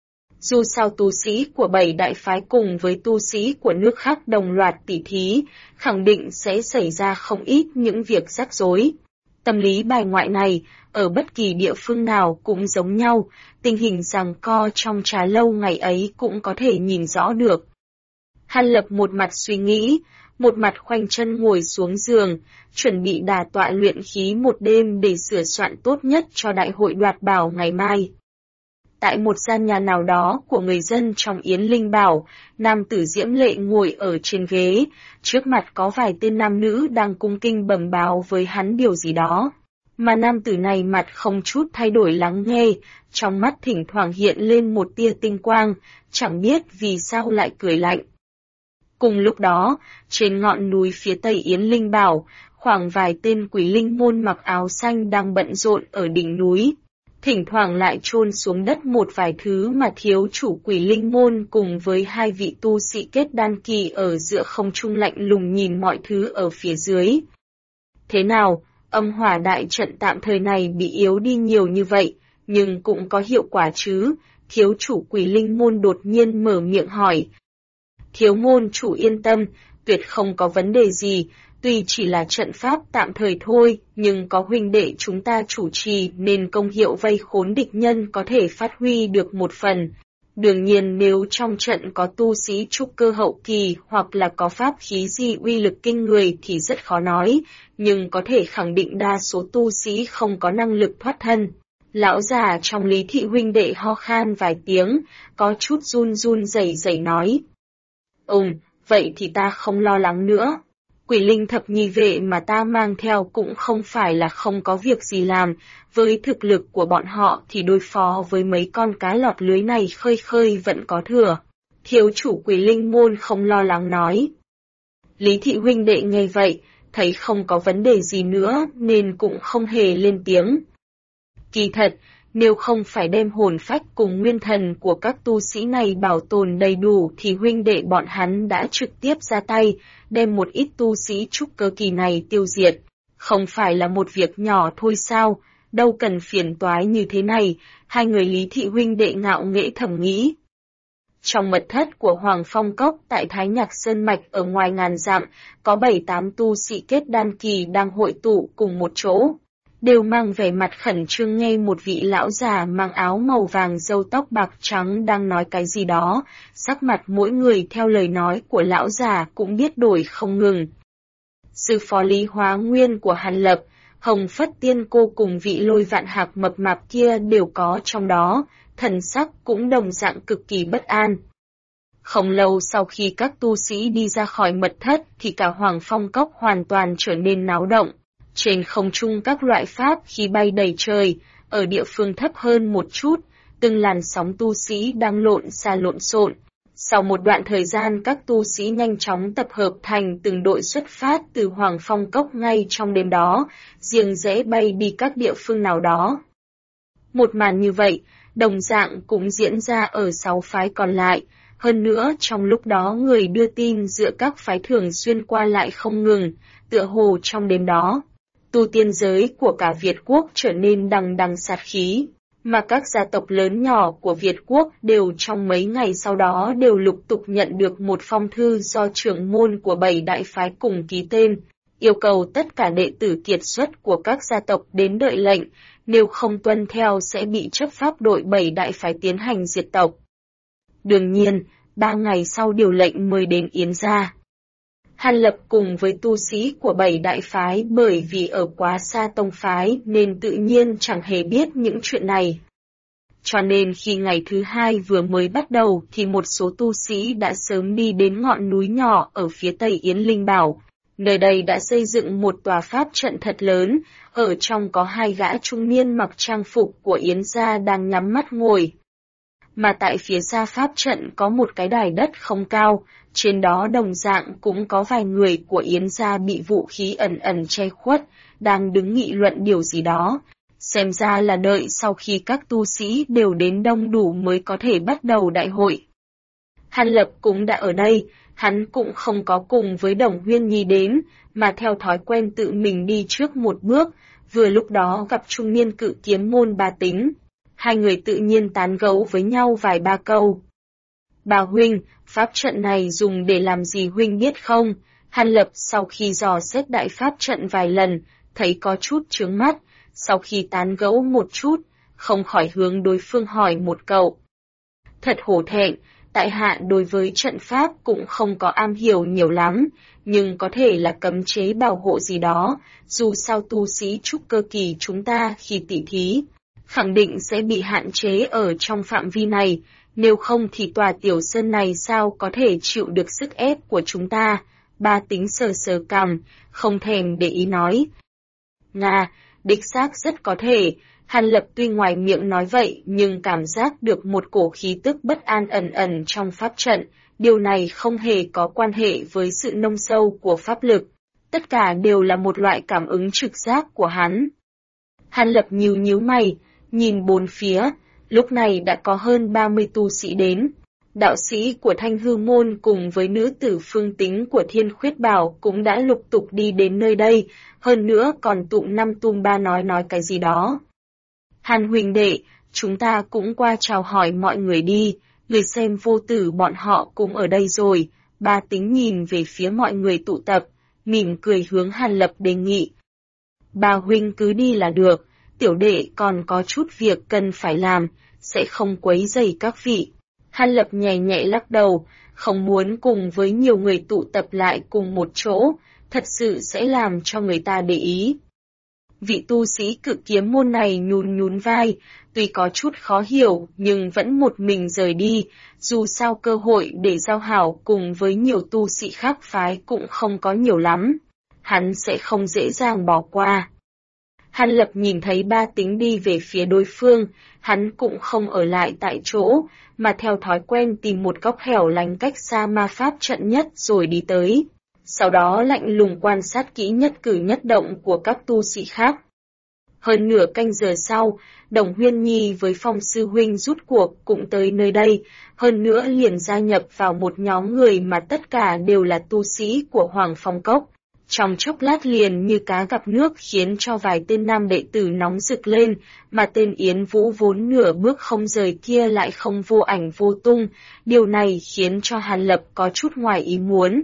Speaker 1: Dù sao tu sĩ của 7 đại phái cùng với tu sĩ của nước khác đồng loạt tỉ thí, khẳng định sẽ xảy ra không ít những việc rắc rối. Tâm lý bài ngoại này, ở bất kỳ địa phương nào cũng giống nhau, tình hình giằng co trong trà lâu ngày ấy cũng có thể nhìn rõ được. Hàn Lập một mặt suy nghĩ, một mặt khoanh chân ngồi xuống giường, chuẩn bị đả tọa luyện khí một đêm để sửa soạn tốt nhất cho đại hội đoạt bảo ngày mai. Tại một gian nhà nào đó của người dân trong Yến Linh Bảo, nam tử diễm lệ ngồi ở trên ghế, trước mặt có vài tên nam nữ đang cung kính bẩm báo với hắn điều gì đó. Mà nam tử này mặt không chút thay đổi lắng nghe, trong mắt thỉnh thoảng hiện lên một tia tinh quang, chẳng biết vì sao lại cười lạnh. Cùng lúc đó, trên ngọn núi phía tây Yến Linh Bảo, khoảng vài tên quỷ linh môn mặc áo xanh đang bận rộn ở đỉnh núi. Thỉnh thoảng lại chôn xuống đất một vài thứ mà thiếu chủ quỷ linh môn cùng với hai vị tu sĩ kết đan kỳ ở giữa không trung lạnh lùng nhìn mọi thứ ở phía dưới. Thế nào, âm hỏa đại trận tạm thời này bị yếu đi nhiều như vậy, nhưng cũng có hiệu quả chứ? Thiếu chủ quỷ linh môn đột nhiên mở miệng hỏi. Thiếu môn chủ yên tâm, tuyệt không có vấn đề gì. Tuy chỉ là trận pháp tạm thời thôi, nhưng có huynh đệ chúng ta chủ trì nên công hiệu vây khốn địch nhân có thể phát huy được một phần. Đương nhiên nếu trong trận có tu sĩ trúc cơ hậu kỳ hoặc là có pháp khí gì uy lực kinh người thì rất khó nói, nhưng có thể khẳng định đa số tu sĩ không có năng lực thoát thân. Lão già trong Lý thị huynh đệ ho khan vài tiếng, có chút run run rẩy rẩy nói. Vậy thì ta không lo lắng nữa. Quỷ linh thập nhị vệ mà ta mang theo cũng không phải là không có việc gì làm, với thực lực của bọn họ thì đối phó với mấy con cá lọt lưới này khơi khơi vẫn có thừa. Thiếu chủ quỷ linh môn không lo lắng nói. Lý thị huynh đệ nghe vậy, thấy không có vấn đề gì nữa nên cũng không hề lên tiếng. Kỳ thật, nếu không phải đem hồn phách cùng nguyên thần của các tu sĩ này bảo tồn đầy đủ thì huynh đệ bọn hắn đã trực tiếp ra tay, đem một ít tu sĩ trúc cơ kỳ này tiêu diệt. Không phải là một việc nhỏ thôi sao, đâu cần phiền toái như thế này, hai người Lý thị huynh đệ ngạo nghễ thầm nghĩ. Trong mật thất của Hoàng Phong Cốc tại Thái Nhạc Sơn Mạch ở ngoài ngàn dặm, có 7-8 tu sĩ kết đan kỳ đang hội tụ cùng một chỗ. Đều mang vẻ mặt khẩn trương nghe một vị lão già mang áo màu vàng râu tóc bạc trắng đang nói cái gì đó, sắc mặt mỗi người theo lời nói của lão già cũng biết đổi không ngừng. Sư phó Lý Hóa Nguyên của Hàn Lập, Hồng Phất Tiên Cô cùng vị Lôi Vạn Hạc mập mạp kia đều có trong đó, thần sắc cũng đồng dạng cực kỳ bất an. Không lâu sau khi các tu sĩ đi ra khỏi mật thất thì cả Hoàng Phong Cốc hoàn toàn trở nên náo động. Trên không trung các loại pháp khí bay đầy trời, ở địa phương thấp hơn một chút, từng làn sóng tu sĩ đang lộn xộn. Sau một đoạn thời gian các tu sĩ nhanh chóng tập hợp thành từng đội xuất phát từ Hoàng Phong Cốc ngay trong đêm đó, riêng rẽ bay đi các địa phương nào đó. Một màn như vậy, đồng dạng cũng diễn ra ở 6 phái còn lại, hơn nữa trong lúc đó người đưa tin giữa các phái thường xuyên qua lại không ngừng, tựa hồ trong đêm đó. Tu tiên giới của cả Việt Quốc trở nên đằng đằng sát khí, mà các gia tộc lớn nhỏ của Việt Quốc đều trong mấy ngày sau đó đều lục tục nhận được một phong thư do trưởng môn của 7 đại phái cùng ký tên, yêu cầu tất cả đệ tử kiệt xuất của các gia tộc đến đợi lệnh, nếu không tuân theo sẽ bị chấp pháp đội 7 đại phái tiến hành diệt tộc. Đương nhiên, 3 ngày sau điều lệnh mới đến Yến gia. Hàn Lập cùng với tu sĩ của 7 đại phái bởi vì ở quá xa tông phái nên tự nhiên chẳng hề biết những chuyện này. Cho nên khi ngày thứ 2 vừa mới bắt đầu thì một số tu sĩ đã sớm đi đến ngọn núi nhỏ ở phía tây Yến Linh Bảo. Nơi đây đã xây dựng một tòa pháp trận thật lớn, ở trong có 2 gã trung niên mặc trang phục của Yến gia đang nhắm mắt ngồi. Mà tại phía xa pháp trận có một cái đài đất không cao, trên đó đồng dạng cũng có vài người của Yến gia bị vũ khí ẩn ẩn che khuất, đang đứng nghị luận điều gì đó. Xem ra là đợi sau khi các tu sĩ đều đến đông đủ mới có thể bắt đầu đại hội. Hàn Lập cũng đã ở đây, hắn cũng không có cùng với Đồng Huyên Nhi đến, mà theo thói quen tự mình đi trước một bước, vừa lúc đó gặp trung niên cự kiếm môn Ba Tính. Hai người tự nhiên tán gẫu với nhau vài ba câu. Bà huynh, pháp trận này dùng để làm gì huynh biết không? Hàn Lập sau khi dò xét đại pháp trận vài lần, thấy có chút chướng mắt, sau khi tán gẫu một chút, không khỏi hướng đối phương hỏi một câu. Thật hổ thẹn, tại hạ đối với trận pháp cũng không có am hiểu nhiều lắm, nhưng có thể là cấm chế bảo hộ gì đó, dù sao tu sĩ trúc cơ kỳ chúng ta khi tỉ thí. khẳng định sẽ bị hạn chế ở trong phạm vi này, nếu không thì tòa tiểu sơn này sao có thể chịu được sức ép của chúng ta. Ba Tính sờ sờ cằm, không thèm để ý nói. Nga, đích xác rất có thể. Hàn Lập tuy ngoài miệng nói vậy nhưng cảm giác được một cổ khí tức bất an ẩn ẩn trong pháp trận, điều này không hề có quan hệ với sự nông sâu của pháp lực, tất cả đều là một loại cảm ứng trực giác của hắn. Hàn Lập nhíu nhíu mày, nhìn bốn phía, lúc này đã có hơn 30 tu sĩ đến. Đạo sĩ của Thanh Hư Môn cùng với nữ tử Phương Tính của Thiên Khuyết Bảo cũng đã lục tục đi đến nơi đây, hơn nữa còn tụng năm tum ba nói cái gì đó. Hàn huynh đệ, chúng ta cũng qua chào hỏi mọi người đi, người xem Vô Tử bọn họ cũng ở đây rồi. Ba Tính nhìn về phía mọi người tụ tập, mỉm cười hướng Hàn Lập đề nghị. Ba huynh cứ đi là được, tiểu đệ còn có chút việc cần phải làm, sẽ không quấy rầy các vị. Hàn Lập nhẹ nhẹ lắc đầu, không muốn cùng với nhiều người tụ tập lại cùng một chỗ, thật sự sẽ làm cho người ta để ý. Vị tu sĩ Cự Kiếm Môn này nhún vai, tuy có chút khó hiểu nhưng vẫn một mình rời đi, dù sao cơ hội để giao hảo cùng với nhiều tu sĩ khác phái cũng không có nhiều lắm, hắn sẽ không dễ dàng bỏ qua. Hàn Lập nhìn thấy Ba Tính đi về phía đối phương, hắn cũng không ở lại tại chỗ, mà theo thói quen tìm một góc hẻo lánh cách xa ma pháp trận nhất rồi đi tới. Sau đó lạnh lùng quan sát kỹ nhất cử nhất động của các tu sĩ khác. Hơn nửa canh giờ sau, Đồng Huyên Nhi với Phong Sư Huynh rút cuộc cũng tới nơi đây, hơn nữa liền gia nhập vào một nhóm người mà tất cả đều là tu sĩ của Hoàng Phong Cốc. Trong chốc lát liền như cá gặp nước khiến cho vài tên nam đệ tử nóng rực lên, mà tên Yến Vũ vốn nửa bước không rời kia lại không vô ảnh vô tung, điều này khiến cho Hàn Lập có chút ngoài ý muốn.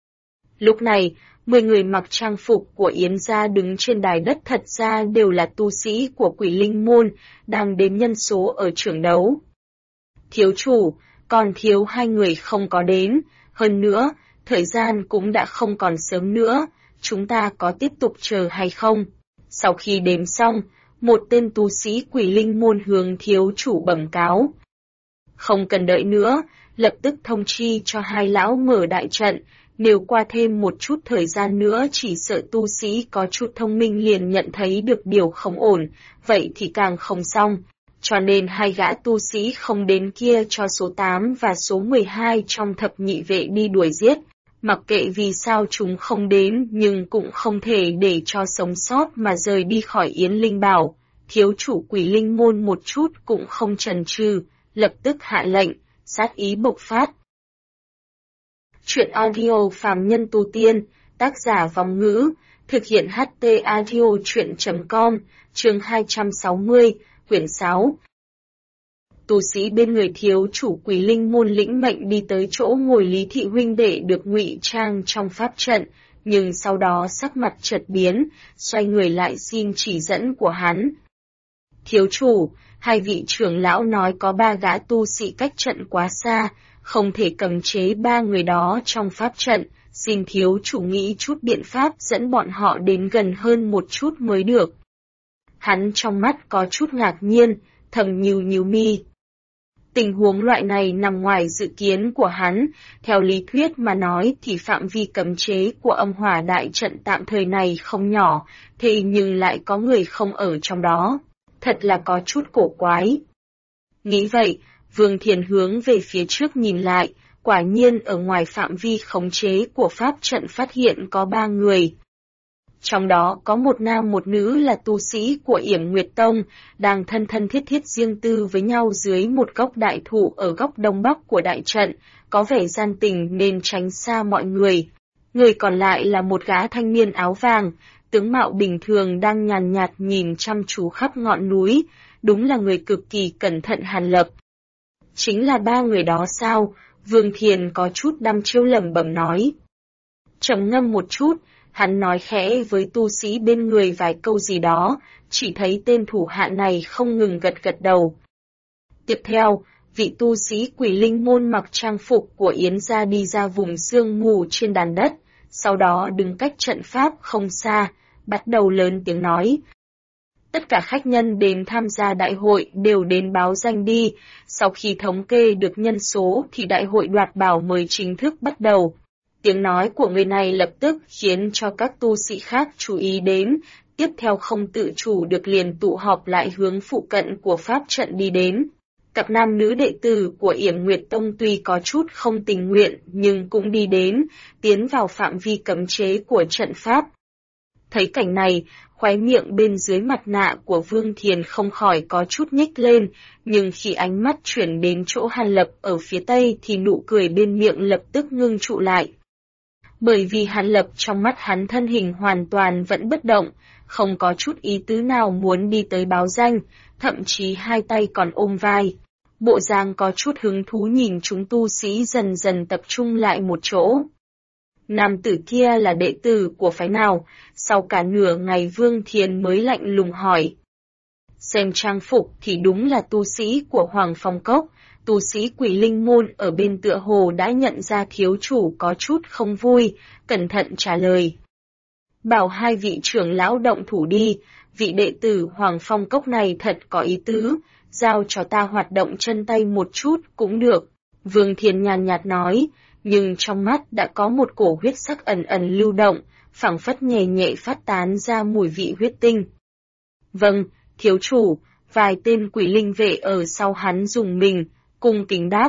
Speaker 1: Lúc này, 10 người mặc trang phục của Yến gia đứng trên đài đất thật ra đều là tu sĩ của Quỷ Linh Môn, đang đếm nhân số ở trường đấu. Thiếu chủ, còn thiếu 2 người không có đến, hơn nữa, thời gian cũng đã không còn sớm nữa, chúng ta có tiếp tục chờ hay không? Sau khi đếm xong, một tên tu sĩ Quỷ Linh Môn hướng thiếu chủ bẩm cáo. Không cần đợi nữa, lập tức thông chi cho 2 lão mở đại trận, nếu qua thêm một chút thời gian nữa chỉ sợ tu sĩ có chút thông minh liền nhận thấy được điều không ổn, vậy thì càng không xong. Cho nên 2 gã tu sĩ không đến kia cho số 8 và số 12 trong thập nhị vệ đi đuổi giết. Mặc kệ vì sao chúng không đến nhưng cũng không thể để cho sống sót mà rời đi khỏi Yến Linh Bảo. Thiếu chủ Quỷ Linh Môn một chút cũng không chần chừ, lập tức hạ lệnh, sát ý bộc phát. Chuyện audio Phàm Nhân Tu Tiên, tác giả Vong Ngữ, thực hiện HT Audio Chuyện.com, chương 260, quyển 6. Tu sĩ bên người thiếu chủ Quỷ Linh Môn lĩnh mệnh đi tới chỗ ngồi Lý Thị huynh đệ được ngụy trang trong pháp trận, nhưng sau đó sắc mặt chợt biến, xoay người lại xin chỉ dẫn của hắn. Thiếu chủ, 2 vị trưởng lão nói có 3 gã tu sĩ cách trận quá xa, không thể cầm chế 3 người đó trong pháp trận, xin thiếu chủ nghĩ chút biện pháp dẫn bọn họ đến gần hơn một chút mới được. Hắn trong mắt có chút ngạc nhiên, thầm nhíu mi. Tình huống loại này nằm ngoài dự kiến của hắn, theo lý thuyết mà nói thì phạm vi cấm chế của âm hỏa đại trận tạm thời này không nhỏ, thế nhưng lại có người không ở trong đó. Thật là có chút cổ quái. Nghĩ vậy, Vương Thiền hướng về phía trước nhìn lại, quả nhiên ở ngoài phạm vi khống chế của pháp trận phát hiện có 3 người. Trong đó có một nam một nữ là tu sĩ của Yểm Nguyệt Tông, đang thân thân thiết thiết riêng tư với nhau dưới một gốc đại thụ ở góc đông bắc của đại trận, có vẻ gian tình nên tránh xa mọi người. Người còn lại là một gã thanh niên áo vàng, tướng mạo bình thường đang nhàn nhạt nhìn chăm chú khắp ngọn núi, đúng là người cực kỳ cẩn thận Hàn Lập. Chính là 3 người đó sao? Vương Thiền có chút đăm chiêu lẩm bẩm nói. Trầm ngâm một chút, hắn nói khẽ với tu sĩ bên người vài câu gì đó, chỉ thấy tên thủ hạ này không ngừng gật đầu. Tiếp theo, vị tu sĩ Quỷ Linh Môn mặc trang phục của Yến gia đi ra vùng sương mù trên đàn đất, sau đó đứng cách trận pháp không xa, bắt đầu lớn tiếng nói. Tất cả khách nhân đến tham gia đại hội đều đến báo danh đi, sau khi thống kê được nhân số thì đại hội đoạt bảo mới chính thức bắt đầu. Tiếng nói của người này lập tức khiến cho các tu sĩ khác chú ý đến, tiếp theo không tự chủ được liền tụ họp lại hướng phụ cận của pháp trận đi đến. Cặp nam nữ đệ tử của Yểm Nguyệt Tông tuy có chút không tình nguyện nhưng cũng đi đến, tiến vào phạm vi cấm chế của trận pháp. Thấy cảnh này, khóe miệng bên dưới mặt nạ của Vương Thiền không khỏi có chút nhếch lên, nhưng khi ánh mắt chuyển đến chỗ Hàn Lập ở phía tây thì nụ cười bên miệng lập tức ngưng trụ lại. Bởi vì Hàn Lập trong mắt hắn thân hình hoàn toàn vẫn bất động, không có chút ý tứ nào muốn đi tới báo danh, thậm chí hai tay còn ôm vai. Bộ dáng có chút hứng thú nhìn chúng tu sĩ dần dần tập trung lại một chỗ. Nam tử kia là đệ tử của phái nào? Sau cả nửa ngày Vương Thiền mới lạnh lùng hỏi. Xem trang phục thì đúng là tu sĩ của Hoàng Phong Cốc, tu sĩ Quỷ Linh Môn ở bên tựa hồ đã nhận ra thiếu chủ có chút không vui, cẩn thận trả lời. Bảo hai vị trưởng lão động thủ đi, vị đệ tử Hoàng Phong Cốc này thật có ý tứ, giao cho ta hoạt động chân tay một chút cũng được. Vương Thiền nhàn nhạt nói, nhưng trong mắt đã có một cổ huyết sắc ẩn ẩn lưu động, phảng phất nhẹ nhẹ phát tán ra mùi vị huyết tinh. Vâng, thiếu chủ, vài tên quỷ linh vệ ở sau hắn dùng mình, cung kính đáp.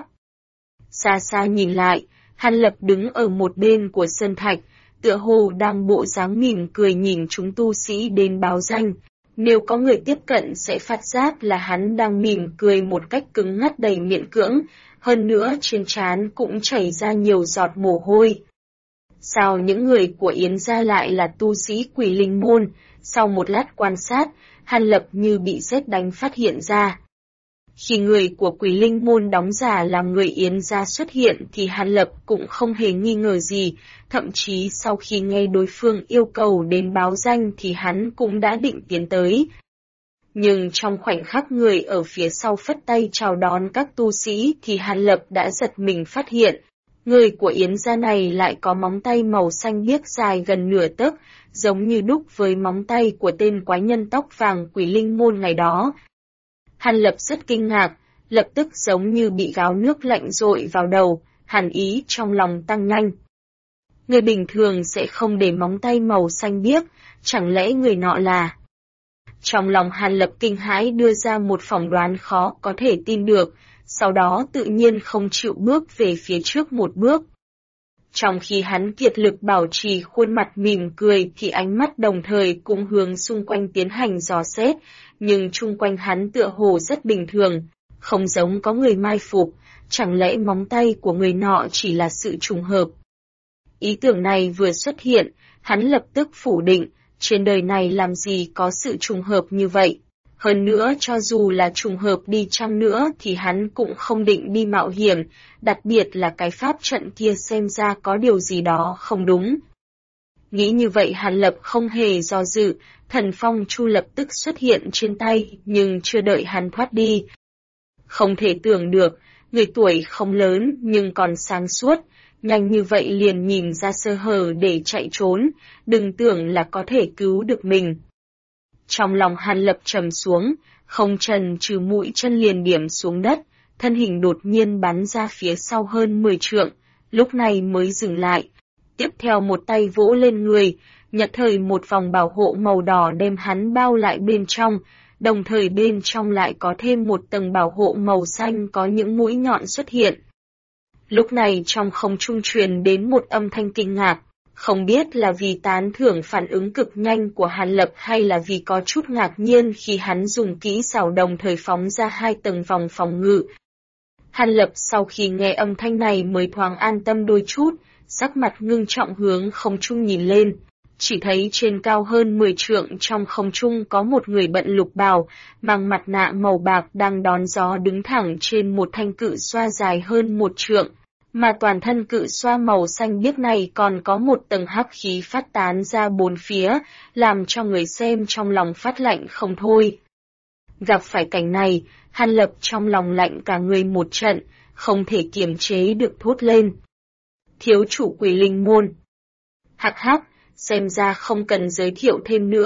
Speaker 1: Xa xa nhìn lại, Hàn Lập đứng ở một bên của sơn thạch, tựa hồ đang bộ dáng mỉm cười nhìn chúng tu sĩ đến báo danh. Nếu có người tiếp cận sẽ phát giác là hắn đang mỉm cười một cách cứng ngắc đầy miễn cưỡng, hơn nữa trên trán cũng chảy ra nhiều giọt mồ hôi. Sao những người của Yến gia lại là tu sĩ Quỷ Linh Môn? Sau một lát quan sát, Hàn Lập như bị sét đánh phát hiện ra. Khi người của Quỷ Linh Môn đóng giả làm người Yến gia xuất hiện thì Hàn Lập cũng không hề nghi ngờ gì, thậm chí sau khi nghe đối phương yêu cầu đến báo danh thì hắn cũng đã định tiến tới. Nhưng trong khoảnh khắc người ở phía sau phất tay chào đón các tu sĩ thì Hàn Lập đã giật mình phát hiện, người của Yến gia này lại có móng tay màu xanh biếc dài gần nửa tấc, giống như đúc với móng tay của tên quái nhân tóc vàng Quỷ Linh Môn ngày đó. Hàn Lập rất kinh ngạc, lập tức giống như bị gáo nước lạnh dội vào đầu, hàn ý trong lòng tăng nhanh. Người bình thường sẽ không để móng tay màu xanh biếc, chẳng lẽ người nọ là... Trong lòng Hàn Lập kinh hãi đưa ra một phỏng đoán khó có thể tin được, sau đó tự nhiên không chịu bước về phía trước một bước. Trong khi hắn kiệt lực bảo trì khuôn mặt mỉm cười thì ánh mắt đồng thời cũng hướng xung quanh tiến hành dò xét, nhưng chung quanh hắn tựa hồ rất bình thường, không giống có người mai phục, chẳng lẽ móng tay của người nọ chỉ là sự trùng hợp. Ý tưởng này vừa xuất hiện, hắn lập tức phủ định, trên đời này làm gì có sự trùng hợp như vậy. Hơn nữa cho dù là trùng hợp đi chăng nữa thì hắn cũng không định đi mạo hiểm, đặc biệt là cái pháp trận kia xem ra có điều gì đó không đúng. Nghĩ như vậy Hàn Lập không hề do dự, thần phong chu lập tức xuất hiện trên tay nhưng chưa đợi hắn thoát đi. Không thể tưởng được, người tuổi không lớn nhưng còn sáng suốt, nhanh như vậy liền nhìn ra sơ hở để chạy trốn, đừng tưởng là có thể cứu được mình. Trong lòng Hàn Lập trầm xuống, không chần chừ mũi chân liền điểm xuống đất, thân hình đột nhiên bắn ra phía sau hơn 10 trượng, lúc này mới dừng lại. Tiếp theo một tay vỗ lên người, nhặt thời một vòng bảo hộ màu đỏ đem hắn bao lại bên trong, đồng thời bên trong lại có thêm một tầng bảo hộ màu xanh có những mũi nhọn xuất hiện. Lúc này trong không trung truyền đến một âm thanh kinh ngạc, không biết là vì tán thưởng phản ứng cực nhanh của Hàn Lập hay là vì có chút ngạc nhiên khi hắn dùng kỹ xảo đồng thời phóng ra 2 tầng vòng phòng ngự. Hàn Lập sau khi nghe âm thanh này mới thoáng an tâm đôi chút, sắc mặt ngưng trọng hướng không trung nhìn lên. Chỉ thấy trên cao hơn 10 trượng trong không trung có một người bận lục bào, mang mặt nạ màu bạc đang đón gió đứng thẳng trên một thanh cự xoa dài hơn 1 trượng. Mà toàn thân cự xoa màu xanh biếc này còn có một tầng hắc khí phát tán ra bốn phía, làm cho người xem trong lòng phát lạnh không thôi. Gặp phải cảnh này, Hàn Lập trong lòng lạnh cả người một trận, không thể kiềm chế được thốt lên. Thiếu chủ Quỷ Linh Môn. Hắc hắc, xem ra không cần giới thiệu thêm nữa,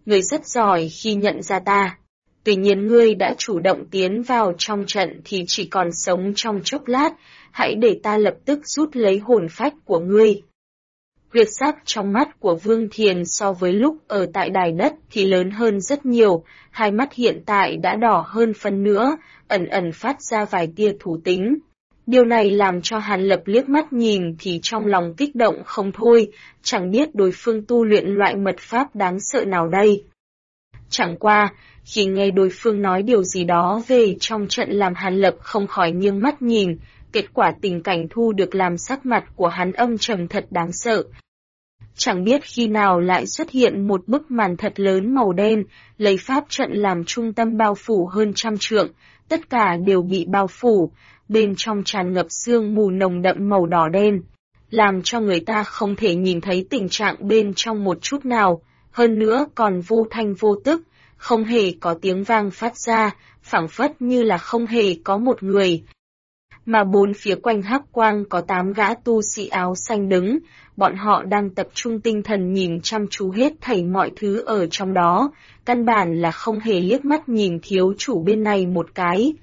Speaker 1: ngươi rất giỏi khi nhận ra ta. Tuy nhiên ngươi đã chủ động tiến vào trong trận thì chỉ còn sống trong chốc lát, hãy để ta lập tức rút lấy hồn phách của ngươi. Huyết sắc trong mắt của Vương Thiền so với lúc ở tại đài đất thì lớn hơn rất nhiều, hai mắt hiện tại đã đỏ hơn phân nữa, ẩn ẩn phát ra vài tia thú tính. Điều này làm cho Hàn Lập liếc mắt nhìn thì trong lòng kích động không thôi, chẳng biết đối phương tu luyện loại mật pháp đáng sợ nào đây. Chẳng qua, khi nghe đối phương nói điều gì đó về trong trận làm Hàn Lập không khỏi nghiêng mắt nhìn, kết quả tình cảnh thu được làm sắc mặt của hắn âm trầm thật đáng sợ. Chẳng biết khi nào lại xuất hiện một bức màn thật lớn màu đen, lấy pháp trận làm trung tâm bao phủ hơn 100 trượng, tất cả đều bị bao phủ, bên trong tràn ngập sương mù nồng đậm màu đỏ đen, làm cho người ta không thể nhìn thấy tình trạng bên trong một chút nào, hơn nữa còn vô thanh vô tức, không hề có tiếng vang phát ra, phảng phất như là không hề có một người. Mà bốn phía quanh hắc quang có 8 gã tu sĩ áo xanh đứng, bọn họ đang tập trung tinh thần nhìn chăm chú hết thảy mọi thứ ở trong đó, căn bản là không hề liếc mắt nhìn thiếu chủ bên này một cái.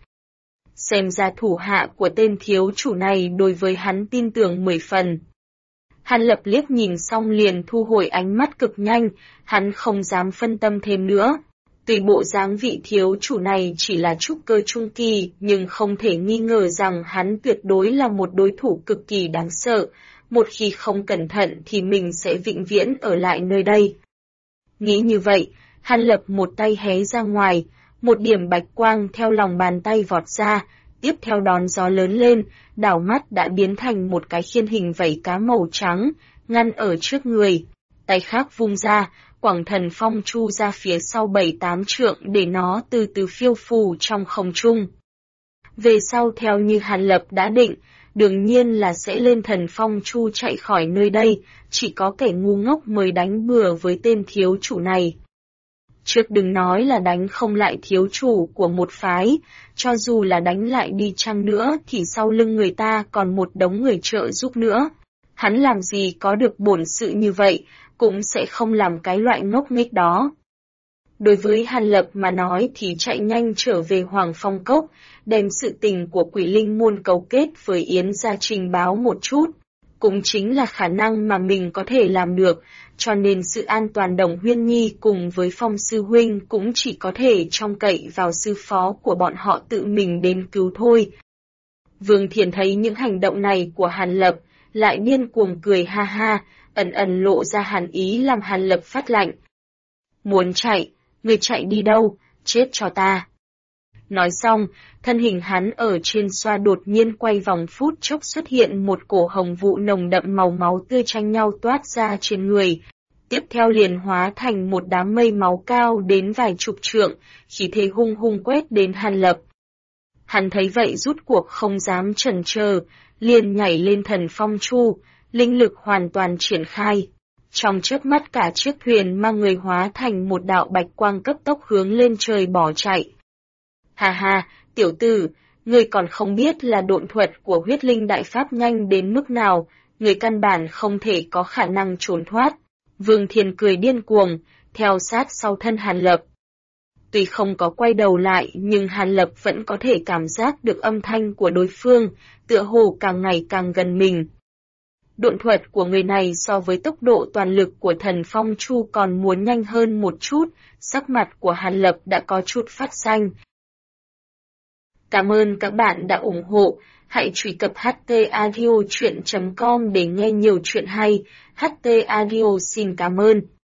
Speaker 1: Xem ra thủ hạ của tên thiếu chủ này đối với hắn tin tưởng 10 phần. Hàn Lập liếc nhìn xong liền thu hồi ánh mắt cực nhanh, hắn không dám phân tâm thêm nữa. Tuy bộ dáng vị thiếu chủ này chỉ là trúc cơ trung kỳ, nhưng không thể nghi ngờ rằng hắn tuyệt đối là một đối thủ cực kỳ đáng sợ, một khi không cẩn thận thì mình sẽ vĩnh viễn ở lại nơi đây. Nghĩ như vậy, Hàn Lập một tay hé ra ngoài, một điểm bạch quang theo lòng bàn tay vọt ra, tiếp theo đón gió lớn lên, đảo mắt đã biến thành một cái khiên hình vảy cá màu trắng, ngăn ở trước người. Tay khác vung ra, quảng thần phong chu ra phía sau 7-8 trượng để nó từ từ phiêu phù trong không trung. Về sau theo như Hàn Lập đã định, đương nhiên là sẽ lên thần phong chu chạy khỏi nơi đây, chỉ có kẻ ngu ngốc mới đánh bừa với tên thiếu chủ này. Trước đừng nói là đánh không lại thiếu chủ của một phái, cho dù là đánh lại đi chăng nữa thì sau lưng người ta còn một đống người trợ giúp nữa. Hắn làm gì có được bổn sự như vậy, cũng sẽ không làm cái loại ngốc nghếch đó. Đối với Hàn Lập mà nói thì chạy nhanh trở về Hoàng Phong Cốc, đem sự tình của Quỷ Linh môn cấu kết với Yến gia trình báo một chút. Cũng chính là khả năng mà mình có thể làm được, cho nên sự an toàn Đồng Huyên Nhi cùng với Phong sư huynh cũng chỉ có thể trông cậy vào sư phó của bọn họ tự mình đến cứu thôi. Vương Thiền thấy những hành động này của Hàn Lập, lại điên cuồng cười ha ha, ẩn ẩn lộ ra hàn ý làm Hàn Lập phát lạnh. Muốn chạy, người chạy đi đâu, chết cho ta. Nói xong, thân hình hắn ở trên xoa đột nhiên quay vòng phút chốc xuất hiện một cổ hồng vụ nồng đậm màu máu tươi tranh nhau toát ra trên người. Tiếp theo liền hóa thành một đám mây máu cao đến vài chục trượng, khí thế hung hung quét đến Hàn Lập. Hắn thấy vậy rút cuộc không dám chần chờ, liền nhảy lên thần phong chu, linh lực hoàn toàn triển khai. Trong chớp mắt cả chiếc thuyền mang người hóa thành một đạo bạch quang cấp tốc hướng lên trời bỏ chạy. Ha ha, tiểu tử, ngươi còn không biết là độn thuật của huyết linh đại pháp nhanh đến mức nào, ngươi căn bản không thể có khả năng trốn thoát. Vương Thiền cười điên cuồng, theo sát sau thân Hàn Lập. Tuy không có quay đầu lại nhưng Hàn Lập vẫn có thể cảm giác được âm thanh của đối phương, tựa hồ càng ngày càng gần mình. Độn thuật của người này so với tốc độ toàn lực của thần phong chu còn muốn nhanh hơn một chút, sắc mặt của Hàn Lập đã có chút phát xanh. Cảm ơn các bạn đã ủng hộ, hãy truy cập htaudio.com để nghe nhiều chuyện hay, HT Audio xin cảm ơn.